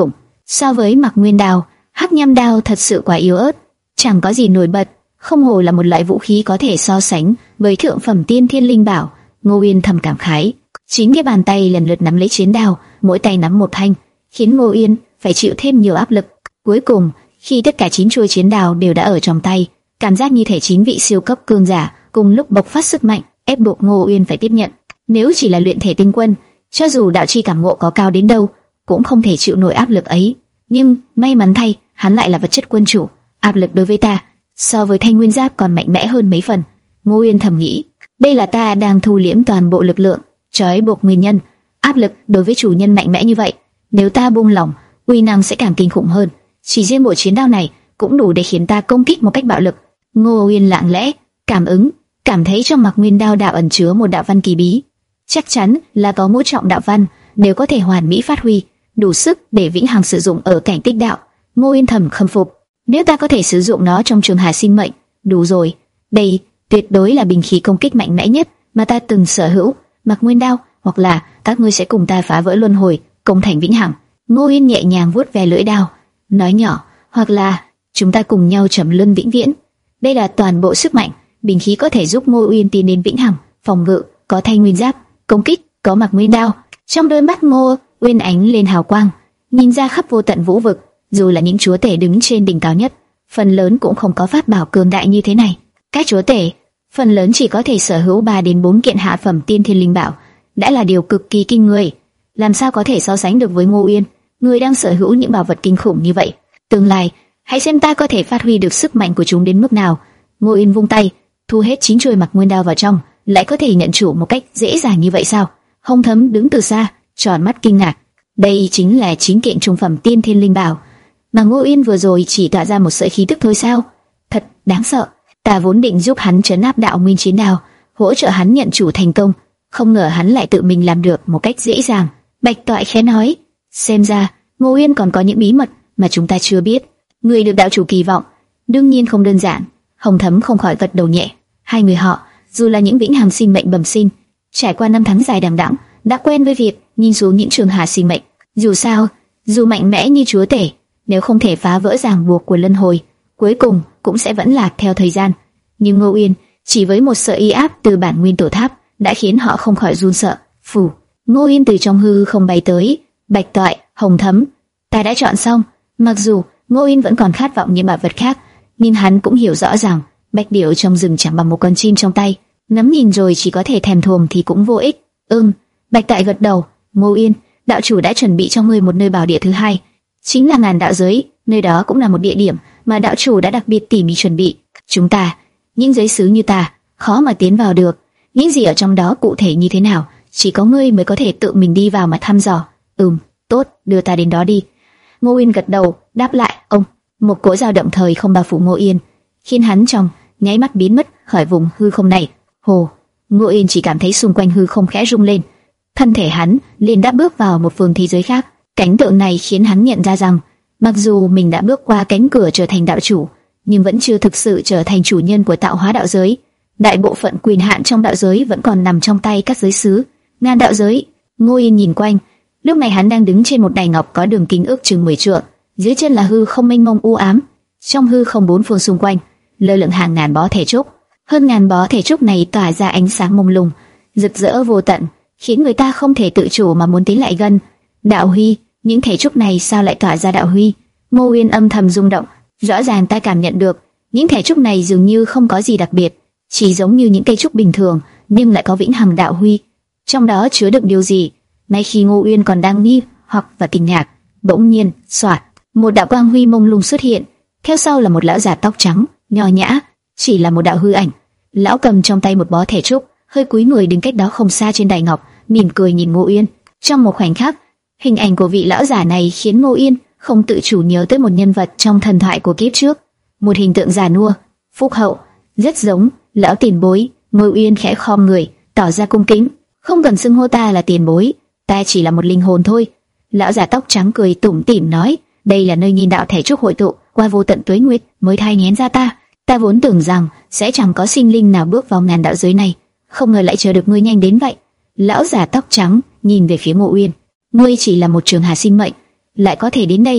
So với Mạc Nguyên Đao, Hắc Nham Đao thật sự quá yếu ớt, chẳng có gì nổi bật, không hồ là một loại vũ khí có thể so sánh với thượng phẩm tiên thiên linh bảo. Ngô Uyên thầm cảm khái, chín cái bàn tay lần lượt nắm lấy chiến đao, mỗi tay nắm một thanh, khiến Ngô Uyên phải chịu thêm nhiều áp lực. Cuối cùng, khi tất cả chín chuôi chiến đao đều đã ở trong tay, cảm giác như thể chín vị siêu cấp cường giả cùng lúc bộc phát sức mạnh, ép buộc Ngô Uyên phải tiếp nhận. Nếu chỉ là luyện thể tinh quân, cho dù đạo chi cảm ngộ có cao đến đâu, cũng không thể chịu nổi áp lực ấy. Nhưng may mắn thay, hắn lại là vật chất quân chủ, áp lực đối với ta so với thanh nguyên giáp còn mạnh mẽ hơn mấy phần. Ngô Uyên thầm nghĩ, đây là ta đang thu liễm toàn bộ lực lượng, trói buộc nguyên nhân. Áp lực đối với chủ nhân mạnh mẽ như vậy, nếu ta buông lỏng, uy năng sẽ càng kinh khủng hơn. Chỉ riêng bộ chiến đao này cũng đủ để khiến ta công kích một cách bạo lực. Ngô Uyên lặng lẽ cảm ứng, cảm thấy trong Mạc Nguyên Đao đạo ẩn chứa một đạo văn kỳ bí, chắc chắn là có ngũ trọng đạo văn, nếu có thể hoàn mỹ phát huy, đủ sức để vĩnh hằng sử dụng ở cảnh tích đạo. Ngô Uyên thầm khâm phục, nếu ta có thể sử dụng nó trong trường hà sinh mệnh, đủ rồi. Đây tuyệt đối là binh khí công kích mạnh mẽ nhất mà ta từng sở hữu. Mạc Nguyên Đao, hoặc là các ngươi sẽ cùng ta phá vỡ luân hồi, công thành vĩnh hằng. Ngô Uyên nhẹ nhàng vuốt ve lưỡi đao, nói nhỏ, hoặc là chúng ta cùng nhau trầm luân vĩnh viễn. Đây là toàn bộ sức mạnh, binh khí có thể giúp Ngô Uyên tiến đến vĩnh hằng. Phòng ngự có thanh nguyên giáp, công kích có Mạc Nguyên Đao. Trong đôi mắt Ngô Uyên ánh lên hào quang, nhìn ra khắp vô tận vũ vực. Dù là những chúa tể đứng trên đỉnh cao nhất, phần lớn cũng không có pháp bảo cường đại như thế này. Các chúa tể phần lớn chỉ có thể sở hữu ba đến bốn kiện hạ phẩm tiên thiên linh bảo, đã là điều cực kỳ kinh người. Làm sao có thể so sánh được với Ngô Uyên, người đang sở hữu những bảo vật kinh khủng như vậy? Tương lai, hãy xem ta có thể phát huy được sức mạnh của chúng đến mức nào. Ngô Uyên vung tay, thu hết chín chuôi Mạc Nguyên Đao vào trong, lại có thể nhận chủ một cách dễ dàng như vậy sao? Hồng Thấm đứng từ xa, tròn mắt kinh ngạc. Đây chính là chín kiện trung phẩm tiên thiên linh bảo mà Ngô Uyên vừa rồi chỉ tỏa ra một sợi khí tức thôi sao? Thật đáng sợ. Ta vốn định giúp hắn trấn áp đạo nguyên chiến đao, hỗ trợ hắn nhận chủ thành công, không ngờ hắn lại tự mình làm được một cách dễ dàng. Bạch Toại khẽ nói, xem ra Ngô Uyên còn có những bí mật mà chúng ta chưa biết. Người được đạo chủ kỳ vọng, đương nhiên không đơn giản. Hồng Thấm không khỏi gật đầu nhẹ. Hai người họ, dù là những vĩnh hằng sinh mệnh bẩm sinh, trải qua năm tháng dài đằng đẵng, đã quen với việc nhìn xuống những trường hà sinh mệnh. Dù sao, dù mạnh mẽ như chúa tể, nếu không thể phá vỡ ràng buộc của luân hồi, cuối cùng cũng sẽ vẫn lạc theo thời gian. Nhưng Ngô Uyên chỉ với một sợi y áp từ bản nguyên tổ tháp đã khiến họ không khỏi run sợ. Phù, Ngô Uyên từ trong hư không bay tới. Bạch Toại, Hồng Thấm, ta đã chọn xong. Mặc dù Ngô Uyên vẫn còn khát vọng những bảo vật khác, nhưng hắn cũng hiểu rõ rằng bạch điểu trong rừng chẳng bằng một con chim trong tay, ngắm nhìn rồi chỉ có thể thèm thuồng thì cũng vô ích. Ừm, Bạch Toại gật đầu. Ngô Uyên, đạo chủ đã chuẩn bị cho ngươi một nơi bảo địa thứ hai, chính là ngàn đạo giới. Nơi đó cũng là một địa điểm mà đạo chủ đã đặc biệt tỉ mỉ chuẩn bị. Chúng ta, những giới sứ như ta, khó mà tiến vào được. Những gì ở trong đó cụ thể như thế nào, chỉ có ngươi mới có thể tự mình đi vào mà thăm dò. Ừm, tốt, đưa ta đến đó đi. Ngô Uyên gật đầu, đáp lại. Ông, một cỗ dao động thời không bao phủ Ngô Uyên, khiến hắn trong nháy mắt biến mất khỏi vùng hư không này. Hồ, Ngô Uyên chỉ cảm thấy xung quanh hư không khẽ rung lên, thân thể hắn liền đã bước vào một phương thế giới khác. Cảnh tượng này khiến hắn nhận ra rằng, mặc dù mình đã bước qua cánh cửa trở thành đạo chủ, nhưng vẫn chưa thực sự trở thành chủ nhân của tạo hóa đạo giới. Đại bộ phận quyền hạn trong đạo giới vẫn còn nằm trong tay các giới sứ. Ngàn đạo giới. Ngô Uyên nhìn quanh, lúc này hắn đang đứng trên một đài ngọc có đường kính ước chừng mười trượng, dưới chân là hư không mênh mông u ám. Trong hư không bốn phương xung quanh lơ lửng hàng ngàn bó thể trúc, hơn ngàn bó thể trúc này tỏa ra ánh sáng mông lung, rực rỡ vô tận, khiến người ta không thể tự chủ mà muốn tiến lại gần. Đạo huy, những thể trúc này sao lại tỏa ra đạo huy? Ngô Uyên âm thầm rung động, rõ ràng ta cảm nhận được những thể trúc này dường như không có gì đặc biệt, chỉ giống như những cây trúc bình thường, nhưng lại có vĩnh hằng đạo huy. Trong đó chứa đựng điều gì? Ngay khi Ngô Uyên còn đang nghi hoặc và kinh ngạc, bỗng nhiên, xoạt, một đạo quang huy mông lung xuất hiện, theo sau là một lão già tóc trắng, nho nhã, chỉ là một đạo hư ảnh. Lão cầm trong tay một bó thể trúc, hơi cúi người đứng cách đó không xa trên đài ngọc, mỉm cười nhìn Ngô Uyên. Trong một khoảnh khắc, hình ảnh của vị lão giả này khiến Ngô Uyên không tự chủ nhớ tới một nhân vật trong thần thoại của kiếp trước, một hình tượng già nua, phúc hậu, rất giống lão tiền bối. Ngô Uyên khẽ khom người, tỏ ra cung kính. Không cần xưng hô ta là tiền bối, ta chỉ là một linh hồn thôi. Lão già tóc trắng cười tủm tỉm nói, đây là nơi nghìn đạo thể trúc hội tụ qua vô tận tuế nguyệt mới thai nghén ra ta. Ta vốn tưởng rằng sẽ chẳng có sinh linh nào bước vào ngàn đạo giới này, không ngờ lại chờ được ngươi nhanh đến vậy. Lão già tóc trắng nhìn về phía Ngô Uyên, ngươi chỉ là một trường hà sinh mệnh, lại có thể đến đây,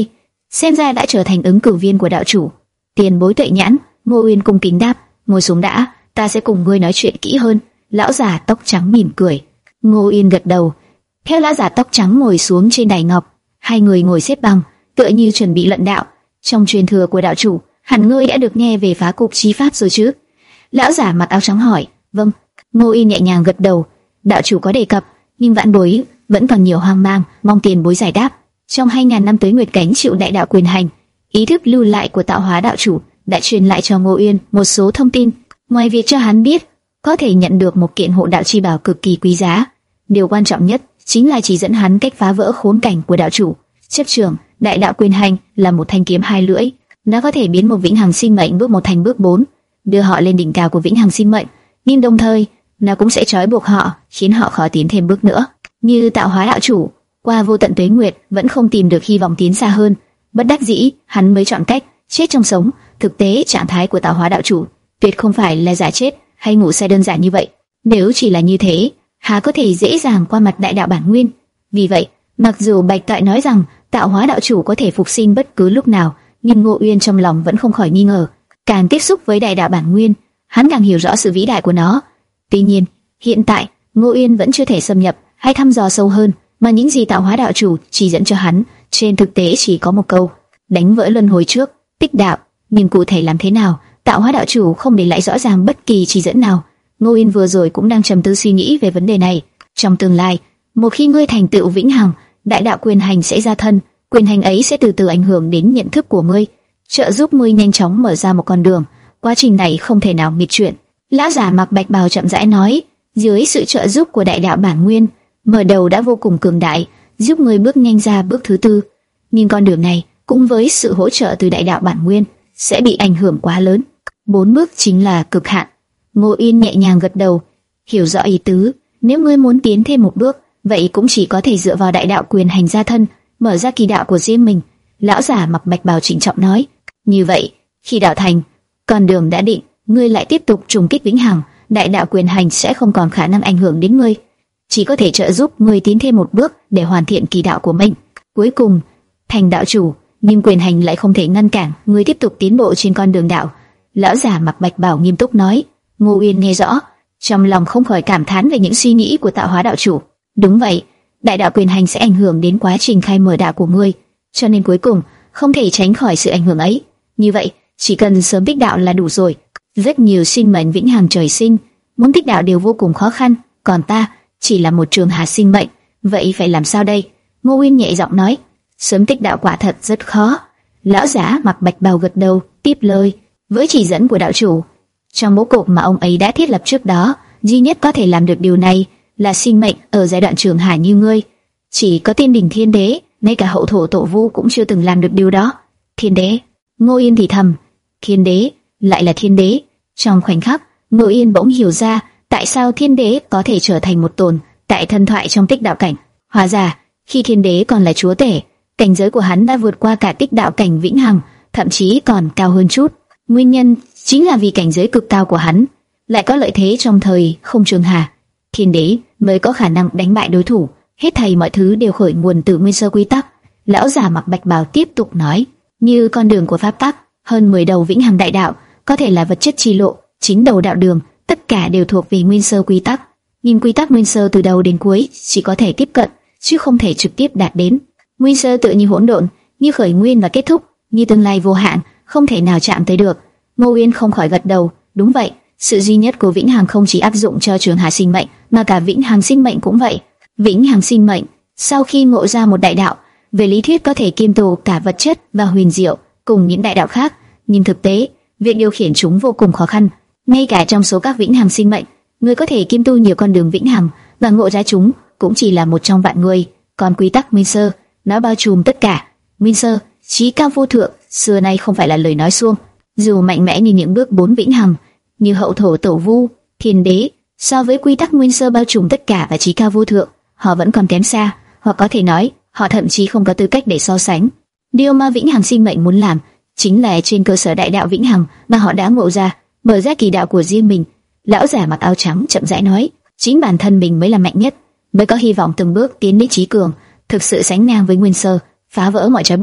xem ra đã trở thành ứng cử viên của đạo chủ. Tiền bối Tuệ Nhãn, Ngô Uyên cung kính đáp, ngồi xuống đã, ta sẽ cùng ngươi nói chuyện kỹ hơn. Lão già tóc trắng mỉm cười. Ngô Uyên gật đầu, theo lão già tóc trắng ngồi xuống trên đài ngọc. Hai người ngồi xếp bằng, tựa như chuẩn bị luận đạo. Trong truyền thừa của đạo chủ, hẳn ngươi đã được nghe về phá cục chi pháp rồi chứ? Lão giả mặc áo trắng hỏi. Vâng. Ngô Uyên nhẹ nhàng gật đầu. Đạo chủ có đề cập, nhưng vạn bối vẫn còn nhiều hoang mang, mong tiền bối giải đáp. Trong hai ngàn năm tới Nguyệt Cảnh chịu đại đạo quyền hành, ý thức lưu lại của tạo hóa đạo chủ đã truyền lại cho Ngô Uyên một số thông tin. Ngoài việc cho hắn biết có thể nhận được một kiện hộ đạo chi bảo cực kỳ quý giá, điều quan trọng nhất chính là chỉ dẫn hắn cách phá vỡ khốn cảnh của đạo chủ. Chấp trưởng đại đạo quyền hành là một thanh kiếm hai lưỡi, nó có thể biến một vĩnh hằng sinh mệnh bước một thành bước bốn, đưa họ lên đỉnh cao của vĩnh hằng sinh mệnh, nhưng đồng thời nó cũng sẽ trói buộc họ, khiến họ khó tiến thêm bước nữa. Như tạo hóa đạo chủ, qua vô tận tuế nguyệt vẫn không tìm được hy vọng tiến xa hơn, bất đắc dĩ hắn mới chọn cách chết trong sống. Thực tế trạng thái của tạo hóa đạo chủ tuyệt không phải là giả chết hay ngủ say đơn giản như vậy. Nếu chỉ là như thế, há có thể dễ dàng qua mặt đại đạo bản nguyên. Vì vậy, mặc dù Bạch Toại nói rằng tạo hóa đạo chủ có thể phục sinh bất cứ lúc nào, nhưng Ngô Uyên trong lòng vẫn không khỏi nghi ngờ. Càng tiếp xúc với đại đạo bản nguyên, hắn càng hiểu rõ sự vĩ đại của nó. Tuy nhiên, hiện tại Ngô Uyên vẫn chưa thể xâm nhập hay thăm dò sâu hơn, mà những gì tạo hóa đạo chủ chỉ dẫn cho hắn trên thực tế chỉ có một câu: đánh vỡ luân hồi trước, tích đạo. Nhưng cụ thể làm thế nào, tạo hóa đạo chủ không để lại rõ ràng bất kỳ chỉ dẫn nào. Ngô Uyên vừa rồi cũng đang trầm tư suy nghĩ về vấn đề này. Trong tương lai, một khi ngươi thành tựu vĩnh hằng, đại đạo quyền hành sẽ ra thân, quyền hành ấy sẽ từ từ ảnh hưởng đến nhận thức của ngươi, trợ giúp ngươi nhanh chóng mở ra một con đường. Quá trình này không thể nào nghịch chuyển. Lão giả mặc bạch bào chậm rãi nói, dưới sự trợ giúp của đại đạo bản nguyên, mở đầu đã vô cùng cường đại, giúp ngươi bước nhanh ra bước thứ tư. Nhưng con đường này, cũng với sự hỗ trợ từ đại đạo bản nguyên, sẽ bị ảnh hưởng quá lớn. Bốn bước chính là cực hạn. Ngô Uyên nhẹ nhàng gật đầu, hiểu rõ ý tứ. Nếu ngươi muốn tiến thêm một bước, vậy cũng chỉ có thể dựa vào đại đạo quyền hành gia thân, mở ra kỳ đạo của riêng mình. Lão giả mặc bạch bào trịnh trọng nói. Như vậy, khi đạo thành, con đường đã định, ngươi lại tiếp tục trùng kích vĩnh hằng, đại đạo quyền hành sẽ không còn khả năng ảnh hưởng đến ngươi, chỉ có thể trợ giúp ngươi tiến thêm một bước để hoàn thiện kỳ đạo của mình. Cuối cùng, thành đạo chủ, nhưng quyền hành lại không thể ngăn cản ngươi tiếp tục tiến bộ trên con đường đạo. Lão giả mặc bạch bào nghiêm túc nói. Ngô Uyên nghe rõ, trong lòng không khỏi cảm thán về những suy nghĩ của tạo hóa đạo chủ. Đúng vậy, đại đạo quyền hành sẽ ảnh hưởng đến quá trình khai mở đạo của ngươi, cho nên cuối cùng không thể tránh khỏi sự ảnh hưởng ấy. Như vậy, chỉ cần sớm tích đạo là đủ rồi. Rất nhiều sinh mệnh vĩnh hằng trời sinh muốn tích đạo đều vô cùng khó khăn, còn ta chỉ là một trường hà sinh mệnh, vậy phải làm sao đây? Ngô Uyên nhẹ giọng nói. Sớm tích đạo quả thật rất khó. Lão giả mặc bạch bào gật đầu, tiếp lời. Với chỉ dẫn của đạo chủ, trong bố cục mà ông ấy đã thiết lập trước đó, duy nhất có thể làm được điều này là sinh mệnh ở giai đoạn trường hà như ngươi. Chỉ có tiên đỉnh thiên đế, ngay cả hậu thổ tổ vu cũng chưa từng làm được điều đó. Thiên đế? Ngô Yên thì thầm. Thiên đế, lại là thiên đế. Trong khoảnh khắc, Ngô Yên bỗng hiểu ra tại sao thiên đế có thể trở thành một tồn tại thần thoại trong tích đạo cảnh. Hóa ra, khi thiên đế còn là chúa tể, cảnh giới của hắn đã vượt qua cả tích đạo cảnh vĩnh hằng, thậm chí còn cao hơn chút. Nguyên nhân chính là vì cảnh giới cực cao của hắn lại có lợi thế trong thời không trường hà. Thiên đế mới có khả năng đánh bại đối thủ. Hết thảy mọi thứ đều khởi nguồn từ nguyên sơ quy tắc. Lão giả mặc bạch bào tiếp tục nói, như con đường của pháp tắc, hơn mười đầu vĩnh hằng đại đạo, có thể là vật chất chi lộ, chính đầu đạo đường, tất cả đều thuộc về nguyên sơ quy tắc. Nhưng quy tắc nguyên sơ từ đầu đến cuối chỉ có thể tiếp cận, chứ không thể trực tiếp đạt đến. Nguyên sơ tự như hỗn độn, như khởi nguyên và kết thúc, như tương lai vô hạn, không thể nào chạm tới được. Ngô Uyên không khỏi gật đầu, đúng vậy, sự duy nhất của vĩnh hằng không chỉ áp dụng cho trường hà sinh mệnh, mà cả vĩnh hằng sinh mệnh cũng vậy. Vĩnh hằng sinh mệnh, sau khi ngộ ra một đại đạo, về lý thuyết có thể kiêm tu cả vật chất và huyền diệu cùng những đại đạo khác, nhưng thực tế, việc điều khiển chúng vô cùng khó khăn. Ngay cả trong số các vĩnh hằng sinh mệnh, người có thể kiêm tu nhiều con đường vĩnh hằng và ngộ ra chúng cũng chỉ là một trong vạn người. Còn quy tắc nguyên sơ, nó bao trùm tất cả. Nguyên sơ, chí cao vô thượng, xưa nay không phải là lời nói suông. Dù mạnh mẽ như những bước bốn vĩnh hằng, như hậu thổ tổ vu, thiên đế, so với quy tắc nguyên sơ bao trùm tất cả và chí cao vô thượng, họ vẫn còn kém xa, hoặc có thể nói, họ thậm chí không có tư cách để so sánh. Điều mà vĩnh hằng sinh mệnh muốn làm, chính là trên cơ sở đại đạo vĩnh hằng mà họ đã ngộ ra, mở ra kỳ đạo của riêng mình. Lão giả mặc áo trắng chậm rãi nói, chính bản thân mình mới là mạnh nhất, mới có hy vọng từng bước tiến đến trí cường, thực sự sánh ngang với nguyên sơ, phá vỡ mọi trói buộc.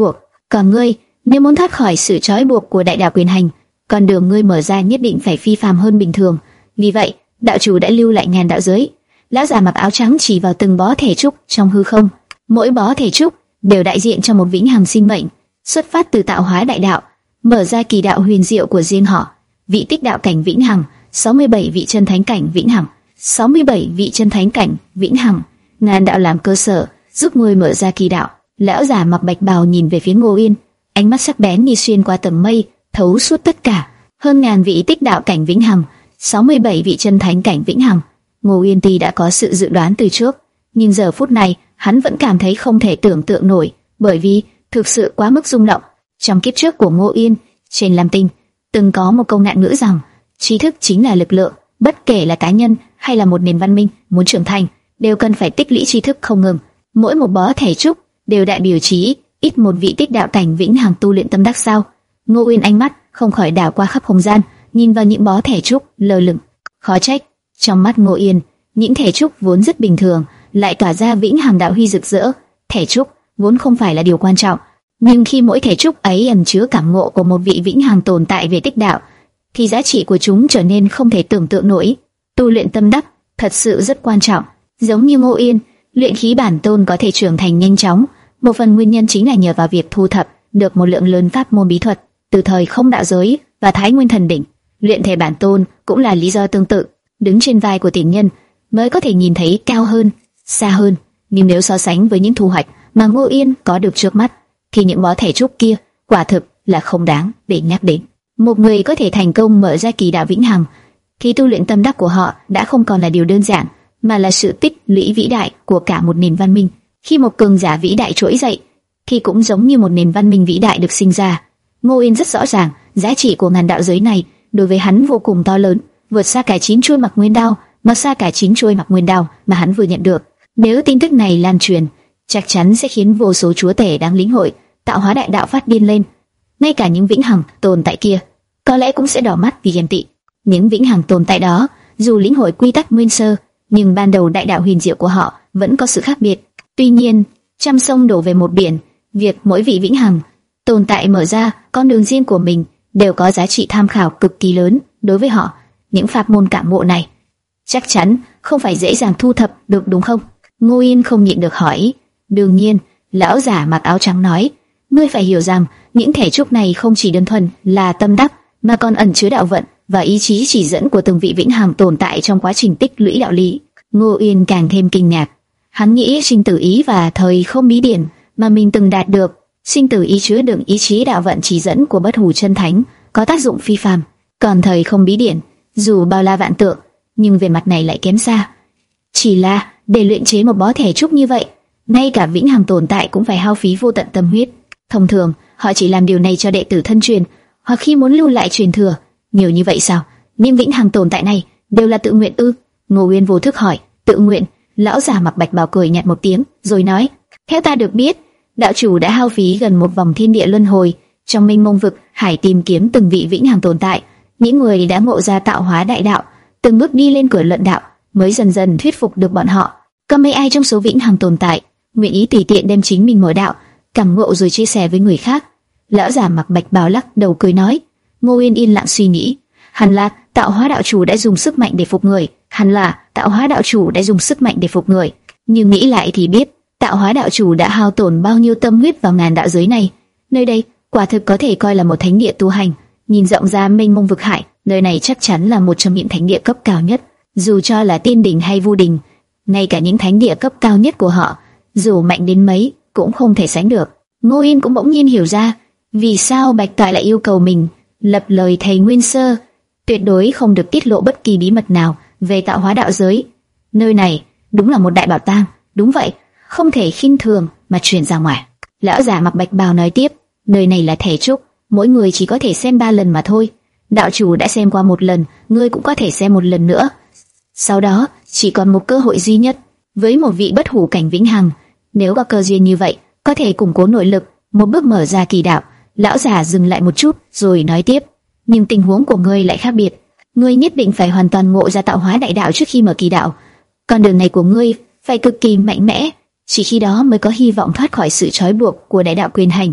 Còn ngươi, nếu muốn thoát khỏi sự trói buộc của đại đạo quyền hành, con đường ngươi mở ra nhất định phải phi phàm hơn bình thường. Vì vậy, đạo chủ đã lưu lại ngàn đạo giới. Lão già mặc áo trắng chỉ vào từng bó thể trúc trong hư không. Mỗi bó thể trúc đều đại diện cho một vĩnh hằng sinh mệnh, xuất phát từ tạo hóa đại đạo, mở ra kỳ đạo huyền diệu của riêng họ. Vị tích đạo cảnh vĩnh hằng, sáu mươi bảy vị chân thánh cảnh vĩnh hằng, sáu mươi bảy vị chân thánh cảnh vĩnh hằng, ngàn đạo làm cơ sở, giúp ngươi mở ra kỳ đạo. Lão già mặc bạch bào nhìn về phía Ngô Yên, ánh mắt sắc bén như xuyên qua tầng mây, thấu suốt tất cả. Hơn ngàn vị tích đạo cảnh vĩnh hằng, sáu mươi bảy vị chân thánh cảnh vĩnh hằng. Ngô Yên tuy đã có sự dự đoán từ trước, nhưng giờ phút này hắn vẫn cảm thấy không thể tưởng tượng nổi, bởi vì thực sự quá mức rung động. Trong kiếp trước của Ngô Yên, trên Lam Tinh từng có một câu nạn ngữ rằng trí thức chính là lực lượng. Bất kể là cá nhân hay là một nền văn minh muốn trưởng thành, đều cần phải tích lũy tri thức không ngừng. Mỗi một bó thể trúc đều đại biểu chí ít một vị tích đạo cảnh vĩnh hằng tu luyện tâm đắc sao. Ngô Uyên ánh mắt không khỏi đảo qua khắp không gian, nhìn vào những bó thể trúc lơ lửng. Khó trách, trong mắt Ngô Uyên, những thể trúc vốn rất bình thường lại tỏa ra vĩnh hằng đạo huy rực rỡ. Thể trúc vốn không phải là điều quan trọng, nhưng khi mỗi thể trúc ấy ẩn chứa cảm ngộ của một vị vĩnh hằng tồn tại về tích đạo, thì giá trị của chúng trở nên không thể tưởng tượng nổi. Tu luyện tâm đắc thật sự rất quan trọng. Giống như Ngô Yên, luyện khí bản tôn có thể trưởng thành nhanh chóng, một phần nguyên nhân chính là nhờ vào việc thu thập được một lượng lớn pháp môn bí thuật từ thời không đạo giới và Thái Nguyên thần đỉnh. Luyện thể bản tôn cũng là lý do tương tự, đứng trên vai của tiền nhân mới có thể nhìn thấy cao hơn, xa hơn. Nhưng nếu so sánh với những thu hoạch mà Ngô Yên có được trước mắt, thì những bó thể trúc kia quả thực là không đáng để nhắc đến. Một người có thể thành công mở ra kỳ đạo vĩnh hằng, thì tu luyện tâm đắc của họ đã không còn là điều đơn giản, mà là sự tích lũy vĩ đại của cả một nền văn minh. Khi một cường giả vĩ đại trỗi dậy, thì cũng giống như một nền văn minh vĩ đại được sinh ra. Ngô Yên rất rõ ràng, giá trị của ngàn đạo giới này đối với hắn vô cùng to lớn, vượt xa cả chín chuôi mặc nguyên đao, mà xa cả chín chuôi mặc nguyên đao mà hắn vừa nhận được. Nếu tin tức này lan truyền, chắc chắn sẽ khiến vô số chúa tể đáng lĩnh hội tạo hóa đại đạo phát điên lên. Ngay cả những vĩnh hằng tồn tại kia có lẽ cũng sẽ đỏ mắt vì ghen tị. Những vĩnh hằng tồn tại đó dù lĩnh hội quy tắc nguyên sơ, nhưng ban đầu đại đạo huyền diệu của họ vẫn có sự khác biệt. Tuy nhiên, trăm sông đổ về một biển, việc mỗi vị vĩnh hằng tồn tại mở ra con đường riêng của mình đều có giá trị tham khảo cực kỳ lớn đối với họ. Những pháp môn cảm ngộ này chắc chắn không phải dễ dàng thu thập được, đúng không? Ngô Yên không nhịn được hỏi. Đương nhiên, lão giả mặc áo trắng nói, ngươi phải hiểu rằng những thể trúc này không chỉ đơn thuần là tâm đắc, mà còn ẩn chứa đạo vận và ý chí chỉ dẫn của từng vị vĩnh hằng tồn tại trong quá trình tích lũy đạo lý. Ngô Yên càng thêm kinh ngạc. Hắn nghĩ sinh tử ý và thời không bí điển mà mình từng đạt được, sinh tử ý chứa đựng ý chí đạo vận chỉ dẫn của bất hủ chân thánh, có tác dụng phi phàm. Còn thời không bí điển, dù bao la vạn tượng, nhưng về mặt này lại kém xa. Chỉ là để luyện chế một bó thể trúc như vậy, ngay cả vĩnh hằng tồn tại cũng phải hao phí vô tận tâm huyết. Thông thường, họ chỉ làm điều này cho đệ tử thân truyền, hoặc khi muốn lưu lại truyền thừa. Nhiều như vậy sao? Nhưng vĩnh hằng tồn tại này đều là tự nguyện ư? Ngô Uyên vô thức hỏi. Tự nguyện? Lão già mặc bạch bào cười nhạt một tiếng, rồi nói: theo ta được biết, đạo chủ đã hao phí gần một vòng thiên địa luân hồi trong mênh mông vực hải tìm kiếm từng vị vĩnh hằng tồn tại. Những người đã ngộ ra tạo hóa đại đạo, từng bước đi lên cửa luận đạo, mới dần dần thuyết phục được bọn họ. Có mấy ai trong số vĩnh hằng tồn tại nguyện ý tùy tiện đem chính mình mở đạo, cảm ngộ rồi chia sẻ với người khác? Lão già mặc bạch bào lắc đầu cười nói. Ngô Uyên yên lặng suy nghĩ. Hẳn là tạo hóa đạo chủ đã dùng sức mạnh để phục người. Hẳn là tạo hóa đạo chủ đã dùng sức mạnh để phục người. Nhưng nghĩ lại thì biết, tạo hóa đạo chủ đã hao tổn bao nhiêu tâm huyết vào ngàn đạo giới này. Nơi đây quả thực có thể coi là một thánh địa tu hành. Nhìn rộng ra mênh mông vực hải, nơi này chắc chắn là một trong những thánh địa cấp cao nhất. Dù cho là tiên đình hay vu đình, ngay cả những thánh địa cấp cao nhất của họ, dù mạnh đến mấy cũng không thể sánh được. Ngô Yên cũng bỗng nhiên hiểu ra vì sao Bạch Toại lại yêu cầu mình lập lời thầy nguyên sơ, tuyệt đối không được tiết lộ bất kỳ bí mật nào về tạo hóa đạo giới. Nơi này đúng là một đại bảo tàng. Đúng vậy, không thể khinh thường mà truyền ra ngoài. Lão già mặc bạch bào nói tiếp. Nơi này là thể trúc, mỗi người chỉ có thể xem ba lần mà thôi. Đạo chủ đã xem qua một lần, ngươi cũng có thể xem một lần nữa. Sau đó chỉ còn một cơ hội duy nhất với một vị bất hủ cảnh vĩnh hằng. Nếu có cơ duyên như vậy, có thể củng cố nội lực, một bước mở ra kỳ đạo. Lão già dừng lại một chút rồi nói tiếp. Nhưng tình huống của ngươi lại khác biệt. Ngươi nhất định phải hoàn toàn ngộ ra tạo hóa đại đạo trước khi mở kỳ đạo. Con đường này của ngươi phải cực kỳ mạnh mẽ, chỉ khi đó mới có hy vọng thoát khỏi sự trói buộc của đại đạo quyền hành.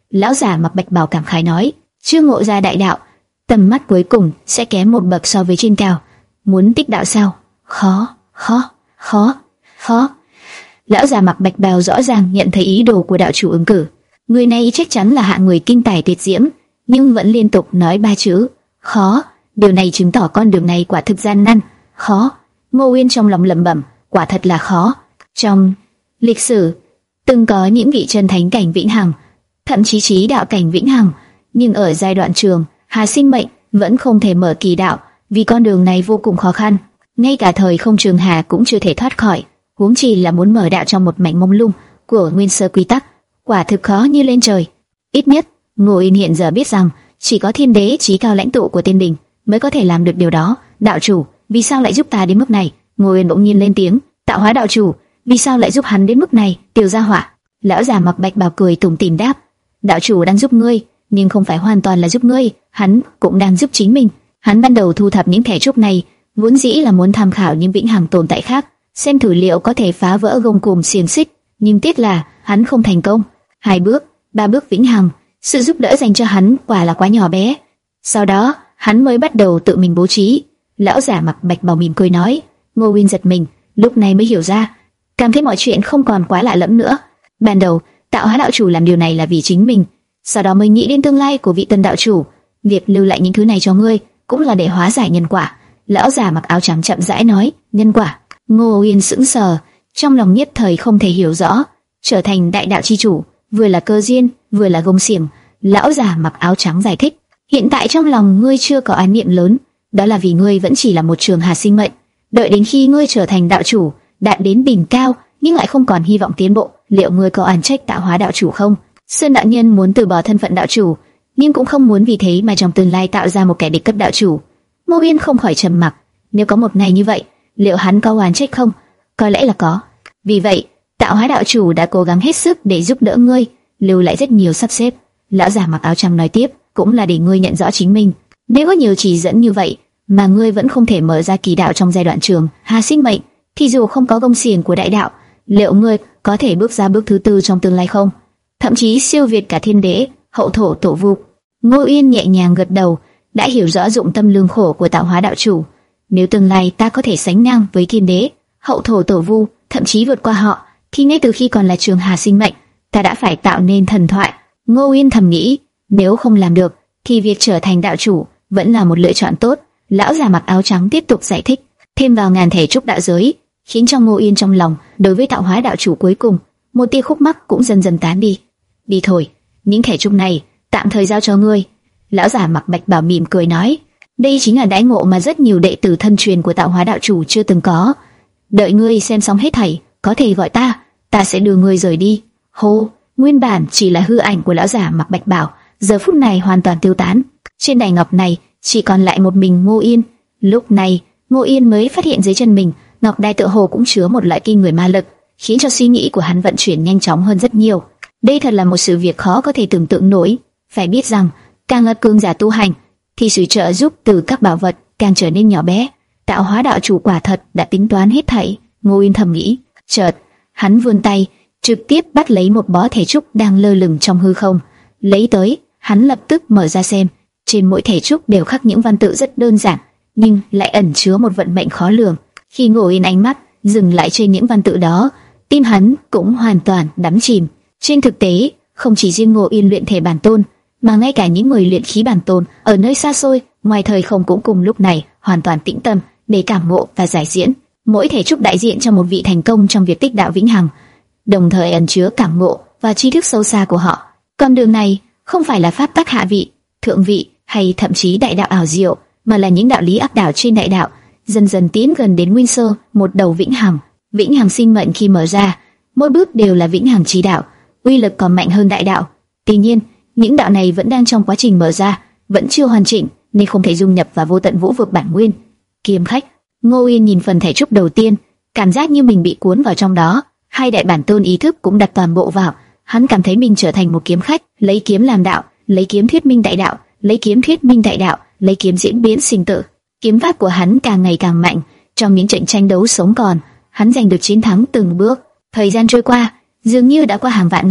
Lão già mặc bạch bào cảm khái nói, chưa ngộ ra đại đạo, tầm mắt cuối cùng sẽ kém một bậc so với trên cao. Muốn tích đạo sao? Khó, khó, khó, khó. Lão già mặc bạch bào rõ ràng nhận thấy ý đồ của đạo chủ ứng cử. Người này chắc chắn là hạng người kinh tài tuyệt diễm, nhưng vẫn liên tục nói ba chữ khó. Điều này chứng tỏ con đường này quả thực gian nan, khó. Ngô Uyên trong lòng lẩm bẩm, quả thật là khó. Trong lịch sử từng có những vị chân thánh cảnh vĩnh hằng, thậm chí chí đạo cảnh vĩnh hằng, nhưng ở giai đoạn trường Hà Sinh Mệnh vẫn không thể mở kỳ đạo, vì con đường này vô cùng khó khăn. Ngay cả thời không trường hà cũng chưa thể thoát khỏi, huống chi là muốn mở đạo trong một mảnh mông lung của nguyên sơ quy tắc, quả thực khó như lên trời. Ít nhất Ngô Uyên hiện giờ biết rằng chỉ có thiên đế chí cao lãnh tụ của Tiên Đình mới có thể làm được điều đó. Đạo chủ, vì sao lại giúp ta đến mức này? Ngô Uyên bỗng nhiên lên tiếng. Tạo hóa đạo chủ, vì sao lại giúp hắn đến mức này? Tiểu gia hỏa. Lão già mặc bạch bào cười tủm tỉm đáp, đạo chủ đang giúp ngươi, nhưng không phải hoàn toàn là giúp ngươi, hắn cũng đang giúp chính mình. Hắn ban đầu thu thập những thẻ trúc này, vốn dĩ là muốn tham khảo những vĩnh hằng tồn tại khác, xem thử liệu có thể phá vỡ gông cùm xiềng xích, nhưng tiếc là hắn không thành công. Hai bước, ba bước vĩnh hằng, sự giúp đỡ dành cho hắn quả là quá nhỏ bé. Sau đó, hắn mới bắt đầu tự mình bố trí. Lão giả mặc bạch bào mỉm cười nói. Ngô Uyên giật mình, lúc này mới hiểu ra, cảm thấy mọi chuyện không còn quá lạ lẫm nữa. Ban đầu, Tạo Hóa đạo chủ làm điều này là vì chính mình, sau đó mới nghĩ đến tương lai của vị tân đạo chủ. Việc lưu lại những thứ này cho ngươi cũng là để hóa giải nhân quả. Lão già mặc áo trắng chậm rãi nói. Nhân quả? Ngô Uyên sững sờ, trong lòng nhất thời không thể hiểu rõ. Trở thành đại đạo chi chủ, vừa là cơ duyên, vừa là gông xiềng. Lão già mặc áo trắng giải thích. Hiện tại trong lòng ngươi chưa có oán niệm lớn, đó là vì ngươi vẫn chỉ là một trường Hà Sinh Mệnh. Đợi đến khi ngươi trở thành đạo chủ, đạt đến đỉnh cao, nhưng lại không còn hy vọng tiến bộ, liệu ngươi có oán trách Tạo Hóa đạo chủ không? Sơn đạo nhân muốn từ bỏ thân phận đạo chủ, nhưng cũng không muốn vì thế mà trong tương lai tạo ra một kẻ địch cấp đạo chủ. Ngô Uyên không khỏi trầm mặc. Nếu có một ngày như vậy, liệu hắn có oán trách không? Có lẽ là có. Vì vậy, Tạo Hóa đạo chủ đã cố gắng hết sức để giúp đỡ ngươi, lưu lại rất nhiều sắp xếp. Lão già mặc áo trắng nói tiếp, cũng là để ngươi nhận rõ chính mình. Nếu có nhiều chỉ dẫn như vậy mà ngươi vẫn không thể mở ra kỳ đạo trong giai đoạn trường Hà Sinh Mệnh, thì dù không có gông xiềng của đại đạo, liệu ngươi có thể bước ra bước thứ tư trong tương lai không? Thậm chí siêu việt cả thiên đế, hậu thổ tổ vu. Ngô Uyên nhẹ nhàng gật đầu, đã hiểu rõ dụng tâm lương khổ của Tạo Hóa đạo chủ. Nếu tương lai ta có thể sánh ngang với thiên đế, hậu thổ tổ vu, thậm chí vượt qua họ, thì ngay từ khi còn là trường Hà Sinh Mệnh, ta đã phải tạo nên thần thoại. Ngô Uyên thầm nghĩ, nếu không làm được, thì việc trở thành đạo chủ vẫn là một lựa chọn tốt. Lão già mặc áo trắng tiếp tục giải thích, thêm vào ngàn thể trúc đạo giới, khiến cho Ngô Uyên trong lòng đối với Tạo Hóa đạo chủ cuối cùng một tia khúc mắc cũng dần dần tán đi. Đi thôi, những thể trúc này tạm thời giao cho ngươi. Lão già mặc bạch bào mỉm cười nói, đây chính là đãi ngộ mà rất nhiều đệ tử thân truyền của Tạo Hóa đạo chủ chưa từng có. Đợi ngươi xem xong hết thảy, có thể gọi ta, ta sẽ đưa ngươi rời đi. Hô, nguyên bản chỉ là hư ảnh của lão già mặc bạch bào, giờ phút này hoàn toàn tiêu tán. Trên đài ngọc này chỉ còn lại một mình Ngô Yên. Lúc này, Ngô Yên mới phát hiện dưới chân mình, ngọc đài tựa hồ cũng chứa một loại kinh người ma lực, khiến cho suy nghĩ của hắn vận chuyển nhanh chóng hơn rất nhiều. Đây thật là một sự việc khó có thể tưởng tượng nổi. Phải biết rằng, càng là cường giả tu hành, thì sự trợ giúp từ các bảo vật càng trở nên nhỏ bé. Tạo Hóa đạo chủ quả thật đã tính toán hết thảy. Ngô Yên thầm nghĩ. Chợt, hắn vươn tay, trực tiếp bắt lấy một bó thể trúc đang lơ lửng trong hư không. Lấy tới, hắn lập tức mở ra xem. Trên mỗi thể trúc đều khắc những văn tự rất đơn giản, nhưng lại ẩn chứa một vận mệnh khó lường. Khi Ngô Yên ánh mắt dừng lại trên những văn tự đó, tim hắn cũng hoàn toàn đắm chìm. Trên thực tế, không chỉ riêng Ngô Yên luyện thể bản tôn, mà ngay cả những người luyện khí bản tôn ở nơi xa xôi ngoài thời không cũng cùng lúc này hoàn toàn tĩnh tâm để cảm ngộ và giải diễn. Mỗi thể trúc đại diện cho một vị thành công trong việc tích đạo vĩnh hằng, đồng thời ẩn chứa cảm ngộ và tri thức sâu xa của họ. Con đường này không phải là pháp tắc hạ vị, thượng vị hay thậm chí đại đạo ảo diệu, mà là những đạo lý áp đảo trên đại đạo, dần dần tiến gần đến nguyên sơ, một đầu vĩnh hằng. Vĩnh hằng sinh mệnh khi mở ra, mỗi bước đều là vĩnh hằng chi đạo, uy lực còn mạnh hơn đại đạo. Tuy nhiên, những đạo này vẫn đang trong quá trình mở ra, vẫn chưa hoàn chỉnh, nên không thể dung nhập vào vô tận vũ vực bản nguyên. Kiếm khách. Ngô Uyên nhìn phần thể trúc đầu tiên, cảm giác như mình bị cuốn vào trong đó. Hai đại bản tôn ý thức cũng đặt toàn bộ vào. Hắn cảm thấy mình trở thành một kiếm khách, lấy kiếm làm đạo, lấy kiếm thuyết minh đại đạo, lấy kiếm thuyết minh đại đạo, lấy kiếm diễn biến sinh tử. Kiếm pháp của hắn càng ngày càng mạnh. Trong những trận tranh đấu sống còn, hắn giành được chiến thắng từng bước. Thời gian trôi qua, dường như đã qua hàng vạn năm,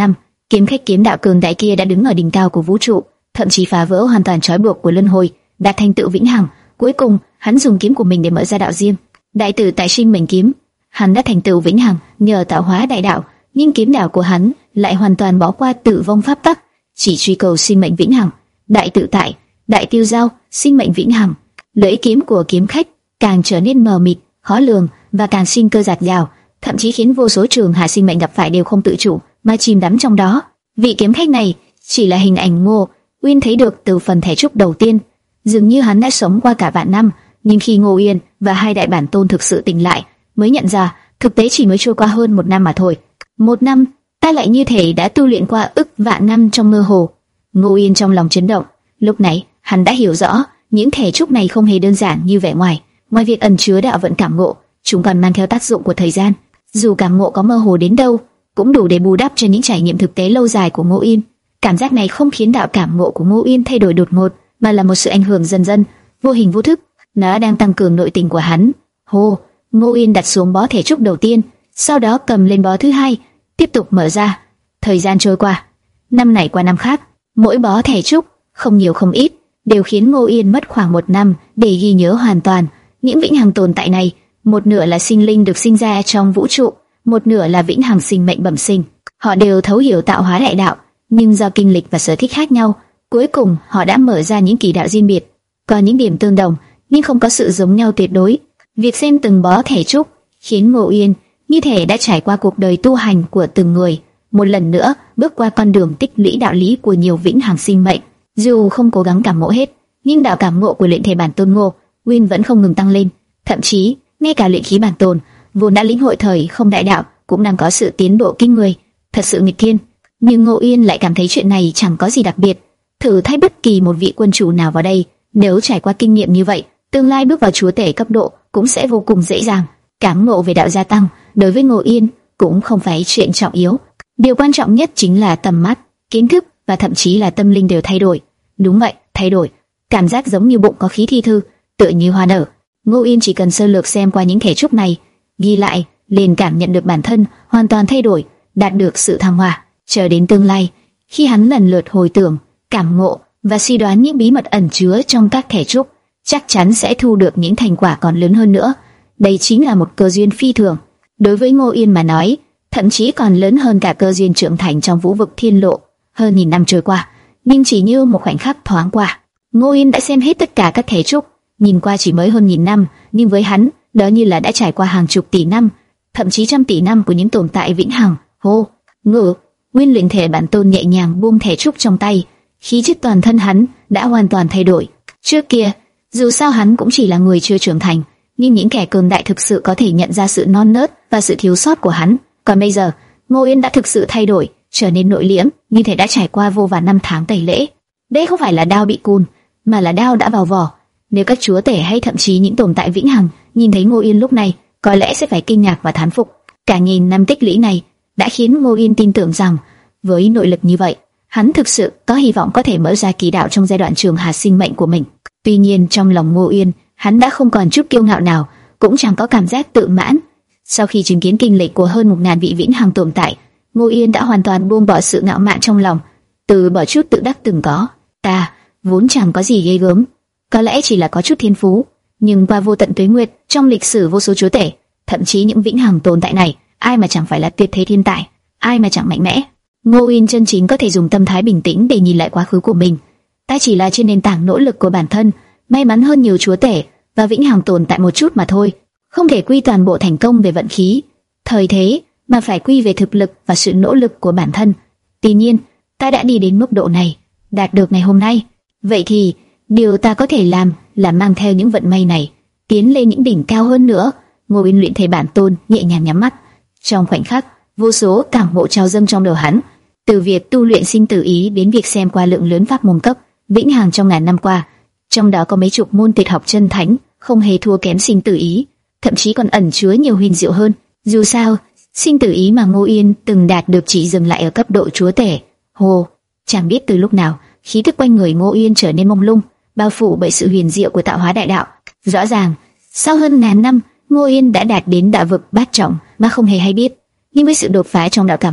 Kiếm khách kiếm đạo cường đại kia đã đứng ở đỉnh cao của vũ trụ, thậm chí phá vỡ hoàn toàn trói buộc của luân hồi, đạt thành tựu vĩnh hằng. Cuối cùng, hắn dùng kiếm của mình để mở ra đạo riêng, đại tử tại sinh mệnh kiếm. Hắn đã thành tựu vĩnh hằng nhờ tạo hóa đại đạo, nhưng kiếm đạo của hắn lại hoàn toàn bỏ qua tử vong pháp tắc, chỉ truy cầu sinh mệnh vĩnh hằng. Đại tự tại, đại tiêu giao, sinh mệnh vĩnh hằng. Lưỡi kiếm của kiếm khách càng trở nên mờ mịt, khó lường và càng sinh cơ dạt dào, thậm chí khiến vô số trường hạ sinh mệnh gặp phải đều không tự chủ mà chìm đắm trong đó. Vị kiếm khách này chỉ là hình ảnh Ngô Uyên thấy được từ phần thể trúc đầu tiên. Dường như hắn đã sống qua cả vạn năm, nhưng khi Ngô Uyên và hai đại bản tôn thực sự tỉnh lại, mới nhận ra thực tế chỉ mới trôi qua hơn một năm mà thôi. Một năm, ta lại như thể đã tu luyện qua ức vạn năm trong mơ hồ. Ngô Uyên trong lòng chấn động. Lúc này, hắn đã hiểu rõ những thể trúc này không hề đơn giản như vẻ ngoài. Ngoài việc ẩn chứa đạo vận cảm ngộ, chúng còn mang theo tác dụng của thời gian. Dù cảm ngộ có mơ hồ đến đâu, cũng đủ để bù đắp cho những trải nghiệm thực tế lâu dài của Ngô Uyên. Cảm giác này không khiến đạo cảm ngộ của Ngô Uyên thay đổi đột ngột, mà là một sự ảnh hưởng dần dần, vô hình vô thức. Nó đang tăng cường nội tình của hắn. Hô, Ngô Uyên đặt xuống bó thể trúc đầu tiên, sau đó cầm lên bó thứ hai, tiếp tục mở ra. Thời gian trôi qua, năm này qua năm khác, mỗi bó thể trúc, không nhiều không ít, đều khiến Ngô Uyên mất khoảng một năm để ghi nhớ hoàn toàn những vĩnh hằng tồn tại này. Một nửa là sinh linh được sinh ra trong vũ trụ, một nửa là vĩnh hằng sinh mệnh bẩm sinh. Họ đều thấu hiểu tạo hóa đại đạo, nhưng do kinh lịch và sở thích khác nhau, cuối cùng họ đã mở ra những kỳ đạo riêng biệt. Có những điểm tương đồng, nhưng không có sự giống nhau tuyệt đối. Việc xem từng bó thể trúc khiến Ngô Uyên như thể đã trải qua cuộc đời tu hành của từng người, một lần nữa bước qua con đường tích lũy đạo lý của nhiều vĩnh hằng sinh mệnh. Dù không cố gắng cảm ngộ hết, nhưng đạo cảm ngộ của luyện thể bản tôn Ngô Uyên vẫn không ngừng tăng lên. Thậm chí, ngay cả luyện khí bản tôn vốn đã lĩnh hội thời không đại đạo cũng đang có sự tiến bộ kinh người, thật sự nghịch thiên. Nhưng Ngô Uyên lại cảm thấy chuyện này chẳng có gì đặc biệt. Thử thay bất kỳ một vị quân chủ nào vào đây, nếu trải qua kinh nghiệm như vậy, tương lai bước vào chúa tể cấp độ cũng sẽ vô cùng dễ dàng. Cảm ngộ về đạo gia tăng đối với Ngô Uyên cũng không phải chuyện trọng yếu. Điều quan trọng nhất chính là tầm mắt, kiến thức và thậm chí là tâm linh đều thay đổi. Đúng vậy, thay đổi. Cảm giác giống như bụng có khí thi thư, tựa như hoa nở. Ngô Uyên chỉ cần sơ lược xem qua những thể trúc này, ghi lại, liền cảm nhận được bản thân hoàn toàn thay đổi, đạt được sự thăng hoa. Chờ đến tương lai, khi hắn lần lượt hồi tưởng, cảm ngộ và suy đoán những bí mật ẩn chứa trong các thể trúc, chắc chắn sẽ thu được những thành quả còn lớn hơn nữa. Đây chính là một cơ duyên phi thường. Đối với Ngô Uyên mà nói, thậm chí còn lớn hơn cả cơ duyên trưởng thành trong vũ vực thiên lộ. Hơn nghìn năm trôi qua, nhưng chỉ như một khoảnh khắc thoáng qua, Ngô Uyên đã xem hết tất cả các thể trúc. Nhìn qua chỉ mới hơn nghìn năm, nhưng với hắn, đó như là đã trải qua hàng chục tỷ năm, thậm chí trăm tỷ năm của những tồn tại vĩnh hằng. Hô, ngự, Nguyên luyện thể bản tôn nhẹ nhàng buông thể trúc trong tay, khí chất toàn thân hắn đã hoàn toàn thay đổi. Trước kia, dù sao hắn cũng chỉ là người chưa trưởng thành, nhưng những kẻ cường đại thực sự có thể nhận ra sự non nớt và sự thiếu sót của hắn. Còn bây giờ, Ngô Uyên đã thực sự thay đổi, trở nên nội liễm, như thể đã trải qua vô vàn năm tháng tẩy lễ. Đây không phải là đao bị cùn, mà là đao đã vào vỏ. Nếu các chúa tể hay thậm chí những tồn tại vĩnh hằng nhìn thấy Ngô Uyên lúc này, có lẽ sẽ phải kinh ngạc và thán phục. Cả nghìn năm tích lũy này đã khiến Ngô Uyên tin tưởng rằng, với nội lực như vậy, hắn thực sự có hy vọng có thể mở ra kỳ đạo trong giai đoạn trường hà sinh mệnh của mình. Tuy nhiên trong lòng Ngô Uyên, hắn đã không còn chút kiêu ngạo nào, cũng chẳng có cảm giác tự mãn. Sau khi chứng kiến kinh lịch của hơn một ngàn vị vĩnh hằng tồn tại, Ngô Uyên đã hoàn toàn buông bỏ sự ngạo mạn trong lòng, từ bỏ chút tự đắc từng có. Ta vốn chẳng có gì ghê gớm, có lẽ chỉ là có chút thiên phú, nhưng qua vô tận tuế nguyệt, trong lịch sử vô số chúa tể, thậm chí những vĩnh hằng tồn tại này, ai mà chẳng phải là tuyệt thế thiên tài, ai mà chẳng mạnh mẽ. Ngô Uyên chân chính có thể dùng tâm thái bình tĩnh để nhìn lại quá khứ của mình. Ta chỉ là trên nền tảng nỗ lực của bản thân, may mắn hơn nhiều chúa tể và vĩnh hằng tồn tại một chút mà thôi. Không thể quy toàn bộ thành công về vận khí, thời thế, mà phải quy về thực lực và sự nỗ lực của bản thân. Tuy nhiên, ta đã đi đến mức độ này, đạt được ngày hôm nay. Vậy thì, điều ta có thể làm là mang theo những vận may này, tiến lên những đỉnh cao hơn nữa. Ngô Uyên luyện thể bản tôn nhẹ nhàng nhắm mắt. Trong khoảnh khắc, vô số cảm ngộ trào dâng trong đầu hắn. Từ việc tu luyện sinh tử ý đến việc xem qua lượng lớn pháp môn cấp vĩnh hằng trong ngàn năm qua, trong đó có mấy chục môn tuyệt học chân thánh, không hề thua kém sinh tử ý, thậm chí còn ẩn chứa nhiều huyền diệu hơn. Dù sao, sinh tử ý mà Ngô Uyên từng đạt được chỉ dừng lại ở cấp độ chúa tể. Hồ, chẳng biết từ lúc nào, khí thức quanh người Ngô Uyên trở nên mông lung, bao phủ bởi sự huyền diệu của tạo hóa đại đạo. Rõ ràng, sau hơn ngàn năm, Ngô Uyên đã đạt đến đạo vực bát trọng mà không hề hay biết. Nhưng với sự đột phá trong đạo cảm ngộ,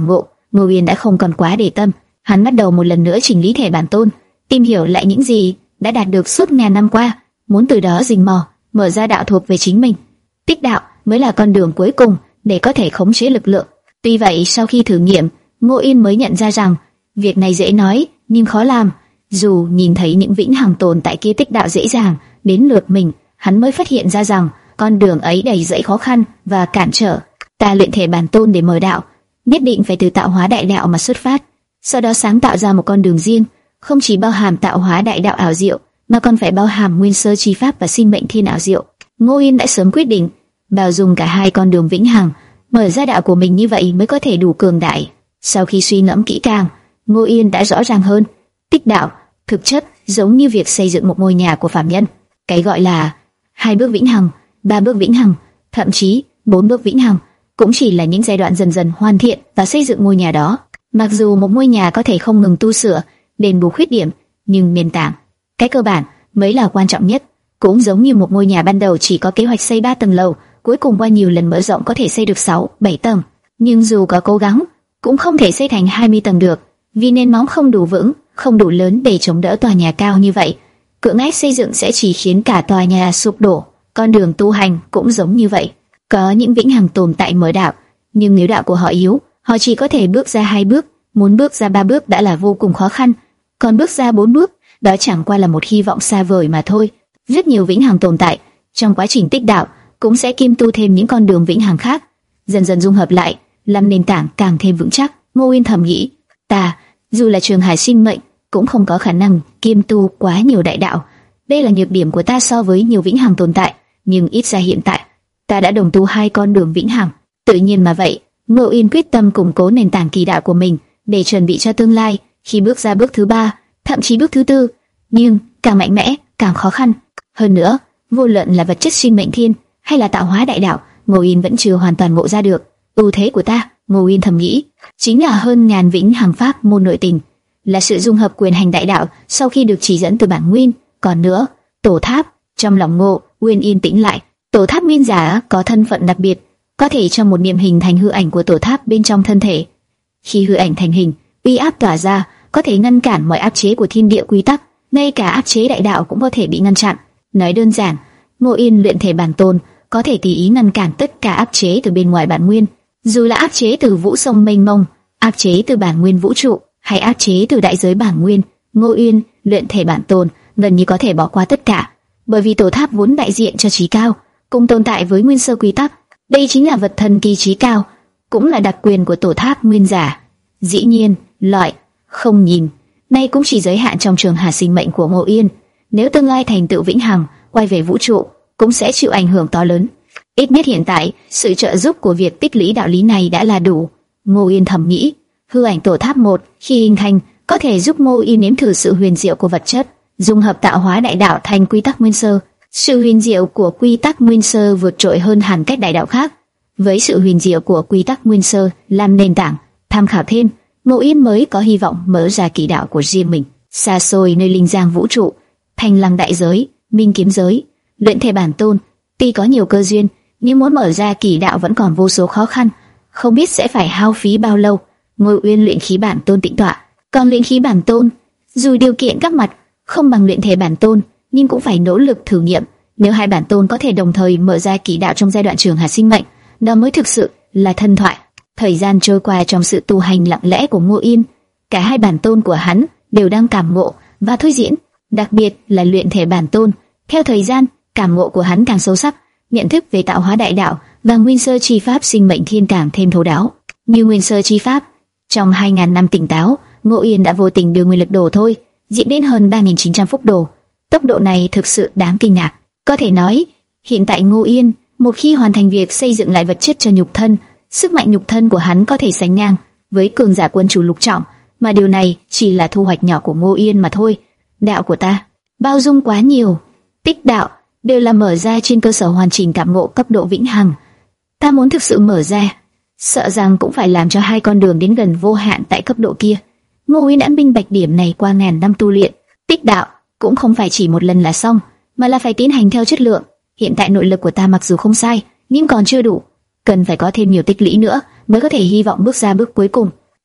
Ngô Uyên đã không còn quá để tâm. Hắn bắt đầu một lần nữa chỉnh lý thể bản tôn, tìm hiểu lại những gì đã đạt được suốt ngàn năm qua, muốn từ đó rình mò, mở ra đạo thuộc về chính mình. Tích đạo mới là con đường cuối cùng để có thể khống chế lực lượng. Tuy vậy, sau khi thử nghiệm, Ngô Yên mới nhận ra rằng việc này dễ nói nhưng khó làm. Dù nhìn thấy những vĩnh hằng tồn tại kia tích đạo dễ dàng, đến lượt mình, hắn mới phát hiện ra rằng con đường ấy đầy dẫy khó khăn và cản trở. Ta luyện thể bản tôn để mở đạo, nhất định phải từ tạo hóa đại đạo mà xuất phát, sau đó sáng tạo ra một con đường riêng, không chỉ bao hàm tạo hóa đại đạo ảo diệu, mà còn phải bao hàm nguyên sơ chi pháp và sinh mệnh thiên ảo diệu. Ngô Yên đã sớm quyết định bao dung cả hai con đường vĩnh hằng, mở ra đạo của mình, như vậy mới có thể đủ cường đại. Sau khi suy ngẫm kỹ càng, Ngô Yên đã rõ ràng hơn. Tích đạo thực chất giống như việc xây dựng một ngôi nhà của phàm nhân. Cái gọi là hai bước vĩnh hằng, ba bước vĩnh hằng, thậm chí bốn bước vĩnh hằng, cũng chỉ là những giai đoạn dần dần hoàn thiện và xây dựng ngôi nhà đó. Mặc dù một ngôi nhà có thể không ngừng tu sửa, đền bù khuyết điểm, nhưng nền tảng, cái cơ bản mới là quan trọng nhất. Cũng giống như một ngôi nhà ban đầu chỉ có kế hoạch xây ba tầng lầu, cuối cùng qua nhiều lần mở rộng có thể xây được sáu, bảy tầng. Nhưng dù có cố gắng, cũng không thể xây thành hai mươi tầng được, vì nền móng không đủ vững, không đủ lớn để chống đỡ tòa nhà cao như vậy. Cưỡng ép xây dựng sẽ chỉ khiến cả tòa nhà sụp đổ. Con đường tu hành cũng giống như vậy. Có những vĩnh hằng tồn tại mở đạo, nhưng nếu đạo của họ yếu, họ chỉ có thể bước ra hai bước, muốn bước ra ba bước đã là vô cùng khó khăn. Còn bước ra bốn bước, đó chẳng qua là một hy vọng xa vời mà thôi. Rất nhiều vĩnh hằng tồn tại trong quá trình tích đạo cũng sẽ kim tu thêm những con đường vĩnh hằng khác, dần dần dung hợp lại, làm nền tảng càng thêm vững chắc. Ngô Uyên thầm nghĩ, ta dù là trường hải sinh mệnh cũng không có khả năng kiêm tu quá nhiều đại đạo. Đây là nhược điểm của ta so với nhiều vĩnh hằng tồn tại, nhưng ít ra hiện tại ta đã đồng tu hai con đường vĩnh hằng. Tự nhiên mà vậy, Ngô Uyên quyết tâm củng cố nền tảng kỳ đạo của mình để chuẩn bị cho tương lai khi bước ra bước thứ ba, thậm chí bước thứ tư. Nhưng càng mạnh mẽ, càng khó khăn. Hơn nữa, vô luận là vật chất sinh mệnh thiên hay là tạo hóa đại đạo, Ngô Uyên vẫn chưa hoàn toàn ngộ ra được. Ưu thế của ta, Ngô Uyên thầm nghĩ, chính là hơn ngàn vĩnh hằng pháp môn nội tình, là sự dung hợp quyền hành đại đạo sau khi được chỉ dẫn từ bản nguyên. Còn nữa, tổ tháp trong lòng Ngô Uyên yên tĩnh lại. Tổ tháp nguyên giả có thân phận đặc biệt, có thể cho một niệm hình thành hư ảnh của tổ tháp bên trong thân thể. Khi hư ảnh thành hình, uy áp tỏa ra có thể ngăn cản mọi áp chế của thiên địa quy tắc, ngay cả áp chế đại đạo cũng có thể bị ngăn chặn. Nói đơn giản, Ngô Uyên luyện thể bản tôn có thể tùy ý ngăn cản tất cả áp chế từ bên ngoài bản nguyên, dù là áp chế từ vũ sông mênh mông, áp chế từ bản nguyên vũ trụ, hay áp chế từ đại giới bản nguyên. Ngô Uyên luyện thể bản tôn gần như có thể bỏ qua tất cả, bởi vì tổ tháp vốn đại diện cho trí cao, cùng tồn tại với nguyên sơ quy tắc. Đây chính là vật thần kỳ trí cao, cũng là đặc quyền của tổ tháp nguyên giả. Dĩ nhiên, loại không nhìn nay cũng chỉ giới hạn trong trường hà sinh mệnh của Ngô Uyên. Nếu tương lai thành tựu vĩnh hằng, quay về vũ trụ, cũng sẽ chịu ảnh hưởng to lớn. Ít nhất hiện tại, sự trợ giúp của việc tích lũy đạo lý này đã là đủ. Ngô Uyên thầm nghĩ, hư ảnh tổ tháp một khi hình thành có thể giúp Ngô Uyên nếm thử sự huyền diệu của vật chất, dung hợp tạo hóa đại đạo thành quy tắc nguyên sơ. Sự huyền diệu của quy tắc nguyên sơ vượt trội hơn hẳn các đại đạo khác. Với sự huyền diệu của quy tắc nguyên sơ làm nền tảng, tham khảo thêm, Ngô Uyên mới có hy vọng mở ra kỳ đạo của riêng mình. Xa xôi nơi linh giang vũ trụ, Thanh Lăng đại giới, Minh kiếm giới, luyện thể bản tôn, tuy có nhiều cơ duyên, nhưng muốn mở ra kỳ đạo vẫn còn vô số khó khăn, không biết sẽ phải hao phí bao lâu. Ngô Uyên luyện khí bản tôn tĩnh tọa, còn luyện khí bản tôn, dù điều kiện các mặt không bằng luyện thể bản tôn, nhưng cũng phải nỗ lực thử nghiệm. Nếu hai bản tôn có thể đồng thời mở ra kỳ đạo trong giai đoạn trường hà sinh mệnh, đó mới thực sự là thần thoại. Thời gian trôi qua trong sự tu hành lặng lẽ của Ngô Uyên, cả hai bản tôn của hắn đều đang cảm ngộ và thôi diễn, đặc biệt là luyện thể bản tôn. Theo thời gian, cảm ngộ của hắn càng sâu sắc, nhận thức về tạo hóa đại đạo và nguyên sơ chi pháp sinh mệnh thiên càng thêm thấu đáo. Như nguyên sơ chi pháp, trong hai ngàn năm tỉnh táo, Ngô Uyên đã vô tình đưa nguyên lực đồ thôi, diễn đến hơn ba nghìn chín trăm phút đồ. Tốc độ này thực sự đáng kinh ngạc. Có thể nói, hiện tại Ngô Uyên, một khi hoàn thành việc xây dựng lại vật chất cho nhục thân, sức mạnh nhục thân của hắn có thể sánh ngang với cường giả quân chủ lục trọng, mà điều này chỉ là thu hoạch nhỏ của Ngô Uyên mà thôi. Đạo của ta bao dung quá nhiều, tích đạo đều là mở ra trên cơ sở hoàn chỉnh cảm ngộ cấp độ vĩnh hằng. Ta muốn thực sự mở ra, sợ rằng cũng phải làm cho hai con đường đến gần vô hạn tại cấp độ kia. Ngô Uyên đã minh bạch điểm này qua ngàn năm tu luyện. Tích đạo cũng không phải chỉ một lần là xong, mà là phải tiến hành theo chất lượng. Hiện tại nội lực của ta mặc dù không sai, nhưng còn chưa đủ, cần phải có thêm nhiều tích lũy nữa mới có thể hy vọng bước ra bước cuối cùng.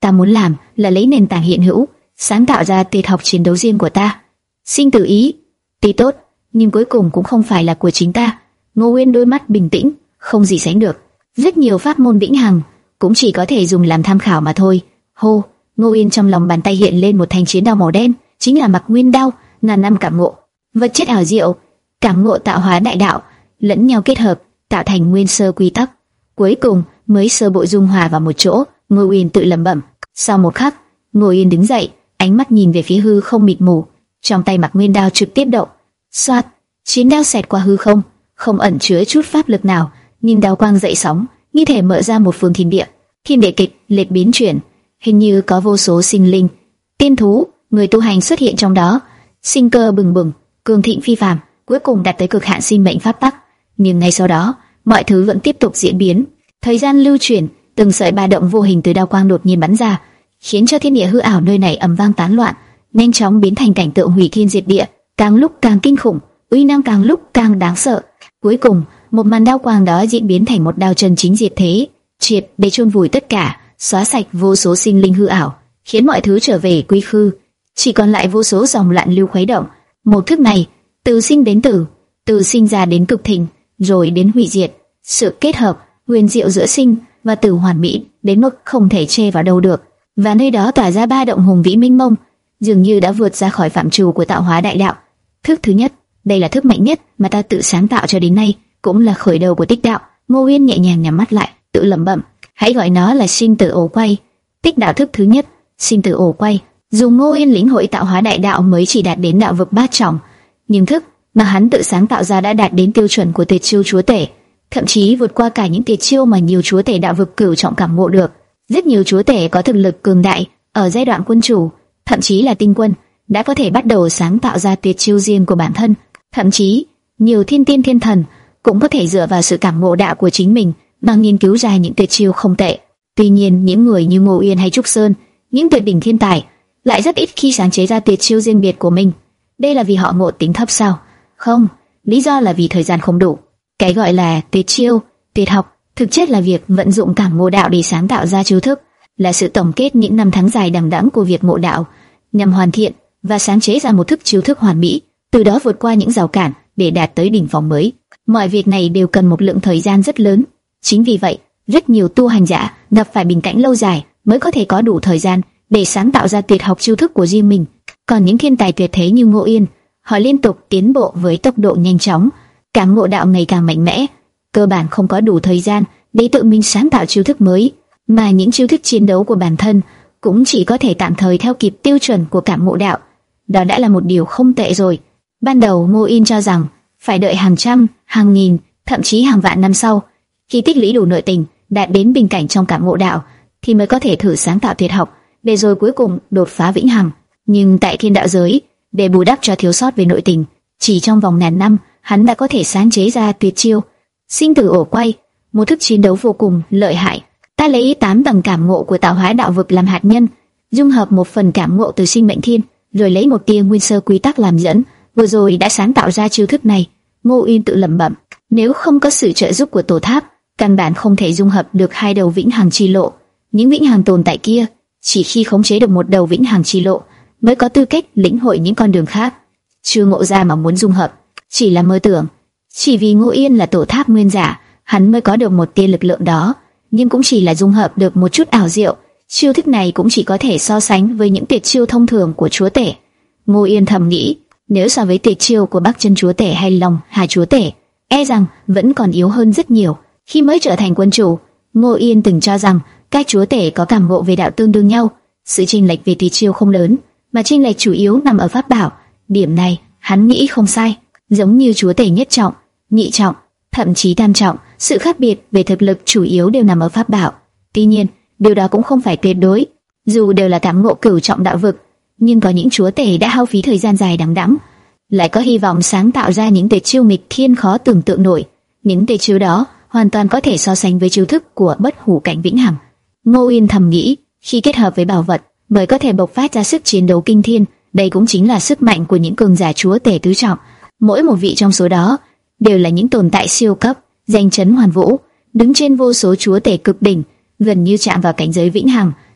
Ta muốn làm là lấy nền tảng hiện hữu, sáng tạo ra tuyệt học chiến đấu riêng của ta. Sinh tử ý, tuy tốt, nhưng cuối cùng cũng không phải là của chính ta. Ngô Uyên đôi mắt bình tĩnh, không gì sánh được. Rất nhiều pháp môn vĩnh hằng cũng chỉ có thể dùng làm tham khảo mà thôi. Hô, Ngô Uyên trong lòng bàn tay hiện lên một thanh chiến đao màu đen, chính là Mặc Nguyên đao, ngàn năm cảm ngộ, vật chất ảo diệu, cảm ngộ tạo hóa đại đạo, lẫn nhau kết hợp, tạo thành nguyên sơ quy tắc, cuối cùng mới sơ bộ dung hòa vào một chỗ. Ngô Uyên tự lẩm bẩm. Sau một khắc, Ngô Uyên đứng dậy, ánh mắt nhìn về phía hư không mịt mù, trong tay Mặc Nguyên đao trực tiếp động. Soạt, chiến đao xẹt qua hư không, không ẩn chứa chút pháp lực nào, nhưng đao quang dậy sóng, như thể mở ra một phương thiên địa. Thiên địa kịch liệt biến chuyển, hình như có vô số sinh linh, tiên thú, người tu hành xuất hiện trong đó, sinh cơ bừng bừng, cường thịnh phi phàm, cuối cùng đạt tới cực hạn sinh mệnh pháp tắc. Nhưng ngay sau đó, mọi thứ vẫn tiếp tục diễn biến. Thời gian lưu chuyển, từng sợi ba động vô hình từ đao quang đột nhiên bắn ra, khiến cho thiên địa hư ảo nơi này ầm vang tán loạn, nhanh chóng biến thành cảnh tượng hủy thiên diệt địa, càng lúc càng kinh khủng, uy năng càng lúc càng đáng sợ. Cuối cùng, một màn đao quang đó diễn biến thành một đao chân chính diệt thế, triệt để chôn vùi tất cả, xóa sạch vô số sinh linh hư ảo, khiến mọi thứ trở về quy khư, chỉ còn lại vô số dòng loạn lưu khuấy động. Một thức này, từ sinh đến tử, từ sinh ra đến cực thịnh, rồi đến hủy diệt, sự kết hợp huyền diệu giữa sinh và tử hoàn mỹ đến mức không thể chê vào đâu được, và nơi đó tỏa ra ba động hùng vĩ minh mông, dường như đã vượt ra khỏi phạm trù của tạo hóa đại đạo. Thức thứ nhất, đây là thức mạnh nhất mà ta tự sáng tạo cho đến nay, cũng là khởi đầu của tích đạo. Ngô Uyên nhẹ nhàng nhắm mắt lại, tự lẩm bẩm, hãy gọi nó là sinh tử ổ quay. Tích đạo thức thứ nhất, sinh tử ổ quay. Dù Ngô Uyên lĩnh hội tạo hóa đại đạo mới chỉ đạt đến đạo vực bát trọng, nhưng thức mà hắn tự sáng tạo ra đã đạt đến tiêu chuẩn của tuyệt chiêu chúa tể, thậm chí vượt qua cả những tuyệt chiêu mà nhiều chúa tể đạo vực cửu trọng cảm ngộ được. Rất nhiều chúa tể có thực lực cường đại ở giai đoạn quân chủ, thậm chí là tinh quân, đã có thể bắt đầu sáng tạo ra tuyệt chiêu riêng của bản thân. Thậm chí, nhiều thiên tiên thiên thần cũng có thể dựa vào sự cảm ngộ đạo của chính mình mà nghiên cứu ra những tuyệt chiêu không tệ. Tuy nhiên, những người như Ngô Uyên hay Trúc Sơn, những tuyệt đỉnh thiên tài, lại rất ít khi sáng chế ra tuyệt chiêu riêng biệt của mình. Đây là vì họ ngộ tính thấp sao? Không, lý do là vì thời gian không đủ. Cái gọi là tuyệt chiêu, tuyệt học, thực chất là việc vận dụng cảm ngộ đạo để sáng tạo ra chiêu thức, là sự tổng kết những năm tháng dài đằng đẵng của việc ngộ đạo, nhằm hoàn thiện và sáng chế ra một thức chiêu thức hoàn mỹ, từ đó vượt qua những rào cản để đạt tới đỉnh phong mới. Mọi việc này đều cần một lượng thời gian rất lớn. Chính vì vậy, rất nhiều tu hành giả gặp phải bình cảnh lâu dài mới có thể có đủ thời gian để sáng tạo ra tuyệt học chiêu thức của riêng mình. Còn những thiên tài tuyệt thế như Ngô Uyên, họ liên tục tiến bộ với tốc độ nhanh chóng, cảm ngộ đạo ngày càng mạnh mẽ, cơ bản không có đủ thời gian để tự mình sáng tạo chiêu thức mới, mà những chiêu thức chiến đấu của bản thân cũng chỉ có thể tạm thời theo kịp tiêu chuẩn của cảm ngộ đạo. Đó đã là một điều không tệ rồi. Ban đầu Ngô Uyên cho rằng phải đợi hàng trăm, hàng nghìn, thậm chí hàng vạn năm sau, khi tích lũy đủ nội tình, đạt đến bình cảnh trong cảm ngộ đạo, thì mới có thể thử sáng tạo tuyệt học, để rồi cuối cùng đột phá vĩnh hằng. Nhưng tại thiên đạo giới, để bù đắp cho thiếu sót về nội tình, chỉ trong vòng ngàn năm, hắn đã có thể sáng chế ra tuyệt chiêu sinh tử ổ quay, một thức chiến đấu vô cùng lợi hại. Ta lấy tám tầng cảm ngộ của tạo hóa đạo vực làm hạt nhân, dung hợp một phần cảm ngộ từ sinh mệnh thiên, rồi lấy một tia nguyên sơ quy tắc làm dẫn, vừa rồi đã sáng tạo ra chiêu thức này. Ngô Uyên tự lẩm bẩm, nếu không có sự trợ giúp của tổ tháp, căn bản không thể dung hợp được hai đầu vĩnh hằng chi lộ. Những vĩnh hằng tồn tại kia, chỉ khi khống chế được một đầu vĩnh hằng chi lộ, mới có tư cách lĩnh hội những con đường khác. Chưa ngộ ra mà muốn dung hợp, chỉ là mơ tưởng. Chỉ vì Ngô Uyên là tổ tháp nguyên giả, hắn mới có được một tia lực lượng đó, nhưng cũng chỉ là dung hợp được một chút ảo diệu. Chiêu thức này cũng chỉ có thể so sánh với những tuyệt chiêu thông thường của chúa tể. Ngô Uyên thầm nghĩ, nếu so với tuyệt chiêu của Bắc Chân chúa tể hay Long Hà chúa tể, e rằng vẫn còn yếu hơn rất nhiều. Khi mới trở thành quân chủ, Ngô Uyên từng cho rằng các chúa tể có cảm ngộ về đạo tương đương nhau, sự chênh lệch về tuyệt chiêu không lớn, mà chênh lệch chủ yếu nằm ở pháp bảo. Điểm này hắn nghĩ không sai, giống như chúa tể nhất trọng, nhị trọng, thậm chí tam trọng, sự khác biệt về thực lực chủ yếu đều nằm ở pháp bảo. Tuy nhiên, điều đó cũng không phải tuyệt đối. Dù đều là cảm ngộ cửu trọng đạo vực, nhưng có những chúa tể đã hao phí thời gian dài đằng đẵng, lại có hy vọng sáng tạo ra những tuyệt chiêu nghịch thiên khó tưởng tượng nổi. Những tuyệt chiêu đó hoàn toàn có thể so sánh với chiêu thức của bất hủ cảnh vĩnh hằng. Ngô Uyên thầm nghĩ, khi kết hợp với bảo vật, mới có thể bộc phát ra sức chiến đấu kinh thiên. Đây cũng chính là sức mạnh của những cường giả chúa tể tứ trọng. Mỗi một vị trong số đó đều là những tồn tại siêu cấp, danh chấn hoàn vũ, đứng trên vô số chúa tể cực đỉnh, gần như chạm vào cảnh giới vĩnh hằng,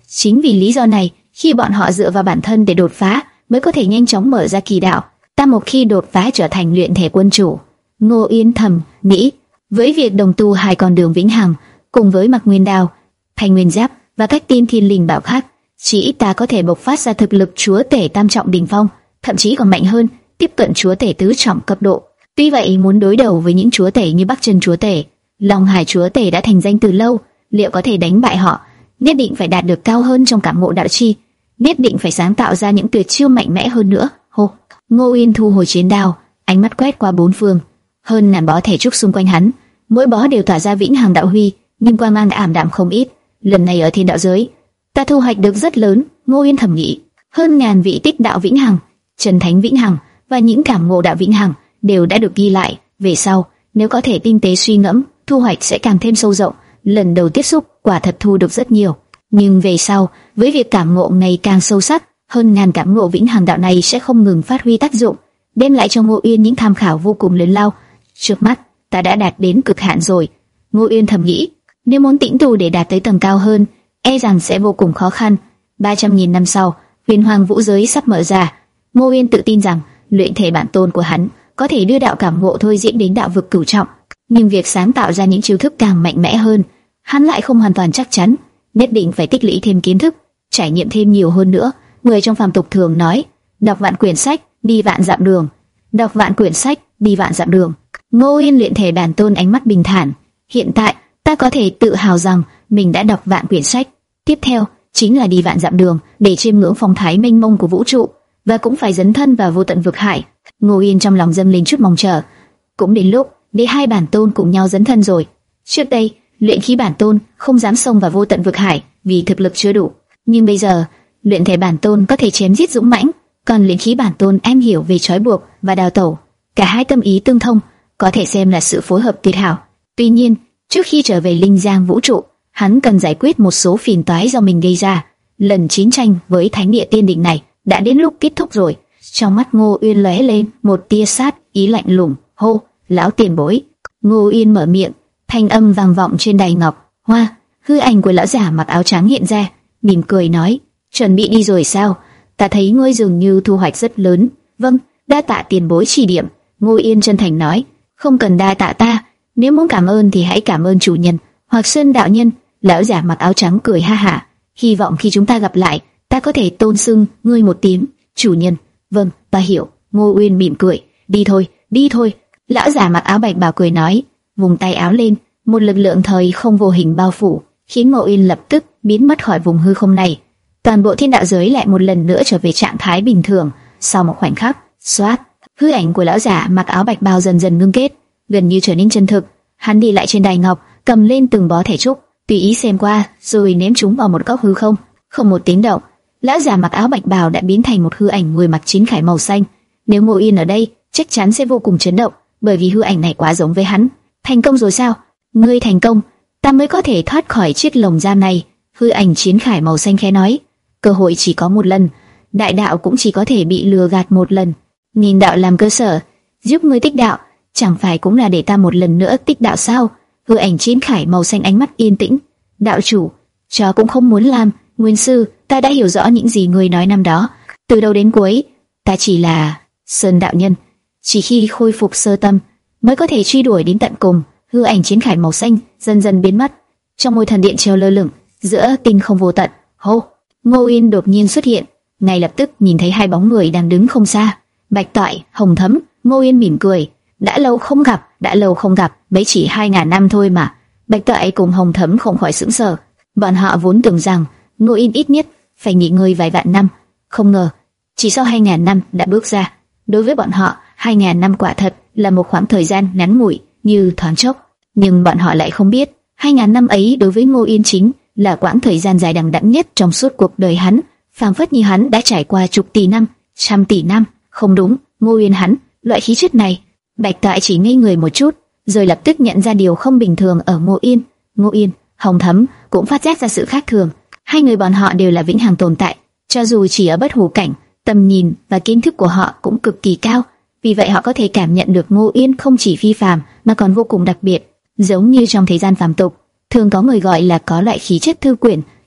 Chính vì lý do này, khi bọn họ dựa vào bản thân để đột phá, mới có thể nhanh chóng mở ra kỳ đạo. Ta một khi đột phá trở thành luyện thể quân chủ. Ngô Yên thầm nghĩ, với việc đồng tu hai con đường vĩnh hằng, cùng với mặc nguyên đao, thanh nguyên giáp và các tiên thiên linh bảo khác, chỉ ít ta có thể bộc phát ra thực lực chúa tể tam trọng đỉnh phong, thậm chí còn mạnh hơn, tiếp cận chúa tể tứ trọng cấp độ. Tuy vậy, muốn đối đầu với những chúa tể như Bắc Chân chúa tể, Long Hải chúa tể đã thành danh từ lâu, liệu có thể đánh bại họ? Nhất định phải đạt được cao hơn trong cảm ngộ đạo chi, nhất định phải sáng tạo ra những tuyệt chiêu mạnh mẽ hơn nữa. Hô, Ngô Yên thu hồi chiến đao, ánh mắt quét qua bốn phương, hơn ngàn bó thể trúc xung quanh hắn, mỗi bó đều tỏa ra vĩnh hằng đạo huy, nhưng quang mang đã ảm đạm không ít. Lần này ở thiên đạo giới, ta thu hoạch được rất lớn. Ngô Yên thầm nghĩ, hơn ngàn vị tích đạo vĩnh hằng, chân thánh vĩnh hằng và những cảm ngộ đạo vĩnh hằng đều đã được ghi lại. Về sau, nếu có thể tinh tế suy ngẫm, thu hoạch sẽ càng thêm sâu rộng. Lần đầu tiếp xúc, quả thật thu được rất nhiều. Nhưng về sau, với việc cảm ngộ ngày càng sâu sắc, hơn ngàn cảm ngộ vĩnh hằng đạo này sẽ không ngừng phát huy tác dụng, đem lại cho Ngô Yên những tham khảo vô cùng lớn lao. Trước mắt, ta đã đạt đến cực hạn rồi. Ngô Yên thầm nghĩ, nếu muốn tĩnh tu để đạt tới tầng cao hơn, e rằng sẽ vô cùng khó khăn. ba trăm nghìn năm sau, huyền hoàng vũ giới sắp mở ra. Ngô Yên tự tin rằng luyện thể bản tôn của hắn có thể đưa đạo cảm ngộ thôi diễn đến đạo vực cửu trọng, nhưng việc sáng tạo ra những chiêu thức càng mạnh mẽ hơn, hắn lại không hoàn toàn chắc chắn. Nhất định phải tích lũy thêm kiến thức, trải nghiệm thêm nhiều hơn nữa. Người trong phàm tục thường nói, đọc vạn quyển sách, đi vạn dặm đường. Đọc vạn quyển sách, đi vạn dặm đường. Ngô Yên luyện thể bản tôn ánh mắt bình thản. Hiện tại, ta có thể tự hào rằng mình đã đọc vạn quyển sách. Tiếp theo, chính là đi vạn dặm đường, để chiêm ngưỡng phong thái mênh mông của vũ trụ, và cũng phải dấn thân vào vô tận vực hải. Ngô Yên trong lòng dâng lên chút mong chờ. Cũng đến lúc để hai bản tôn cùng nhau dấn thân rồi. Trước đây, luyện khí bản tôn không dám xông vào vô tận vực hải vì thực lực chưa đủ, nhưng bây giờ luyện thể bản tôn có thể chém giết dũng mãnh, còn luyện khí bản tôn am hiểu về trói buộc và đào tẩu. Cả hai tâm ý tương thông, có thể xem là sự phối hợp tuyệt hảo. Tuy nhiên, trước khi trở về Linh Giang vũ trụ, hắn cần giải quyết một số phiền toái do mình gây ra. Lần chiến tranh với thánh địa tiên đỉnh này đã đến lúc kết thúc rồi. Trong mắt Ngô Uyên lóe lên một tia sát ý lạnh lùng. Hô, lão tiền bối! Ngô Uyên mở miệng, thanh âm vang vọng trên đài ngọc hoa. Hư ảnh của lão giả mặc áo trắng hiện ra, mỉm cười nói: chuẩn bị đi rồi sao? Ta thấy ngươi dường như thu hoạch rất lớn. Vâng, đa tạ tiền bối chỉ điểm. Ngô Yên chân thành nói: không cần đa tạ ta, nếu muốn cảm ơn thì hãy cảm ơn chủ nhân hoặc Sơn đạo nhân. Lão giả mặc áo trắng cười ha hả: hy vọng khi chúng ta gặp lại, ta có thể tôn xưng ngươi một tiếng chủ nhân. Vâng, ta hiểu. Ngô Uyên mỉm cười: đi thôi, đi thôi. Lão giả mặc áo bạch bào cười nói, vùng tay áo lên, một lực lượng thời không vô hình bao phủ, khiến Ngô Uyên lập tức biến mất khỏi vùng hư không này. Toàn bộ thiên đạo giới lại một lần nữa trở về trạng thái bình thường. Sau một khoảnh khắc, xoát, hư ảnh của lão giả mặc áo bạch bào dần dần ngưng kết, gần như trở nên chân thực. Hắn đi lại trên đài ngọc, cầm lên từng bó thể trúc, tùy ý xem qua, rồi ném chúng vào một góc hư không. Không một tiếng động, lão giả mặc áo bạch bào đã biến thành một hư ảnh người mặc chiến khải màu xanh. Nếu Ngô Yên ở đây, chắc chắn sẽ vô cùng chấn động, bởi vì hư ảnh này quá giống với hắn. Thành công rồi sao? Ngươi thành công, ta mới có thể thoát khỏi chiếc lồng giam này. Hư ảnh chiến khải màu xanh khẽ nói, cơ hội chỉ có một lần, đại đạo cũng chỉ có thể bị lừa gạt một lần. Nhìn đạo làm cơ sở, giúp ngươi tích đạo, chẳng phải cũng là để ta một lần nữa tích đạo sao? Hư ảnh chiến khải màu xanh ánh mắt yên tĩnh. Đạo chủ, chó cũng không muốn làm. Nguyên sư, ta đã hiểu rõ những gì ngươi nói năm đó. Từ đầu đến cuối, ta chỉ là Sơn đạo nhân. Chỉ khi khôi phục sơ tâm, mới có thể truy đuổi đến tận cùng. Hư ảnh chiến khải màu xanh dần dần biến mất. Trong ngôi thần điện treo lơ lửng giữa tinh không vô tận. Hô! Ngô Yên đột nhiên xuất hiện, ngay lập tức nhìn thấy hai bóng người đang đứng không xa. Bạch Toại, Hồng Thấm. Ngô Yên mỉm cười, đã lâu không gặp, đã lâu không gặp, mấy chỉ hai ngàn năm thôi mà. Bạch Toại cùng Hồng Thấm không khỏi sững sờ. Bọn họ vốn tưởng rằng Ngô Yên ít nhất phải nghỉ ngơi vài vạn năm, không ngờ chỉ sau hai ngàn năm đã bước ra. Đối với bọn họ, hai ngàn năm quả thật là một khoảng thời gian ngắn ngủi như thoáng chốc, nhưng bọn họ lại không biết, hai ngàn năm ấy đối với Ngô Yên chính là quãng thời gian dài đằng đẵng nhất trong suốt cuộc đời hắn, phảng phất như hắn đã trải qua chục tỷ năm, trăm tỷ năm. Không đúng, Ngô Yên hắn, loại khí chất này. Bạch Toại chỉ ngây người một chút, rồi lập tức nhận ra điều không bình thường ở Ngô Yên. Ngô Yên, Hồng Thấm cũng phát giác ra sự khác thường. Hai người bọn họ đều là vĩnh hằng tồn tại, cho dù chỉ ở bất hủ cảnh, tầm nhìn và kiến thức của họ cũng cực kỳ cao. Vì vậy họ có thể cảm nhận được Ngô Yên không chỉ phi phàm mà còn vô cùng đặc biệt. Giống như trong thế gian phàm tục, thường có người gọi là có loại khí chất thư quyển,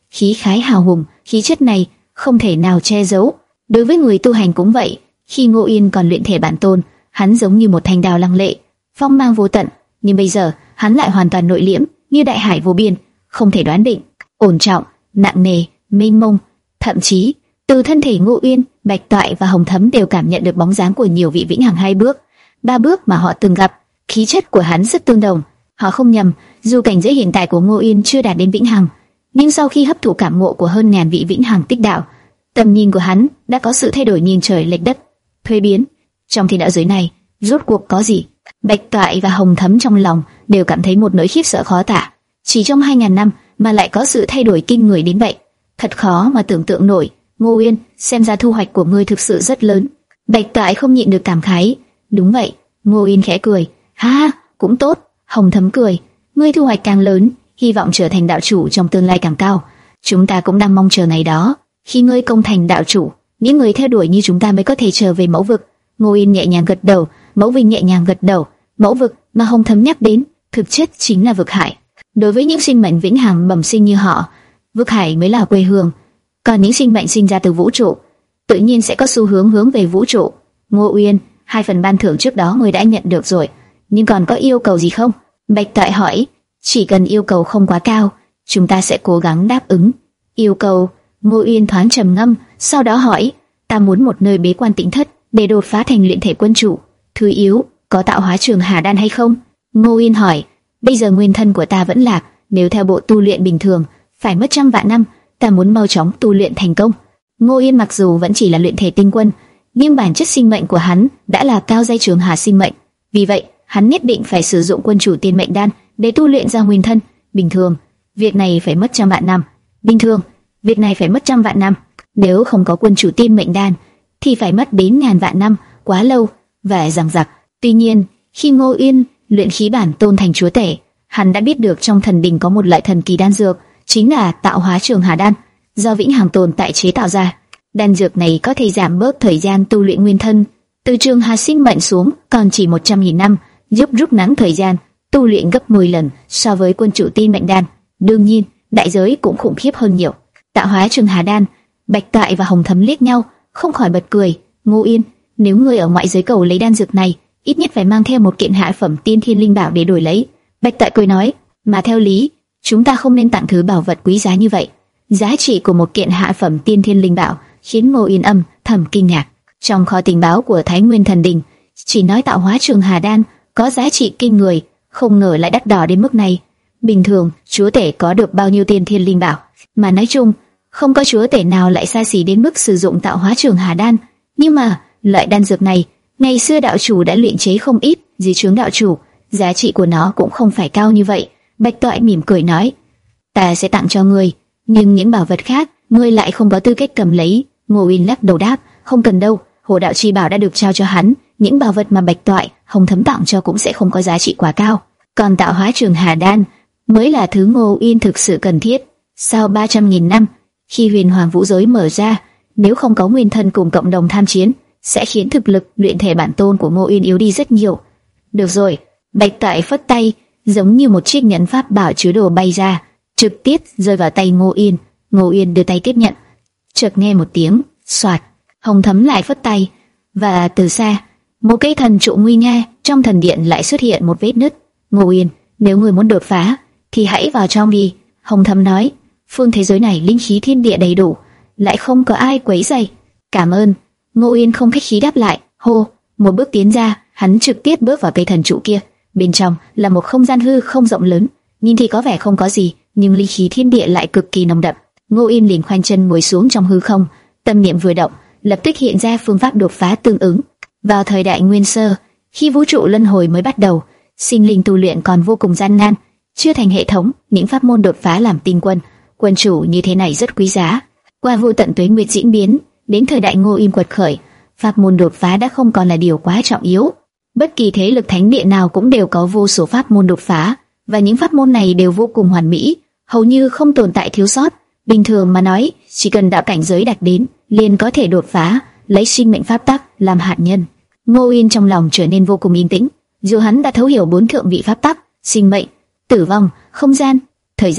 khí khái hào hùng, khí chất này không thể nào che giấu. Đối với người tu hành cũng vậy, khi Ngô Yên còn luyện thể bản tôn, hắn giống như một thanh đao lăng lệ, phong mang vô tận, nhưng bây giờ hắn lại hoàn toàn nội liễm, như đại hải vô biên, không thể đoán định, ổn trọng, nặng nề, mênh mông. Thậm chí từ thân thể Ngô Uyên, Bạch Toại và Hồng Thấm đều cảm nhận được bóng dáng của nhiều vị vĩnh hằng hai bước, ba bước mà họ từng gặp. Khí chất của hắn rất tương đồng. Họ không nhầm, dù cảnh giới hiện tại của Ngô Uyên chưa đạt đến vĩnh hằng, nhưng sau khi hấp thụ cảm ngộ của hơn ngàn vị vĩnh hằng tích đạo, tầm nhìn của hắn đã có sự thay đổi nhìn trời lệch đất, thuế biến. Trong thiên đạo giới này, rốt cuộc có gì? Bạch Toại và Hồng Thấm trong lòng đều cảm thấy một nỗi khiếp sợ khó tả. Chỉ trong hai ngàn năm mà lại có sự thay đổi kinh người đến vậy, thật khó mà tưởng tượng nổi. Ngô Uyên, xem ra thu hoạch của ngươi thực sự rất lớn. Bạch Toại không nhịn được cảm khái. Đúng vậy. Ngô Uyên khẽ cười. Ha, cũng tốt. Hồng Thấm cười. Ngươi thu hoạch càng lớn, hy vọng trở thành đạo chủ trong tương lai càng cao. Chúng ta cũng đang mong chờ ngày đó. Khi ngươi công thành đạo chủ, những người theo đuổi như chúng ta mới có thể trở về mẫu vực. Ngô Uyên nhẹ nhàng gật đầu. Mẫu vực nhẹ nhàng gật đầu. Mẫu vực mà Hồng Thấm nhắc đến, thực chất chính là vực hải. Đối với những sinh mệnh vĩnh hằng bẩm sinh như họ, vực hải mới là quê hương. Còn những sinh mệnh sinh ra từ vũ trụ, tự nhiên sẽ có xu hướng hướng về vũ trụ. Ngô Uyên, hai phần ban thưởng trước đó ngươi đã nhận được rồi, nhưng còn có yêu cầu gì không? Bạch Toại hỏi. Chỉ cần yêu cầu không quá cao, chúng ta sẽ cố gắng đáp ứng. Yêu cầu? Ngô Uyên thoáng trầm ngâm, sau đó hỏi. Ta muốn một nơi bế quan tĩnh thất để đột phá thành luyện thể quân chủ. Thứ yếu, có tạo hóa trường hà đan hay không? Ngô Uyên hỏi. Bây giờ nguyên thân của ta vẫn lạc, nếu theo bộ tu luyện bình thường, phải mất trăm vạn năm. Ta muốn mau chóng tu luyện thành công. Ngô Yên mặc dù vẫn chỉ là luyện thể tinh quân, nhưng bản chất sinh mệnh của hắn đã là cao giai trường hà sinh mệnh. Vì vậy, hắn nhất định phải sử dụng quân chủ tiên mệnh đan để tu luyện ra nguyên thân. Bình thường, việc này phải mất trăm vạn năm. Bình thường, việc này phải mất trăm vạn năm. Nếu không có quân chủ tiên mệnh đan, thì phải mất đến ngàn vạn năm, quá lâu và dằng dặc. Tuy nhiên, khi Ngô Yên luyện khí bản tôn thành chúa tể, hắn đã biết được trong thần đình có một loại thần kỳ đan dược, chính là tạo hóa trường hà đan, do vĩnh hằng tồn tại chế tạo ra. Đan dược này có thể giảm bớt thời gian tu luyện nguyên thân từ trường hà sinh mệnh xuống còn chỉ một trăm nghìn năm, giúp rút ngắn thời gian tu luyện gấp mười lần so với quân chủ tiên mệnh đan. Đương nhiên, đại giới cũng khủng khiếp hơn nhiều. Tạo hóa trường hà đan. Bạch Toại và Hồng Thấm liếc nhau, không khỏi bật cười. Ngô Yên, nếu ngươi ở ngoại giới cầu lấy đan dược này, ít nhất phải mang theo một kiện hạ phẩm tiên thiên linh bảo để đổi lấy. Bạch Toại cười nói, mà theo lý, chúng ta không nên tặng thứ bảo vật quý giá như vậy. Giá trị của một kiện hạ phẩm tiên thiên linh bảo khiến Ngô Yên âm thầm kinh ngạc. Trong kho tình báo của Thái Nguyên Thần Đình, chỉ nói tạo hóa trường hà đan có giá trị kinh người, không ngờ lại đắt đỏ đến mức này. Bình thường, chúa tể có được bao nhiêu tiên thiên linh bảo, mà nói chung, không có chúa tể nào lại xa xỉ đến mức sử dụng tạo hóa trường hà đan. Nhưng mà, loại đan dược này, ngày xưa đạo chủ đã luyện chế không ít, dưới trướng đạo chủ, giá trị của nó cũng không phải cao như vậy. Bạch Toại mỉm cười nói, ta sẽ tặng cho ngươi, nhưng những bảo vật khác, ngươi lại không có tư cách cầm lấy. Ngô Uyên lắc đầu đáp, không cần đâu, Hồ đạo chi bảo đã được trao cho hắn, những bảo vật mà Bạch Toại, Hồng Thấm tặng cho cũng sẽ không có giá trị quá cao. Còn tạo hóa trường hà đan mới là thứ Ngô Uyên thực sự cần thiết. Sau ba trăm nghìn năm, khi huyền hoàng vũ giới mở ra, nếu không có nguyên thân cùng cộng đồng tham chiến, sẽ khiến thực lực luyện thể bản tôn của Ngô Uyên yếu đi rất nhiều. Được rồi, Bạch Toại phất tay, giống như một chiếc nhẫn pháp bảo chứa đồ bay ra, trực tiếp rơi vào tay Ngô Uyên. Ngô Uyên đưa tay tiếp nhận, chợt nghe một tiếng xoạt, Hồng Thấm lại phất tay, và từ xa, một cây thần trụ nguy nga trong thần điện lại xuất hiện một vết nứt. Ngô Uyên, nếu người muốn đột phá, thì hãy vào trong đi. Hồng Thấm nói, phương thế giới này linh khí thiên địa đầy đủ, lại không có ai quấy rầy. Cảm ơn. Ngô Uyên không khách khí đáp lại. Hô, một bước tiến ra, hắn trực tiếp bước vào cây thần trụ kia. Bên trong là một không gian hư không rộng lớn, nhìn thì có vẻ không có gì, nhưng linh khí thiên địa lại cực kỳ nồng đậm. Ngô Uyên liền khoanh chân ngồi xuống trong hư không, tâm niệm vừa động, lập tức hiện ra phương pháp đột phá tương ứng. Vào thời đại Nguyên Sơ, khi vũ trụ luân hồi mới bắt đầu, sinh linh tu luyện còn vô cùng gian nan, chưa thành hệ thống, những pháp môn đột phá làm tinh quân, quân chủ như thế này rất quý giá. Qua vô tận tuế nguyệt diễn biến, đến thời đại Ngô Uyên quật khởi, pháp môn đột phá đã không còn là điều quá trọng yếu. Bất kỳ thế lực thánh địa nào cũng đều có vô số pháp môn đột phá, và những pháp môn này đều vô cùng hoàn mỹ, hầu như không tồn tại thiếu sót. Bình thường mà nói, chỉ cần đạo cảnh giới đạt đến, liền có thể đột phá, lấy sinh mệnh pháp tắc làm hạt nhân. Ngô Uyên trong lòng trở nên vô cùng yên tĩnh, dù hắn đã thấu hiểu bốn thượng vị pháp tắc: sinh mệnh, tử vong, không gian, thời gian,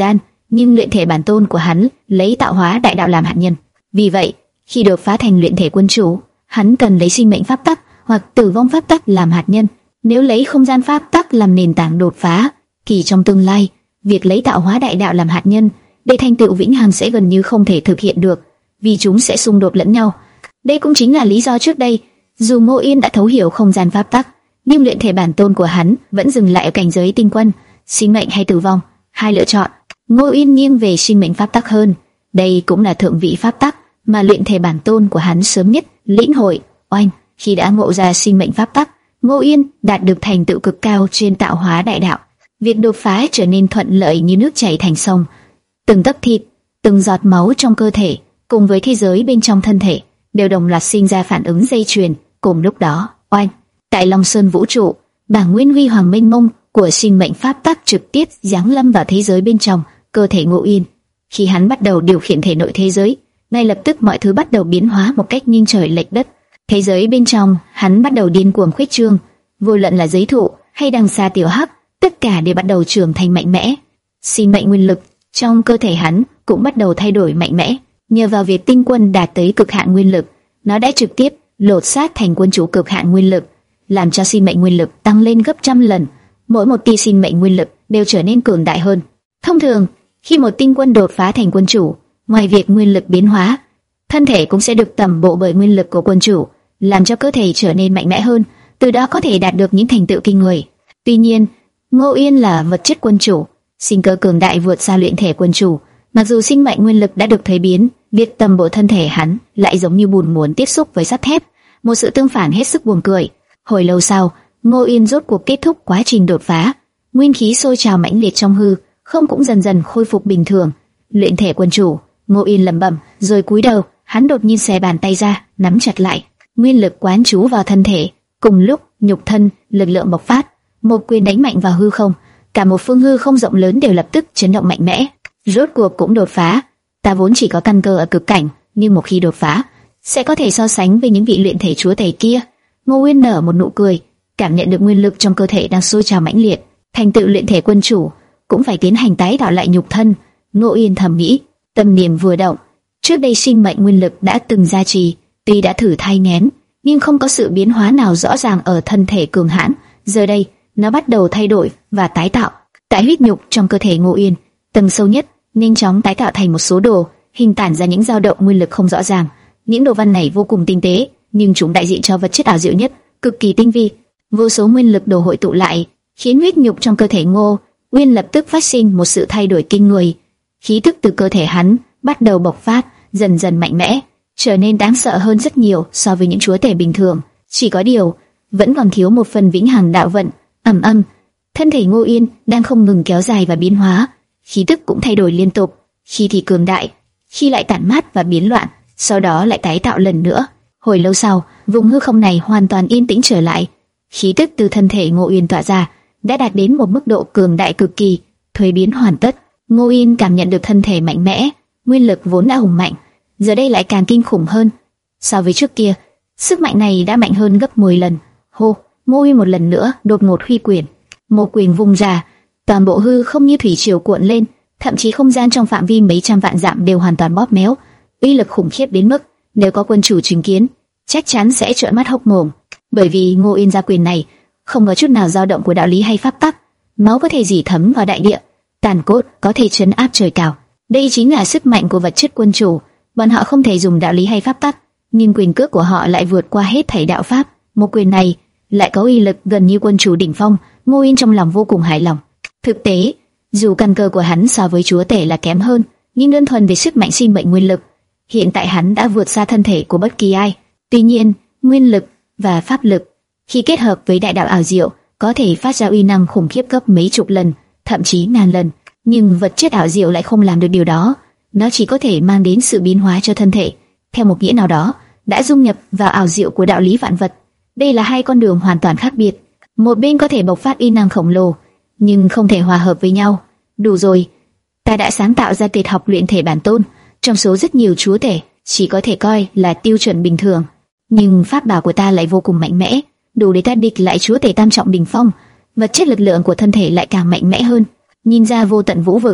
nhưng luyện thể bản tôn của hắn lấy tạo hóa đại đạo làm hạt nhân. Vì vậy, khi đột phá thành luyện thể quân chủ, hắn cần lấy sinh mệnh pháp tắc hoặc tử vong pháp tắc làm hạt nhân. Nếu lấy không gian pháp tắc làm nền tảng đột phá, thì trong tương lai, việc lấy tạo hóa đại đạo làm hạt nhân để thành tựu vĩnh hằng sẽ gần như không thể thực hiện được, vì chúng sẽ xung đột lẫn nhau. Đây cũng chính là lý do trước đây, dù Ngô Yên đã thấu hiểu không gian pháp tắc, nhưng luyện thể bản tôn của hắn vẫn dừng lại ở cảnh giới tinh quân, sinh mệnh hay tử vong, hai lựa chọn. Ngô Yên nghiêng về sinh mệnh pháp tắc hơn. Đây cũng là thượng vị pháp tắc mà luyện thể bản tôn của hắn sớm nhất lĩnh hội. Oanh, khi đã ngộ ra sinh mệnh pháp tắc, Ngô Yên đạt được thành tựu cực cao trên tạo hóa đại đạo. Việc đột phá trở nên thuận lợi như nước chảy thành sông. Từng tấc thịt, từng giọt máu trong cơ thể, cùng với thế giới bên trong thân thể, đều đồng loạt sinh ra phản ứng dây chuyền. Cùng lúc đó, oanh, tại Long Sơn vũ trụ, bảng nguyên huy hoàng mênh mông của sinh mệnh pháp tắc trực tiếp giáng lâm vào thế giới bên trong cơ thể Ngô Yên. Khi hắn bắt đầu điều khiển thể nội thế giới, ngay lập tức mọi thứ bắt đầu biến hóa một cách nghiêng trời lệch đất. Thế giới bên trong hắn bắt đầu điên cuồng khuếch trương, vô luận là giới thụ hay đằng xa tiểu hắc, tất cả đều bắt đầu trưởng thành mạnh mẽ. Sinh mệnh nguyên lực trong cơ thể hắn cũng bắt đầu thay đổi mạnh mẽ. Nhờ vào việc tinh quân đạt tới cực hạn nguyên lực, nó đã trực tiếp lột xác thành quân chủ cực hạn nguyên lực, làm cho sinh mệnh nguyên lực tăng lên gấp trăm lần. Mỗi một tia sinh mệnh nguyên lực đều trở nên cường đại hơn. Thông thường, khi một tinh quân đột phá thành quân chủ, ngoài việc nguyên lực biến hóa, thân thể cũng sẽ được tầm bộ bởi nguyên lực của quân chủ, làm cho cơ thể trở nên mạnh mẽ hơn, từ đó có thể đạt được những thành tựu kinh người. Tuy nhiên, Ngô Yên là vật chất quân chủ, sinh cơ cường đại vượt xa luyện thể quân chủ. Mặc dù sinh mệnh nguyên lực đã được thuế biến, việc tầm bộ thân thể hắn lại giống như bùn muốn tiếp xúc với sắt thép, một sự tương phản hết sức buồn cười. Hồi lâu sau, Ngô Yên rốt cuộc kết thúc quá trình đột phá, nguyên khí sôi trào mãnh liệt trong hư không cũng dần dần khôi phục bình thường. Luyện thể quân chủ, Ngô Yên lẩm bẩm, rồi cúi đầu, hắn đột nhiên xé bàn tay ra, nắm chặt lại, nguyên lực quán trú vào thân thể. Cùng lúc, nhục thân, lực lượng bộc phát, một quyền đánh mạnh vào hư không, cả một phương hư không rộng lớn đều lập tức chấn động mạnh mẽ. Rốt cuộc cũng đột phá. Ta vốn chỉ có căn cơ ở cực cảnh, nhưng một khi đột phá, sẽ có thể so sánh với những vị luyện thể chúa tể kia. Ngô Yên nở một nụ cười, cảm nhận được nguyên lực trong cơ thể đang sôi trào mãnh liệt. Thành tựu luyện thể quân chủ cũng phải tiến hành tái tạo lại nhục thân. Ngô Yên thầm nghĩ, tâm niệm vừa động. Trước đây sinh mệnh nguyên lực đã từng gia trì, tuy đã thử thai nghén, nhưng không có sự biến hóa nào rõ ràng ở thân thể cường hãn. Giờ đây, nó bắt đầu thay đổi và tái tạo. Tại huyết nhục trong cơ thể Ngô Yên, tầng sâu nhất nhanh chóng tái tạo thành một số đồ, hình tản ra những dao động nguyên lực không rõ ràng. Những đồ văn này vô cùng tinh tế, nhưng chúng đại diện cho vật chất ảo diệu nhất, cực kỳ tinh vi. Vô số nguyên lực đồ hội tụ lại, khiến huyết nhục trong cơ thể Ngô Uyên lập tức phát sinh một sự thay đổi kinh người. Khí tức từ cơ thể hắn bắt đầu bộc phát, dần dần mạnh mẽ, trở nên đáng sợ hơn rất nhiều so với những chúa tể bình thường. Chỉ có điều, vẫn còn thiếu một phần vĩnh hằng đạo vận. Ầm ầm, thân thể Ngô Yên đang không ngừng kéo dài và biến hóa, khí tức cũng thay đổi liên tục, khi thì cường đại, khi lại tản mát và biến loạn, sau đó lại tái tạo lần nữa. Hồi lâu sau, vùng hư không này hoàn toàn yên tĩnh trở lại. Khí tức từ thân thể Ngô Yên tỏa ra đã đạt đến một mức độ cường đại cực kỳ, thuế biến hoàn tất. Ngô Yên cảm nhận được thân thể mạnh mẽ, nguyên lực vốn đã hùng mạnh, giờ đây lại càng kinh khủng hơn. So với trước kia, sức mạnh này đã mạnh hơn gấp mười lần. Hô, Ngô Yên một lần nữa đột ngột huy quyền, một quyền vung ra, toàn bộ hư không như thủy triều cuộn lên, thậm chí không gian trong phạm vi mấy trăm vạn dặm đều hoàn toàn bóp méo, uy lực khủng khiếp đến mức nếu có quân chủ chứng kiến, chắc chắn sẽ trợn mắt hốc mồm. Bởi vì Ngô Yên ra quyền này không có chút nào dao động của đạo lý hay pháp tắc, máu có thể rỉ thấm vào đại địa, tàn cốt có thể chấn áp trời cao. Đây chính là sức mạnh của vật chất quân chủ. Bọn họ không thể dùng đạo lý hay pháp tắc, nhưng quyền cước của họ lại vượt qua hết thảy đạo pháp. Một quyền này lại có uy lực gần như quân chủ đỉnh phong. Ngô Yên trong lòng vô cùng hài lòng. Thực tế, dù căn cơ của hắn so với chúa tể là kém hơn, nhưng đơn thuần về sức mạnh sinh mệnh nguyên lực, hiện tại hắn đã vượt xa thân thể của bất kỳ ai. Tuy nhiên, nguyên lực và pháp lực khi kết hợp với đại đạo ảo diệu, có thể phát ra uy năng khủng khiếp gấp mấy chục lần, thậm chí ngàn lần. Nhưng vật chất ảo diệu lại không làm được điều đó. Nó chỉ có thể mang đến sự biến hóa cho thân thể, theo một nghĩa nào đó, đã dung nhập vào ảo diệu của đạo lý vạn vật. Đây là hai con đường hoàn toàn khác biệt. Một bên có thể bộc phát uy năng khổng lồ, nhưng không thể hòa hợp với nhau. Đủ rồi, ta đã sáng tạo ra tuyệt học luyện thể bản tôn, trong số rất nhiều chúa tể, chỉ có thể coi là tiêu chuẩn bình thường. Nhưng pháp bảo của ta lại vô cùng mạnh mẽ, đủ để ta địch lại chúa tể tam trọng đỉnh phong. Vật chất lực lượng của thân thể lại càng mạnh mẽ hơn. Nhìn ra vô tận vũ vực,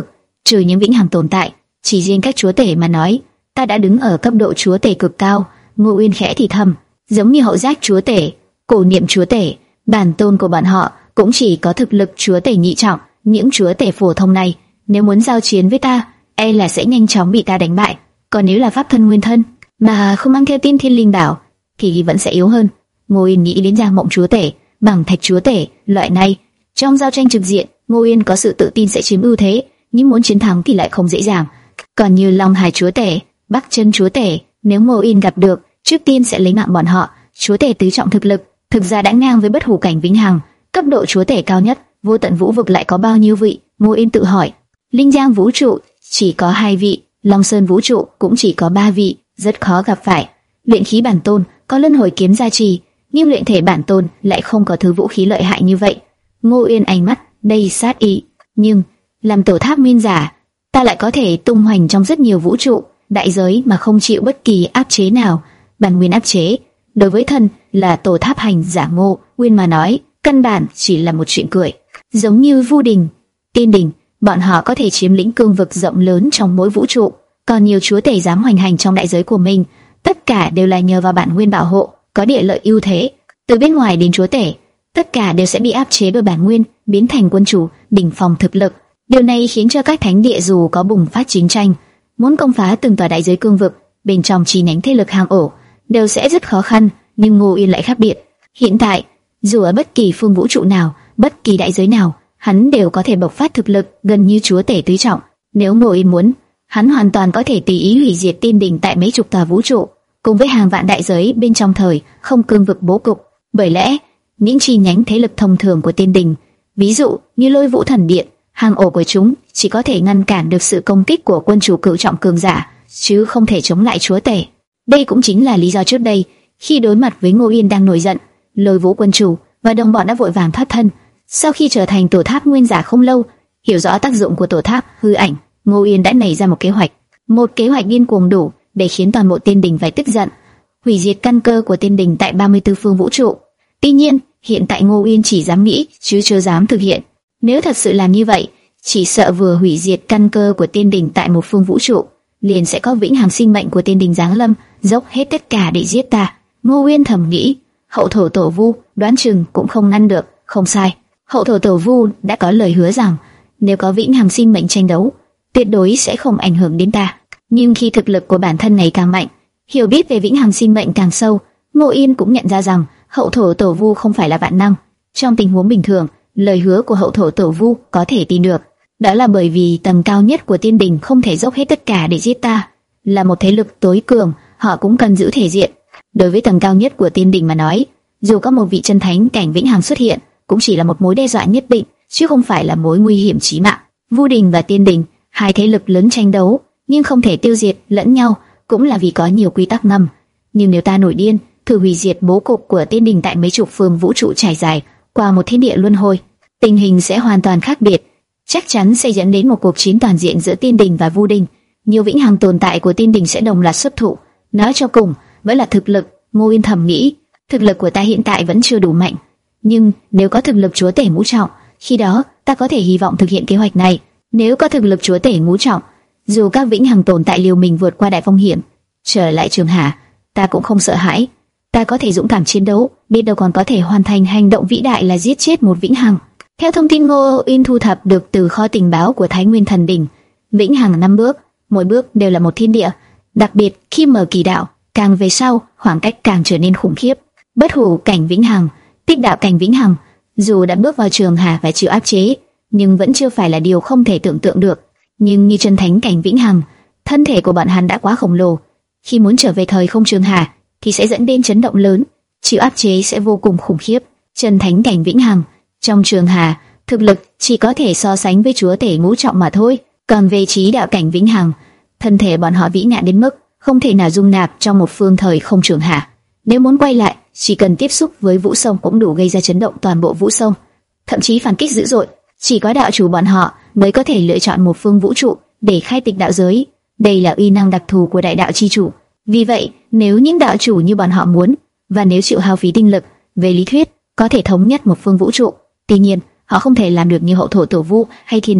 Trừ những vĩnh hằng tồn tại, chỉ riêng các chúa tể mà nói, ta đã đứng ở cấp độ chúa tể cực cao. Ngô Uyên khẽ thì thầm, giống như hậu giác chúa tể, cổ niệm chúa tể, bản tôn của bọn họ cũng chỉ có thực lực chúa tể nhị trọng. Những chúa tể phổ thông này, nếu muốn giao chiến với ta, e là sẽ nhanh chóng bị ta đánh bại. Còn nếu là pháp thân nguyên thân mà không mang theo tiên thiên linh bảo, thì vẫn sẽ yếu hơn. Ngô Uyên nghĩ đến Giang Mộng chúa tể, Bằng Thạch chúa tể, loại này trong giao tranh trực diện, Ngô Uyên có sự tự tin sẽ chiếm ưu thế, nhưng muốn chiến thắng thì lại không dễ dàng. Còn như Long Hải chúa tể, Bắc Chân chúa tể, nếu Ngô Uyên gặp được, trước tiên sẽ lấy mạng bọn họ. Chúa tể tứ trọng thực lực, thực ra đã ngang với bất hủ cảnh vĩnh hằng. Cấp độ chúa tể cao nhất, vô tận vũ vực lại có bao nhiêu vị? Ngô Uyên tự hỏi. Linh Giang vũ trụ chỉ có hai vị, Long Sơn vũ trụ cũng chỉ có ba vị, rất khó gặp phải. Luyện khí bản tôn có luân hồi kiếm gia trì, nhưng luyện thể bản tôn lại không có thứ vũ khí lợi hại như vậy. Ngô Uyên ánh mắt đầy sát ý, nhưng làm tổ tháp nguyên giả, ta lại có thể tung hoành trong rất nhiều vũ trụ, đại giới mà không chịu bất kỳ áp chế nào. Bản nguyên áp chế, đối với thân là tổ tháp hành giả Ngô Uyên mà nói, căn bản chỉ là một chuyện cười. Giống như Vu Đình, Tiên Đình, bọn họ có thể chiếm lĩnh cương vực rộng lớn trong mỗi vũ trụ, còn nhiều chúa tể dám hoành hành trong đại giới của mình, tất cả đều là nhờ vào bản nguyên bảo hộ, có địa lợi ưu thế. Từ bên ngoài đến chúa tể, tất cả đều sẽ bị áp chế bởi bản nguyên, biến thành quân chủ đỉnh phong thực lực. Điều này khiến cho các thánh địa dù có bùng phát chiến tranh, muốn công phá từng tòa đại giới cương vực bên trong chi nhánh thế lực hang ổ, đều sẽ rất khó khăn. Nhưng Ngô Uyên lại khác biệt. Hiện tại, dù ở bất kỳ phương vũ trụ nào, bất kỳ đại giới nào, hắn đều có thể bộc phát thực lực gần như chúa tể tứ trọng. Nếu Ngô Uyên muốn, hắn hoàn toàn có thể tùy ý hủy diệt Tiên Đình tại mấy chục tòa vũ trụ, cùng với hàng vạn đại giới bên trong thời không cương vực bố cục. Bởi lẽ, những chi nhánh thế lực thông thường của Tiên Đình, ví dụ như Lôi Vũ Thần Điện, hang ổ của chúng chỉ có thể ngăn cản được sự công kích của quân chủ cửu trọng cường giả, chứ không thể chống lại chúa tể. Đây cũng chính là lý do trước đây, khi đối mặt với Ngô Uyên đang nổi giận, Lôi Vũ quân chủ và đồng bọn đã vội vàng thoát thân. Sau khi trở thành tổ tháp nguyên giả không lâu, hiểu rõ tác dụng của tổ tháp hư ảnh, Ngô Uyên đã nảy ra một kế hoạch, một kế hoạch điên cuồng đủ để khiến toàn bộ Tiên Đình phải tức giận, hủy diệt căn cơ của Tiên Đình tại ba mươi tư phương vũ trụ. Tuy nhiên, hiện tại Ngô Uyên chỉ dám nghĩ chứ chưa dám thực hiện. Nếu thật sự làm như vậy, chỉ sợ vừa hủy diệt căn cơ của Tiên Đình tại một phương vũ trụ, liền sẽ có vĩnh hằng sinh mệnh của Tiên Đình giáng lâm, dốc hết tất cả để giết ta. Ngô Uyên thầm nghĩ, hậu thổ tổ vu đoán chừng cũng không ngăn được. Không sai, hậu thổ tổ vu đã có lời hứa rằng nếu có vĩnh hằng sinh mệnh tranh đấu, tuyệt đối sẽ không ảnh hưởng đến ta. Nhưng khi thực lực của bản thân ngày càng mạnh, hiểu biết về vĩnh hằng sinh mệnh càng sâu, Ngô Uyên cũng nhận ra rằng hậu thổ tổ vu không phải là vạn năng. Trong tình huống bình thường, lời hứa của hậu thổ tổ vu có thể tin được. Đó là bởi vì tầng cao nhất của Tiên Đình không thể dốc hết tất cả để giết ta. Là một thế lực tối cường, họ cũng cần giữ thể diện. Đối với tầng cao nhất của Tiên Đình mà nói, dù có một vị chân thánh cảnh vĩnh hằng xuất hiện, cũng chỉ là một mối đe dọa nhất định, chứ không phải là mối nguy hiểm chí mạng. Vu Đình và Tiên Đình, hai thế lực lớn tranh đấu, nhưng không thể tiêu diệt lẫn nhau, cũng là vì có nhiều quy tắc ngầm. Nhưng nếu ta nổi điên, thử hủy diệt bố cục của Tiên Đình tại mấy chục phương vũ trụ trải dài qua một thiên địa luân hồi, tình hình sẽ hoàn toàn khác biệt, chắc chắn sẽ dẫn đến một cuộc chiến toàn diện giữa Tiên Đình và Vu Đình. Nhiều vĩnh hằng tồn tại của Tiên Đình sẽ đồng loạt xuất thủ. Nói cho cùng, vẫn là thực lực. Ngô Uyên thầm nghĩ, thực lực của ta hiện tại vẫn chưa đủ mạnh, nhưng nếu có thực lực chúa tể ngũ trọng, khi đó ta có thể hy vọng thực hiện kế hoạch này. Nếu có thực lực chúa tể ngũ trọng, dù các vĩnh hằng tồn tại liều mình vượt qua đại phong hiểm, trở lại Trường Hà, ta cũng không sợ hãi. Ta có thể dũng cảm chiến đấu, biết đâu còn có thể hoàn thành hành động vĩ đại là giết chết một vĩnh hằng. Theo thông tin Ngô Uyên thu thập được từ kho tình báo của Thái Nguyên Thần Đình, vĩnh hằng năm bước, mỗi bước đều là một thiên địa. Đặc biệt khi mở kỳ đạo, càng về sau, khoảng cách càng trở nên khủng khiếp. Bất hủ cảnh vĩnh hằng, tích đạo cảnh vĩnh hằng, dù đã bước vào Trường Hà phải chịu áp chế, nhưng vẫn chưa phải là điều không thể tưởng tượng được. Nhưng như chân thánh cảnh vĩnh hằng, thân thể của bọn hắn đã quá khổng lồ, khi muốn trở về thời không Trường Hà thì sẽ dẫn đến chấn động lớn, chịu áp chế sẽ vô cùng khủng khiếp. Chân thánh cảnh vĩnh hằng trong Trường Hà, thực lực chỉ có thể so sánh với chúa tể ngũ trọng mà thôi. Còn về trí đạo cảnh vĩnh hằng, thân thể bọn họ vĩ nạn đến mức không thể nào dung nạp trong một phương thời không Trường Hà. Nếu muốn quay lại, chỉ cần tiếp xúc với Vũ Sông cũng đủ gây ra chấn động toàn bộ Vũ Sông, thậm chí phản kích dữ dội. Chỉ có đạo chủ bọn họ mới có thể lựa chọn một phương vũ trụ để khai tịch đạo giới. Đây là uy năng đặc thù của đại đạo chi chủ. Vì vậy, nếu những đạo chủ như bọn họ muốn, và nếu chịu hao phí tinh lực, về lý thuyết có thể thống nhất một phương vũ trụ. Tuy nhiên, họ không thể làm được như hậu thổ tổ vu hay thiên đế,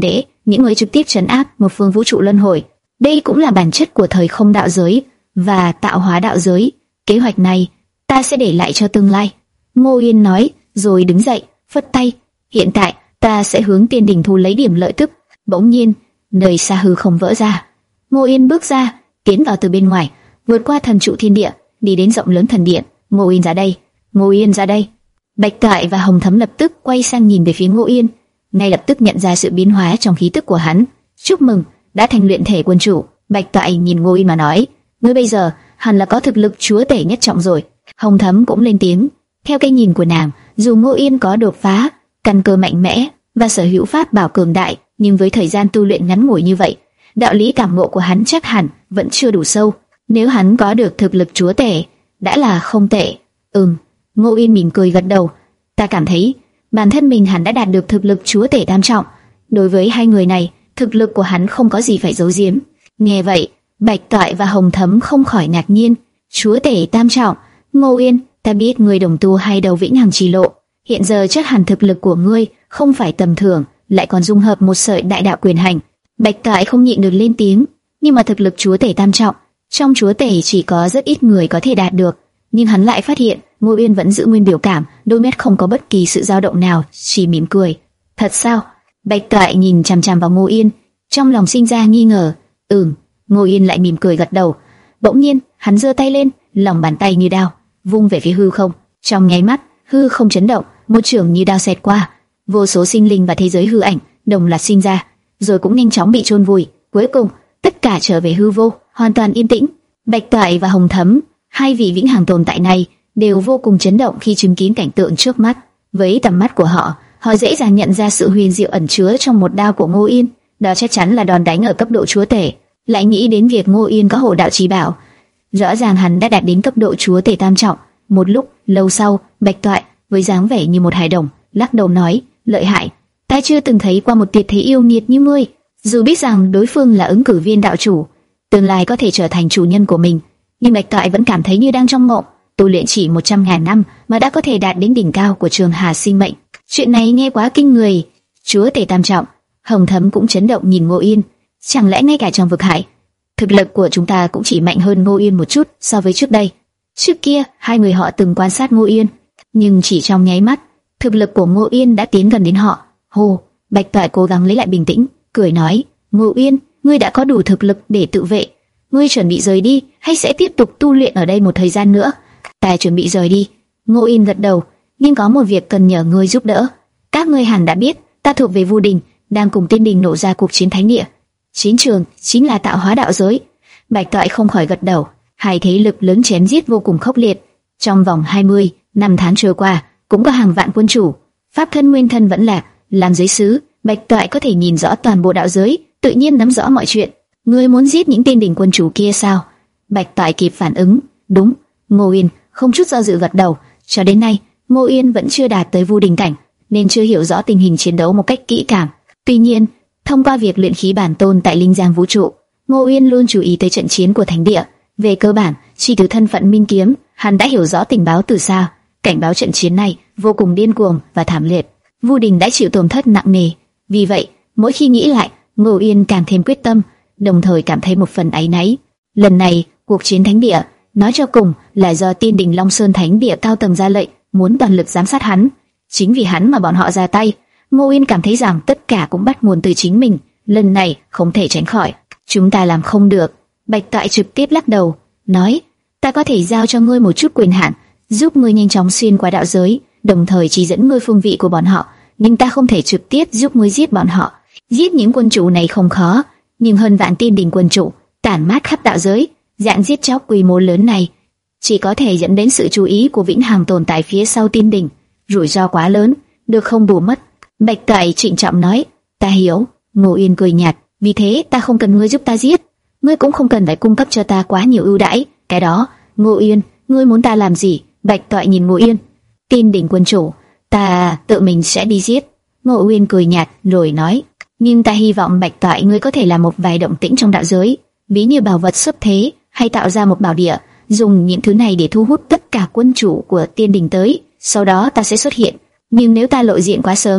những người trực tiếp trấn áp một phương vũ trụ luân hồi. Đây cũng là bản chất của thời không đạo giới và tạo hóa đạo giới. Kế hoạch này ta sẽ để lại cho tương lai. Ngô Yên nói, rồi đứng dậy, phất tay. Hiện tại ta sẽ hướng Tiên Đình thu lấy điểm lợi tức. Bỗng nhiên, nơi xa hư không vỡ ra. Ngô Yên bước ra, tiến vào từ bên ngoài, vượt qua thần trụ thiên địa, đi đến rộng lớn thần điện. Ngô Yên ra đây, Ngô Yên ra đây. Bạch Toại và Hồng Thấm lập tức quay sang nhìn về phía Ngô Yên, ngay lập tức nhận ra sự biến hóa trong khí tức của hắn. Chúc mừng, đã thành luyện thể quân chủ. Bạch Toại nhìn Ngô Yên mà nói, ngươi bây giờ hẳn là có thực lực chúa tể nhất trọng rồi. Hồng Thấm cũng lên tiếng, theo cái nhìn của nàng, dù Ngô Yên có đột phá, căn cơ mạnh mẽ và sở hữu pháp bảo cường đại, nhưng với thời gian tu luyện ngắn ngủi như vậy, đạo lý cảm ngộ của hắn chắc hẳn vẫn chưa đủ sâu. Nếu hắn có được thực lực chúa tể, đã là không tệ. Ừm, Ngô Yên mỉm cười gật đầu. Ta cảm thấy bản thân mình hẳn đã đạt được thực lực chúa tể tam trọng. Đối với hai người này, thực lực của hắn không có gì phải giấu giếm. Nghe vậy, Bạch Toại và Hồng Thấm không khỏi ngạc nhiên. Chúa tể tam trọng? Ngô Yên, ta biết ngươi đồng tu hai đầu vĩnh hằng trì lộ, hiện giờ chắc hẳn thực lực của ngươi không phải tầm thường, lại còn dung hợp một sợi đại đạo quyền hành. Bạch Toại không nhịn được lên tiếng, nhưng mà thực lực chúa tể tam trọng, trong chúa tể chỉ có rất ít người có thể đạt được. Nhưng hắn lại phát hiện Ngô Yên vẫn giữ nguyên biểu cảm, đôi mắt không có bất kỳ sự dao động nào, chỉ mỉm cười. Thật sao? Bạch Toại nhìn chằm chằm vào Ngô Yên, trong lòng sinh ra nghi ngờ. Ừm. Ngô Yên lại mỉm cười gật đầu. Bỗng nhiên, hắn giơ tay lên, lòng bàn tay như đao, vung về phía hư không. Trong nháy mắt, hư không chấn động, một trường như đao xẹt qua, vô số sinh linh và thế giới hư ảnh đồng loạt sinh ra, rồi cũng nhanh chóng bị chôn vùi. Cuối cùng, tất cả trở về hư vô, hoàn toàn yên tĩnh. Bạch Toại và Hồng Thấm, hai vị vĩnh hằng tồn tại này, đều vô cùng chấn động khi chứng kiến cảnh tượng trước mắt. Với tầm mắt của họ, họ dễ dàng nhận ra sự huyền diệu ẩn chứa trong một đao của Ngô Yên. Đó chắc chắn là đòn đánh ở cấp độ chúa tể. Lại nghĩ đến việc Ngô Yên có hộ đạo chí bảo, rõ ràng hắn đã đạt đến cấp độ chúa tể tam trọng. Một lúc lâu sau, Bạch Toại với dáng vẻ như một hài đồng lắc đầu nói, lợi hại, ta chưa từng thấy qua một tuyệt thế yêu nghiệt như ngươi. Dù biết rằng đối phương là ứng cử viên đạo chủ, tương lai có thể trở thành chủ nhân của mình, nhưng Bạch Toại vẫn cảm thấy như đang trong mộng. Tu luyện chỉ một trăm ngàn năm mà đã có thể đạt đến đỉnh cao của trường hà sinh mệnh, chuyện này nghe quá kinh người. Chúa tể tam trọng. Hồng Thấm cũng chấn động nhìn Ngô Yên. Chẳng lẽ ngay cả trong vực hải, thực lực của chúng ta cũng chỉ mạnh hơn Ngô Yên một chút so với trước đây? Trước kia, hai người họ từng quan sát Ngô Yên, nhưng chỉ trong nháy mắt, thực lực của Ngô Yên đã tiến gần đến họ. Hồ, Bạch Toại cố gắng lấy lại bình tĩnh, cười nói, Ngô Yên, ngươi đã có đủ thực lực để tự vệ. Ngươi chuẩn bị rời đi, hay sẽ tiếp tục tu luyện ở đây một thời gian nữa? Ta chuẩn bị rời đi. Ngô Yên gật đầu, nhưng có một việc cần nhờ ngươi giúp đỡ. Các ngươi hẳn đã biết, ta thuộc về Vu Đình, đang cùng Tiên Đình nổ ra cuộc chiến thánh địa. Chiến trường chính là tạo hóa đạo giới. Bạch Toại không khỏi gật đầu. Hai thế lực lớn chém giết vô cùng khốc liệt. Trong vòng hai mươi năm tháng trôi qua, cũng có hàng vạn quân chủ, pháp thân nguyên thân vẫn lạc, làm giới sứ. Bạch Toại có thể nhìn rõ toàn bộ đạo giới, tự nhiên nắm rõ mọi chuyện. Ngươi muốn giết những Tiên Đình quân chủ kia sao? Bạch Toại kịp phản ứng. Đúng. Ngô Yên không chút do dự gật đầu. Cho đến nay, Ngô Yên vẫn chưa đạt tới Vu Đình cảnh, nên chưa hiểu rõ tình hình chiến đấu một cách kỹ càng. Tuy nhiên, thông qua việc luyện khí bản tôn tại Linh Giang vũ trụ, Ngô Yên luôn chú ý tới trận chiến của thánh địa. Về cơ bản, chỉ từ thân phận Minh Kiếm, hắn đã hiểu rõ tình báo từ xa, cảnh báo trận chiến này vô cùng điên cuồng và thảm liệt. Vu Đình đã chịu tổn thất nặng nề. Vì vậy, mỗi khi nghĩ lại, Ngô Yên càng thêm quyết tâm, đồng thời cảm thấy một phần áy náy. Lần này, cuộc chiến thánh địa, nói cho cùng là do Tiên Đình Long Sơn thánh địa cao tầng ra lệnh, muốn toàn lực giám sát hắn. Chính vì hắn mà bọn họ ra tay. Ngô Yên cảm thấy rằng tất cả cũng bắt nguồn từ chính mình, lần này không thể tránh khỏi. Chúng ta làm không được. Bạch Toại trực tiếp lắc đầu, nói, ta có thể giao cho ngươi một chút quyền hạn, giúp ngươi nhanh chóng xuyên qua đạo giới, đồng thời chỉ dẫn ngươi phương vị của bọn họ, nhưng ta không thể trực tiếp giúp ngươi giết bọn họ. Giết những quân chủ này không khó, nhưng hơn vạn Tiên Đình quân chủ tản mát khắp đạo giới, dạng giết chóc quy mô lớn này chỉ có thể dẫn đến sự chú ý của vĩnh hằng tồn tại phía sau Tiên Đình, rủi ro quá lớn, được không bù mất. Bạch Toại trịnh trọng nói, ta hiểu. Ngô Yên cười nhạt, vì thế ta không cần ngươi giúp ta giết, ngươi cũng không cần phải cung cấp cho ta quá nhiều ưu đãi. Cái đó, Ngô Yên, ngươi muốn ta làm gì? Bạch Toại nhìn Ngô Yên. Tiên Đình quân chủ, ta tự mình sẽ đi giết. Ngô Yên cười nhạt rồi nói, nhưng ta hy vọng Bạch Toại ngươi có thể làm một vài động tĩnh trong đạo giới, ví như bảo vật xuất thế, hay tạo ra một bảo địa, dùng những thứ này để thu hút tất cả quân chủ của Tiên Đình tới. Sau đó ta sẽ xuất hiện, nhưng nếu ta lộ diện quá sớm,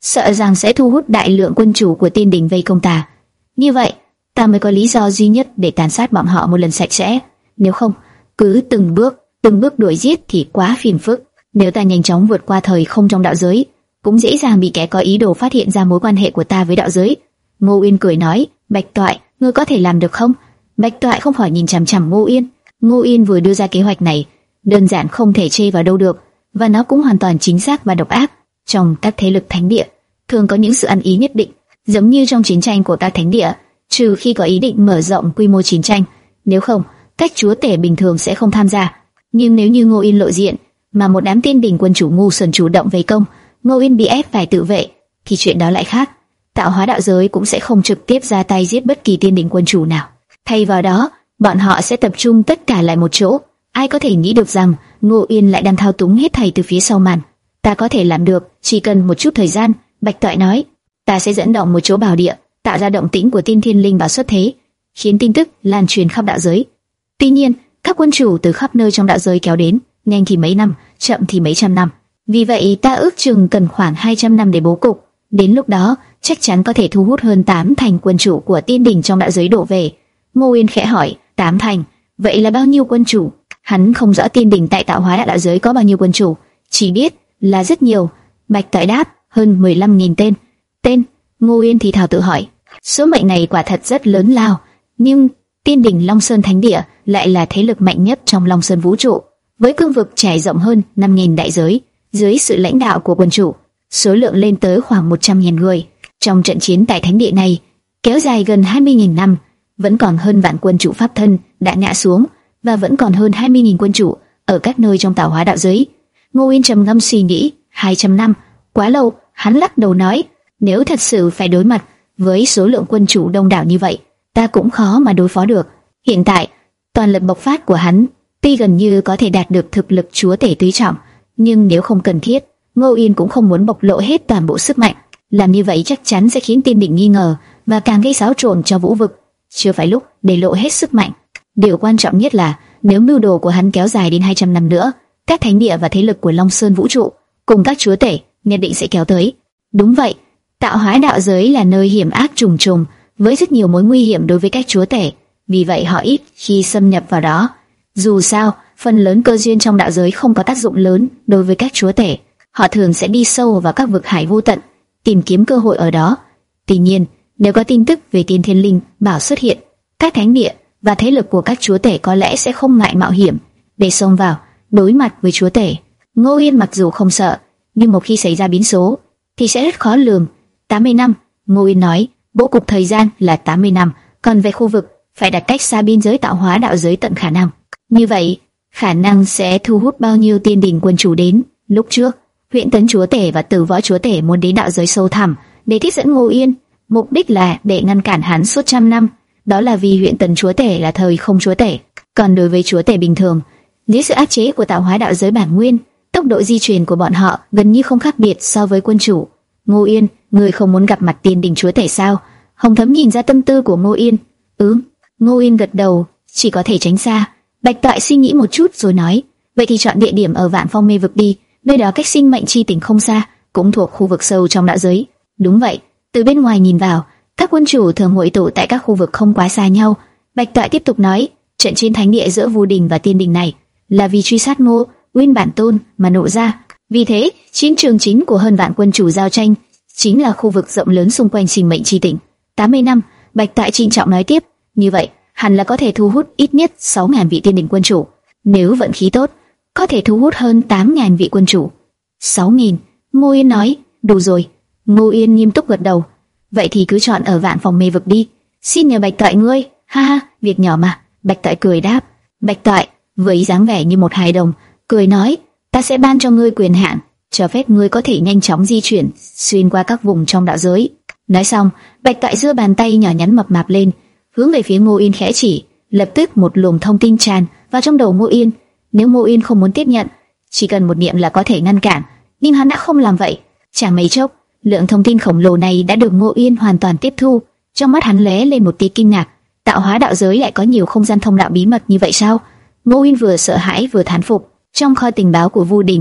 sợ rằng sẽ thu hút đại lượng quân chủ của Tiên Đình vây công ta. Như vậy, ta mới có lý do duy nhất để tàn sát bọn họ một lần sạch sẽ. Nếu không, cứ từng bước, từng bước đuổi giết thì quá phiền phức. Nếu ta nhanh chóng vượt qua thời không trong đạo giới, cũng dễ dàng bị kẻ có ý đồ phát hiện ra mối quan hệ của ta với đạo giới. Ngô Uyên cười nói, Bạch Toại, ngươi có thể làm được không? Bạch Toại không khỏi nhìn chằm chằm Ngô Uyên. Ngô Uyên vừa đưa ra kế hoạch này, đơn giản không thể chê vào đâu được, và nó cũng hoàn toàn chính xác và độc ác. Trong các thế lực thánh địa, thường có những sự ăn ý nhất định, giống như trong chiến tranh của các thánh địa, trừ khi có ý định mở rộng quy mô chiến tranh, nếu không, các chúa tể bình thường sẽ không tham gia. Nhưng nếu như Ngô Uyên lộ diện, mà một đám Tiên Đình quân chủ ngu xuẩn chủ động vây công, Ngô Uyên bị ép phải tự vệ, thì chuyện đó lại khác. Tạo hóa đạo giới cũng sẽ không trực tiếp ra tay giết bất kỳ Tiên Đình quân chủ nào. Thay vào đó, bọn họ sẽ tập trung tất cả lại một chỗ. Ai có thể nghĩ được rằng Ngô Uyên lại đang thao túng hết thảy từ phía sau màn. Ta có thể làm được, chỉ cần một chút thời gian. Bạch Toại nói, ta sẽ dẫn động một chỗ bảo địa, tạo ra động tĩnh của Tiên Thiên Linh Bảo xuất thế, khiến tin tức lan truyền khắp đạo giới. Tuy nhiên, các quân chủ từ khắp nơi trong đạo giới kéo đến, nhanh thì mấy năm, chậm thì mấy trăm năm. Vì vậy, ta ước chừng cần khoảng hai trăm năm để bố cục. Đến lúc đó, chắc chắn có thể thu hút hơn tám thành quân chủ của Tiên Đình trong đạo giới đổ về. Ngô Uyên khẽ hỏi, tám thành, vậy là bao nhiêu quân chủ? Hắn không rõ Tiên Đình tại Tạo Hóa Đại đạo giới có bao nhiêu quân chủ, chỉ biết là rất nhiều. Bạch Toại đáp, hơn mười lăm nghìn tên. Tên? Ngô Uyên thì thào tự hỏi, số mệnh này quả thật rất lớn lao, nhưng Tiên Đình Long Sơn Thánh Địa lại là thế lực mạnh nhất trong Long Sơn vũ trụ, với cương vực trải rộng hơn năm nghìn đại giới, dưới sự lãnh đạo của quân chủ, số lượng lên tới khoảng một trăm nghìn người. Trong trận chiến tại thánh địa này, kéo dài gần hai mươi nghìn năm, vẫn còn hơn vạn quân chủ pháp thân đã ngã xuống, và vẫn còn hơn hai mươi nghìn quân chủ ở các nơi trong Tạo Hóa đạo giới. Ngô Uyên trầm ngâm suy nghĩ, hai trăm năm, quá lâu. Hắn lắc đầu nói, nếu thật sự phải đối mặt với số lượng quân chủ đông đảo như vậy, ta cũng khó mà đối phó được. Hiện tại, toàn lực bộc phát của hắn tuy gần như có thể đạt được thực lực chúa tể tứ trọng, nhưng nếu không cần thiết, Ngô Uyên cũng không muốn bộc lộ hết toàn bộ sức mạnh. Làm như vậy chắc chắn sẽ khiến Tiên Đình nghi ngờ và càng gây xáo trộn cho vũ vực. Chưa phải lúc để lộ hết sức mạnh. Điều quan trọng nhất là nếu mưu đồ của hắn kéo dài đến hai trăm năm nữa, các thánh địa và thế lực của Long Sơn vũ trụ cùng các chúa tể nhất định sẽ kéo tới. Đúng vậy, Tạo Hóa đạo giới là nơi hiểm ác trùng trùng, với rất nhiều mối nguy hiểm đối với các chúa tể, vì vậy họ ít khi xâm nhập vào đó. Dù sao, phần lớn cơ duyên trong đạo giới không có tác dụng lớn đối với các chúa tể, họ thường sẽ đi sâu vào các vực hải vô tận, tìm kiếm cơ hội ở đó. Tuy nhiên, nếu có tin tức về Tiên Thiên Linh Bảo xuất hiện, các thánh địa và thế lực của các chúa tể có lẽ sẽ không ngại mạo hiểm để xông vào đối mặt với chúa tể. Ngô Uyên mặc dù không sợ, nhưng một khi xảy ra biến số thì sẽ rất khó lường. tám mươi năm, Ngô Uyên nói, bố cục thời gian là tám mươi năm, còn về khu vực phải đặt cách xa biên giới Tạo Hóa đạo giới tận khả năng. Như vậy, khả năng sẽ thu hút bao nhiêu Tiên Đình quân chủ đến? Lúc trước, Huyện Tấn chúa tể và Tử Võ chúa tể muốn đến đạo giới sâu thẳm để tiếp dẫn Ngô Uyên, mục đích là để ngăn cản hắn suốt trăm năm. Đó là vì Huyện Tấn chúa tể là thời không chúa tể, còn đối với chúa tể bình thường, dưới sự áp chế của Tạo Hóa đạo giới bản nguyên, tốc độ di chuyển của bọn họ gần như không khác biệt so với quân chủ. Ngô Uyên, người không muốn gặp mặt Tiên Đình chúa tể sao? Hồng Thấm nhìn ra tâm tư của Ngô Uyên. Ừm. Ngô Uyên gật đầu, chỉ có thể tránh xa. Bạch Toại suy nghĩ một chút rồi nói, vậy thì chọn địa điểm ở Vạn Phong Mê vực đi, nơi đó cách Sinh Mệnh Chi Tỉnh không xa, cũng thuộc khu vực sâu trong đạo giới. Đúng vậy, từ bên ngoài nhìn vào, các quân chủ thường hội tụ tại các khu vực không quá xa nhau. Bạch Toại tiếp tục nói, trận chiến thánh địa giữa Vu Đình và Tiên Đình này là vì truy sát Ngô Uyên bản tôn mà nổ ra. Vì thế, chiến trường chính của hơn vạn quân chủ giao tranh chính là khu vực rộng lớn xung quanh Sinh Mệnh Chi Tỉnh. tám mươi năm, Bạch Toại trịnh trọng nói tiếp, như vậy hẳn là có thể thu hút ít nhất sáu nghìn vị Tiên Đình quân chủ. Nếu vận khí tốt, có thể thu hút hơn tám nghìn vị quân chủ. sáu nghìn, Ngô Uyên nói, đủ rồi. Ngô Uyên nghiêm túc gật đầu. Vậy thì cứ chọn ở Vạn Phòng Mê vực đi. Xin nhờ Bạch Toại ngươi. Ha ha, việc nhỏ mà. Bạch Toại cười đáp. Bạch Toại với dáng vẻ như một hài đồng, cười nói, ta sẽ ban cho ngươi quyền hạn, cho phép ngươi có thể nhanh chóng di chuyển xuyên qua các vùng trong đạo giới. Nói xong, Bạch Toại giơ bàn tay nhỏ nhắn mập mạp lên, hướng về phía Ngô Uyên khẽ chỉ. Lập tức một luồng thông tin tràn vào trong đầu Ngô Uyên. Nếu Ngô Uyên không muốn tiếp nhận, chỉ cần một niệm là có thể ngăn cản, nhưng hắn đã không làm vậy. Chẳng mấy chốc, lượng thông tin khổng lồ này đã được Ngô Uyên hoàn toàn tiếp thu. Trong mắt hắn lóe lên một tia kinh ngạc. Tạo Hóa đạo giới lại có nhiều không gian thông đạo bí mật như vậy sao? Ngô Uyên vừa sợ hãi vừa thán phục. Trong kho tình báo của Vu Đình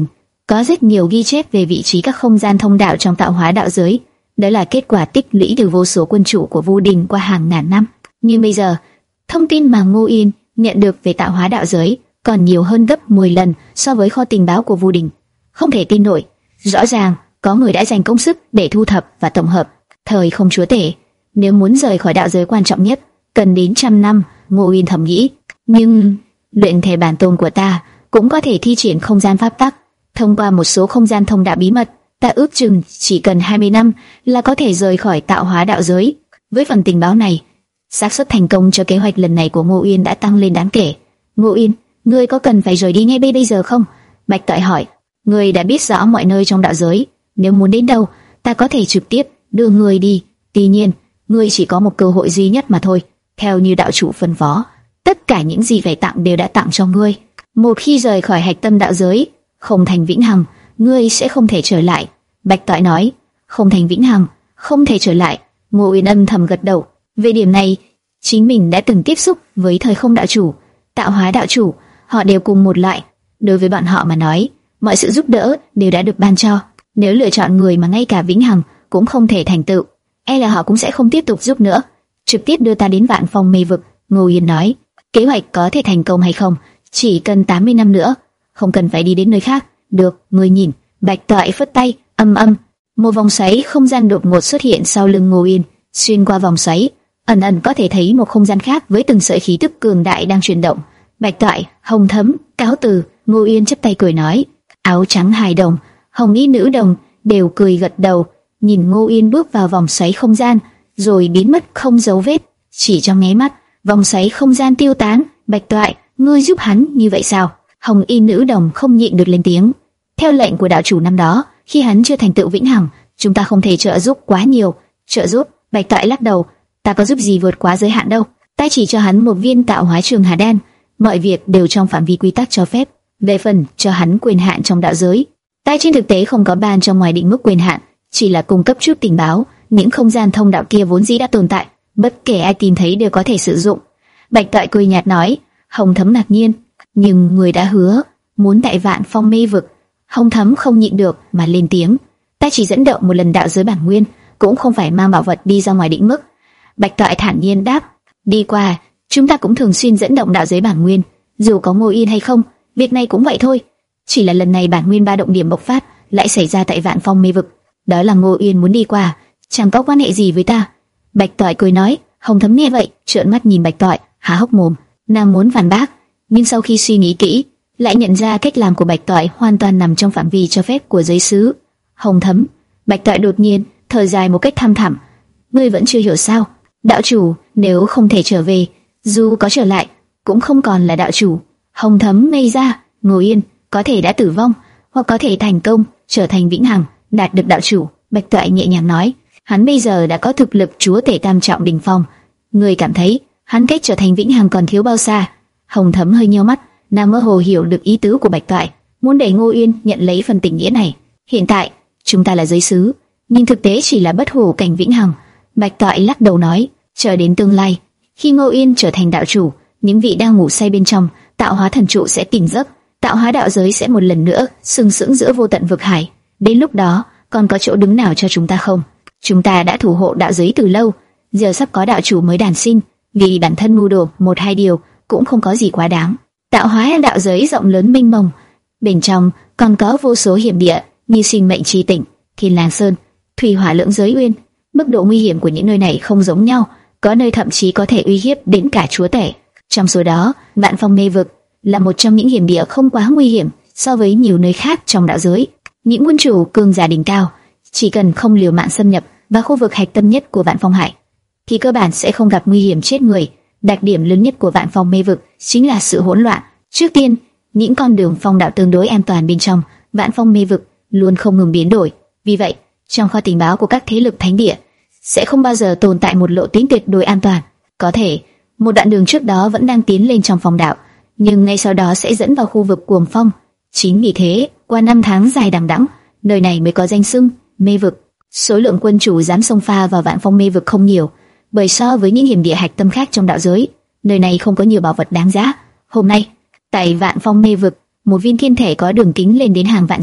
có rất nhiều ghi chép về vị trí các không gian thông đạo trong tạo hóa đạo giới. Đó là kết quả tích lũy từ vô số quân chủ của Vu Đình qua hàng ngàn năm. Nhưng bây giờ, thông tin mà Ngô Yên nhận được về tạo hóa đạo giới còn nhiều hơn gấp mười lần so với kho tình báo của Vu Đình. Không thể tin nổi, rõ ràng có người đã dành công sức để thu thập và tổng hợp. Thời không chúa tể, nếu muốn rời khỏi đạo giới quan trọng nhất, cần đến trăm năm, Ngô Yên thầm nghĩ. Nhưng luyện thể bản tôn của ta cũng có thể thi triển không gian pháp tắc, thông qua một số không gian thông đạo bí mật. Ta ước chừng chỉ cần hai mươi năm là có thể rời khỏi tạo hóa đạo giới. Với phần tình báo này, xác suất thành công cho kế hoạch lần này của Ngô Yên đã tăng lên đáng kể. Ngô Yên, ngươi có cần phải rời đi ngay bây giờ không? Bạch Toại hỏi. Ngươi đã biết rõ mọi nơi trong đạo giới, nếu muốn đến đâu, ta có thể trực tiếp đưa ngươi đi. Tuy nhiên, ngươi chỉ có một cơ hội duy nhất mà thôi. Theo như đạo chủ phân phó, tất cả những gì phải tặng đều đã tặng cho ngươi. Một khi rời khỏi hạch tâm đạo giới, không thành vĩnh hằng, ngươi sẽ không thể trở lại. Bạch Toại nói. Không thành vĩnh hằng, không thể trở lại. Ngô Uyên âm thầm gật đầu. Về điểm này, chính mình đã từng tiếp xúc với thời không đạo chủ, tạo hóa đạo chủ, họ đều cùng một loại. Đối với bọn họ mà nói, mọi sự giúp đỡ đều đã được ban cho. Nếu lựa chọn người mà ngay cả vĩnh hằng cũng không thể thành tựu, e là họ cũng sẽ không tiếp tục giúp nữa. Trực tiếp đưa ta đến Vạn Phong mê vực. Ngô Uyên nói. Kế hoạch có thể thành công hay không, chỉ cần tám mươi năm nữa, không cần phải đi đến nơi khác. Được, ngươi nhìn. Bạch Toại phất tay, âm âm, một vòng xoáy không gian đột ngột xuất hiện sau lưng Ngô Uyên. Xuyên qua vòng xoáy, ẩn ẩn có thể thấy một không gian khác với từng sợi khí tức cường đại đang chuyển động. Bạch Toại, Hồng Thấm, cáo từ. Ngô Uyên chắp tay cười nói. Áo trắng hài đồng, hồng y nữ đồng đều cười gật đầu, nhìn Ngô Uyên bước vào vòng xoáy không gian, rồi biến mất không dấu vết. Chỉ trong nháy mắt, vòng xoáy không gian tiêu tán. Bạch Toại, ngươi giúp hắn như vậy sao? Hồng y nữ đồng không nhịn được lên tiếng. Theo lệnh của đạo chủ năm đó, khi hắn chưa thành tựu vĩnh hằng, chúng ta không thể trợ giúp quá nhiều. Trợ giúp? Bạch Toại lắc đầu. Ta có giúp gì vượt quá giới hạn đâu. Ta chỉ cho hắn một viên tạo hóa trường hà đan. Mọi việc đều trong phạm vi quy tắc cho phép. Về phần cho hắn quyền hạn trong đạo giới, ta trên thực tế không có ban cho ngoài định mức quyền hạn, chỉ là cung cấp chút tình báo. Những không gian thông đạo kia vốn dĩ đã tồn tại, bất kể ai tìm thấy đều có thể sử dụng. Bạch Toại cười nhạt nói. Hồng Thấm ngạc nhiên. Nhưng người đã hứa muốn tại Vạn Phong mê vực. Hồng Thấm không nhịn được mà lên tiếng. Ta chỉ dẫn động một lần đạo giới bản nguyên, cũng không phải mang bảo vật đi ra ngoài định mức. Bạch Toại thản nhiên đáp. Đi qua, chúng ta cũng thường xuyên dẫn động đạo giới bản nguyên, dù có Ngô Yên hay không, việc này cũng vậy thôi. Chỉ là lần này bản nguyên ba động điểm bộc phát lại xảy ra tại Vạn Phong mê vực. Đó là Ngô Yên muốn đi qua, chẳng có quan hệ gì với ta. Bạch Toại cười nói. Hồng Thấm nghe vậy, trợn mắt nhìn Bạch Toại, há hốc mồm. Nàng muốn phản bác, nhưng sau khi suy nghĩ kỹ, lại nhận ra cách làm của Bạch Toại hoàn toàn nằm trong phạm vi cho phép của giới sứ. Hồng Thấm. Bạch Toại đột nhiên thở dài một cách thăm thẳm. Ngươi vẫn chưa hiểu sao? Đạo chủ nếu không thể trở về, dù có trở lại, cũng không còn là đạo chủ. Hồng Thấm ngây ra. Ngô Yên có thể đã tử vong, hoặc có thể thành công trở thành vĩnh hằng, đạt được đạo chủ. Bạch Toại nhẹ nhàng nói. Hắn bây giờ đã có thực lực chúa tể tam trọng đỉnh phong. Ngươi cảm thấy hắn cách trở thành vĩnh hằng còn thiếu bao xa? Hồng Thấm hơi nheo mắt, nàng mơ hồ hiểu được ý tứ của Bạch Toại, muốn để Ngô Uyên nhận lấy phần tình nghĩa này. Hiện tại chúng ta là giới sứ, nhưng thực tế chỉ là bất hủ cảnh vĩnh hằng. Bạch Toại lắc đầu nói. Chờ đến tương lai, khi Ngô Uyên trở thành đạo chủ, những vị đang ngủ say bên trong tạo hóa thần trụ sẽ tỉnh giấc, tạo hóa đạo giới sẽ một lần nữa sừng sững giữa vô tận vực hải. Đến lúc đó, còn có chỗ đứng nào cho chúng ta không? Chúng ta đã thủ hộ đạo giới từ lâu, giờ sắp có đạo chủ mới đản sinh, vì bản thân mưu đồ một hai điều cũng không có gì quá đáng. Tạo hóa đạo giới rộng lớn mênh mông, bên trong còn có vô số hiểm địa như sinh mệnh chi tỉnh, Thiên Lang Sơn, Thủy Hỏa Lưỡng Giới Uyên. Mức độ nguy hiểm của những nơi này không giống nhau, có nơi thậm chí có thể uy hiếp đến cả chúa tể. Trong số đó, Vạn Phong mê vực là một trong những hiểm địa không quá nguy hiểm so với nhiều nơi khác trong đạo giới. Những quân chủ cường giả đỉnh cao chỉ cần không liều mạng xâm nhập vào khu vực hạch tâm nhất của Vạn Phong Hải, thì cơ bản sẽ không gặp nguy hiểm chết người. Đặc điểm lớn nhất của Vạn Phong mê vực chính là sự hỗn loạn. Trước tiên, những con đường phong đạo tương đối an toàn bên trong Vạn Phong mê vực luôn không ngừng biến đổi. Vì vậy, trong kho tình báo của các thế lực thánh địa sẽ không bao giờ tồn tại một lộ tuyến tuyệt đối an toàn. Có thể một đoạn đường trước đó vẫn đang tiến lên trong phong đạo, nhưng ngay sau đó sẽ dẫn vào khu vực cuồng phong. Chính vì thế, qua năm tháng dài đằng đẵng, nơi này mới có danh xưng mê vực. Số lượng quân chủ dám xông pha vào Vạn Phong mê vực không nhiều, bởi so với những hiểm địa hạch tâm khác trong đạo giới, nơi này không có nhiều bảo vật đáng giá. Hôm nay, tại Vạn Phong mê vực, một viên thiên thể có đường kính lên đến hàng vạn dặm,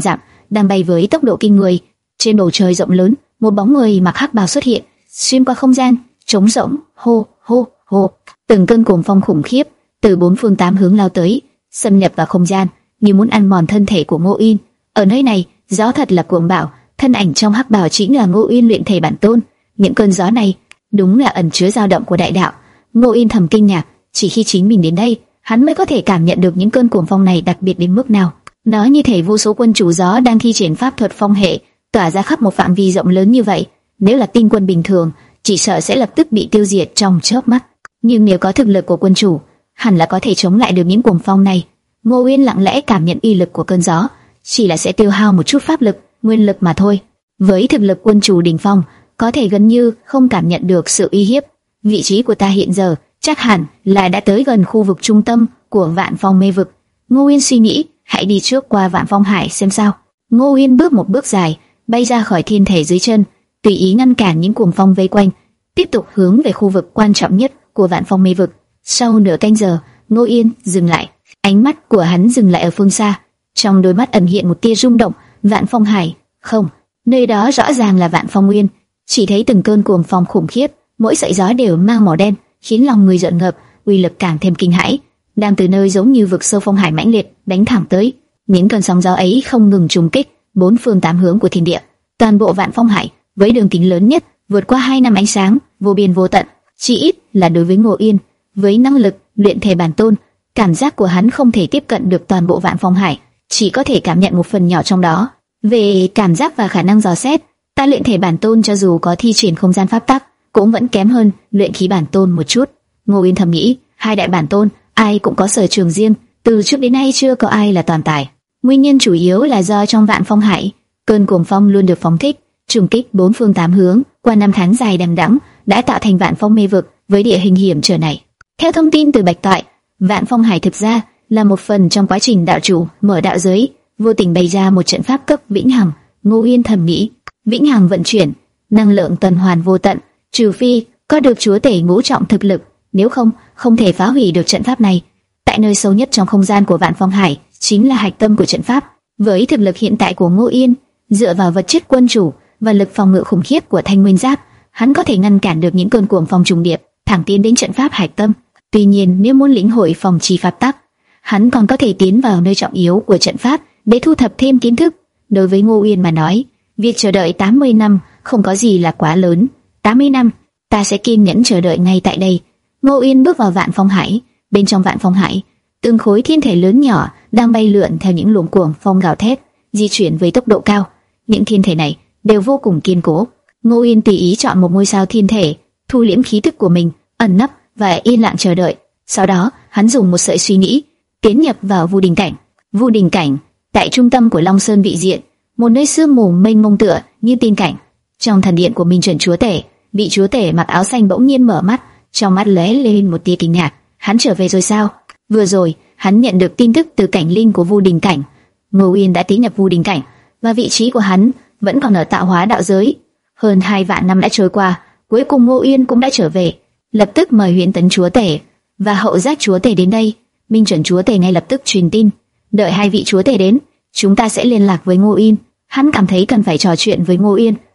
đang bay với tốc độ kinh người. Trên bầu trời rộng lớn, một bóng người mặc hắc bào xuất hiện, xuyên qua không gian, trống rỗng, hô hô hô, từng cơn cuồng phong khủng khiếp từ bốn phương tám hướng lao tới, xâm nhập vào không gian, như muốn ăn mòn thân thể của Ngô Uyên. Ở nơi này, gió thật là cuồng bạo, thân ảnh trong hắc bào chính là Ngô Uyên luyện thể bản tôn. Những cơn gió này đúng là ẩn chứa dao động của đại đạo. Ngô Uyên thầm kinh ngạc, chỉ khi chính mình đến đây, hắn mới có thể cảm nhận được những cơn cuồng phong này đặc biệt đến mức nào. Nó như thể vô số quân chủ gió đang thi triển pháp thuật phong hệ, tỏa ra khắp một phạm vi rộng lớn như vậy. Nếu là tinh quân bình thường, chỉ sợ sẽ lập tức bị tiêu diệt trong chớp mắt. Nhưng nếu có thực lực của quân chủ, hẳn là có thể chống lại được những cuồng phong này. Ngô Uyên lặng lẽ cảm nhận uy lực của cơn gió, chỉ là sẽ tiêu hao một chút pháp lực, nguyên lực mà thôi. Với thực lực quân chủ đỉnh phong, có thể gần như không cảm nhận được sự uy hiếp. Vị trí của ta hiện giờ chắc hẳn là đã tới gần khu vực trung tâm của Vạn Phong mê vực. Ngô Uyên suy nghĩ, hãy đi trước qua Vạn Phong hải xem sao. Ngô Uyên bước một bước dài, bay ra khỏi thiên thể dưới chân, tùy ý ngăn cản những cuồng phong vây quanh, tiếp tục hướng về khu vực quan trọng nhất của Vạn Phong mê vực. Sau nửa canh giờ, Ngô Uyên dừng lại, ánh mắt của hắn dừng lại ở phương xa, trong đôi mắt ẩn hiện một tia rung động. Vạn Phong hải? Không, nơi đó rõ ràng là Vạn Phong Nguyên. Chỉ thấy từng cơn cuồng phong khủng khiếp, mỗi sợi gió đều mang màu đen, khiến lòng người giận ngập, uy lực càng thêm kinh hãi. Đang từ nơi giống như vực sâu phong hải mãnh liệt đánh thẳng tới, những cơn sóng gió ấy không ngừng trùng kích bốn phương tám hướng của thiên địa. Toàn bộ Vạn Phong hải với đường kính lớn nhất vượt qua hai năm ánh sáng, vô biên vô tận. Chỉ ít là đối với Ngô Uyên, với năng lực luyện thể bản tôn, cảm giác của hắn không thể tiếp cận được toàn bộ Vạn Phong hải, chỉ có thể cảm nhận một phần nhỏ trong đó. Về cảm giác và khả năng dò xét, ta luyện thể bản tôn cho dù có thi triển không gian pháp tắc, cũng vẫn kém hơn luyện khí bản tôn một chút. Ngô Uyên thầm nghĩ, hai đại bản tôn, ai cũng có sở trường riêng, từ trước đến nay chưa có ai là toàn tài. Nguyên nhân chủ yếu là do trong Vạn Phong hải, cơn cuồng phong luôn được phóng thích, trùng kích bốn phương tám hướng, qua năm tháng dài đằng đẵng, đã tạo thành Vạn Phong mê vực với địa hình hiểm trở này. Theo thông tin từ Bạch Toại, Vạn Phong hải thực ra là một phần trong quá trình đạo chủ mở đạo giới, vô tình bày ra một trận pháp cấp vĩnh hằng. Ngô Uyên thầm nghĩ, vĩnh hằng vận chuyển, năng lượng tuần hoàn vô tận, trừ phi có được chúa tể ngũ trọng thực lực, nếu không, không thể phá hủy được trận pháp này. Tại nơi sâu nhất trong không gian của Vạn Phong hải, chính là hạch tâm của trận pháp. Với thực lực hiện tại của Ngô Uyên, dựa vào vật chất quân chủ và lực phòng ngự khủng khiếp của Thanh Nguyên Giáp, hắn có thể ngăn cản được những cơn cuồng phong trùng điệp, thẳng tiến đến trận pháp hạch tâm. Tuy nhiên, nếu muốn lĩnh hội phòng trì pháp tắc, hắn còn có thể tiến vào nơi trọng yếu của trận pháp để thu thập thêm kiến thức. Đối với Ngô Uyên mà nói, việc chờ đợi tám mươi năm không có gì là quá lớn. tám mươi năm, ta sẽ kiên nhẫn chờ đợi ngay tại đây. Ngô Uyên bước vào Vạn Phong hải. Bên trong Vạn Phong hải, từng khối thiên thể lớn nhỏ đang bay lượn theo những luồng cuồng phong gào thét, di chuyển với tốc độ cao. Những thiên thể này đều vô cùng kiên cố. Ngô Uyên tùy ý chọn một ngôi sao thiên thể, thu liễm khí tức của mình, ẩn nấp và yên lặng chờ đợi. Sau đó, hắn dùng một sợi suy nghĩ tiến nhập vào Vu Đình cảnh. Vu Đình cảnh, tại trung tâm của Long Sơn vị diện, một nơi sương mù mênh mông tựa như tiên cảnh. Trong thần điện của Minh Chuẩn chúa tể, vị chúa tể mặc áo xanh bỗng nhiên mở mắt, trong mắt lóe lên một tia kinh ngạc. Hắn trở về rồi sao? Vừa rồi, hắn nhận được tin tức từ cảnh linh của Vu Đình cảnh. Ngô Uyên đã tiến nhập Vu Đình cảnh, và vị trí của hắn vẫn còn ở tạo hóa đạo giới. Hơn hai vạn năm đã trôi qua, cuối cùng Ngô Uyên cũng đã trở về. Lập tức mời Huyền Tấn chúa tể và Hậu Giác chúa tể đến đây. Minh Chuẩn chúa tể ngay lập tức truyền tin, đợi hai vị chúa tể đến, chúng ta sẽ liên lạc với Ngô Uyên. Hắn cảm thấy cần phải trò chuyện với Ngô Uyên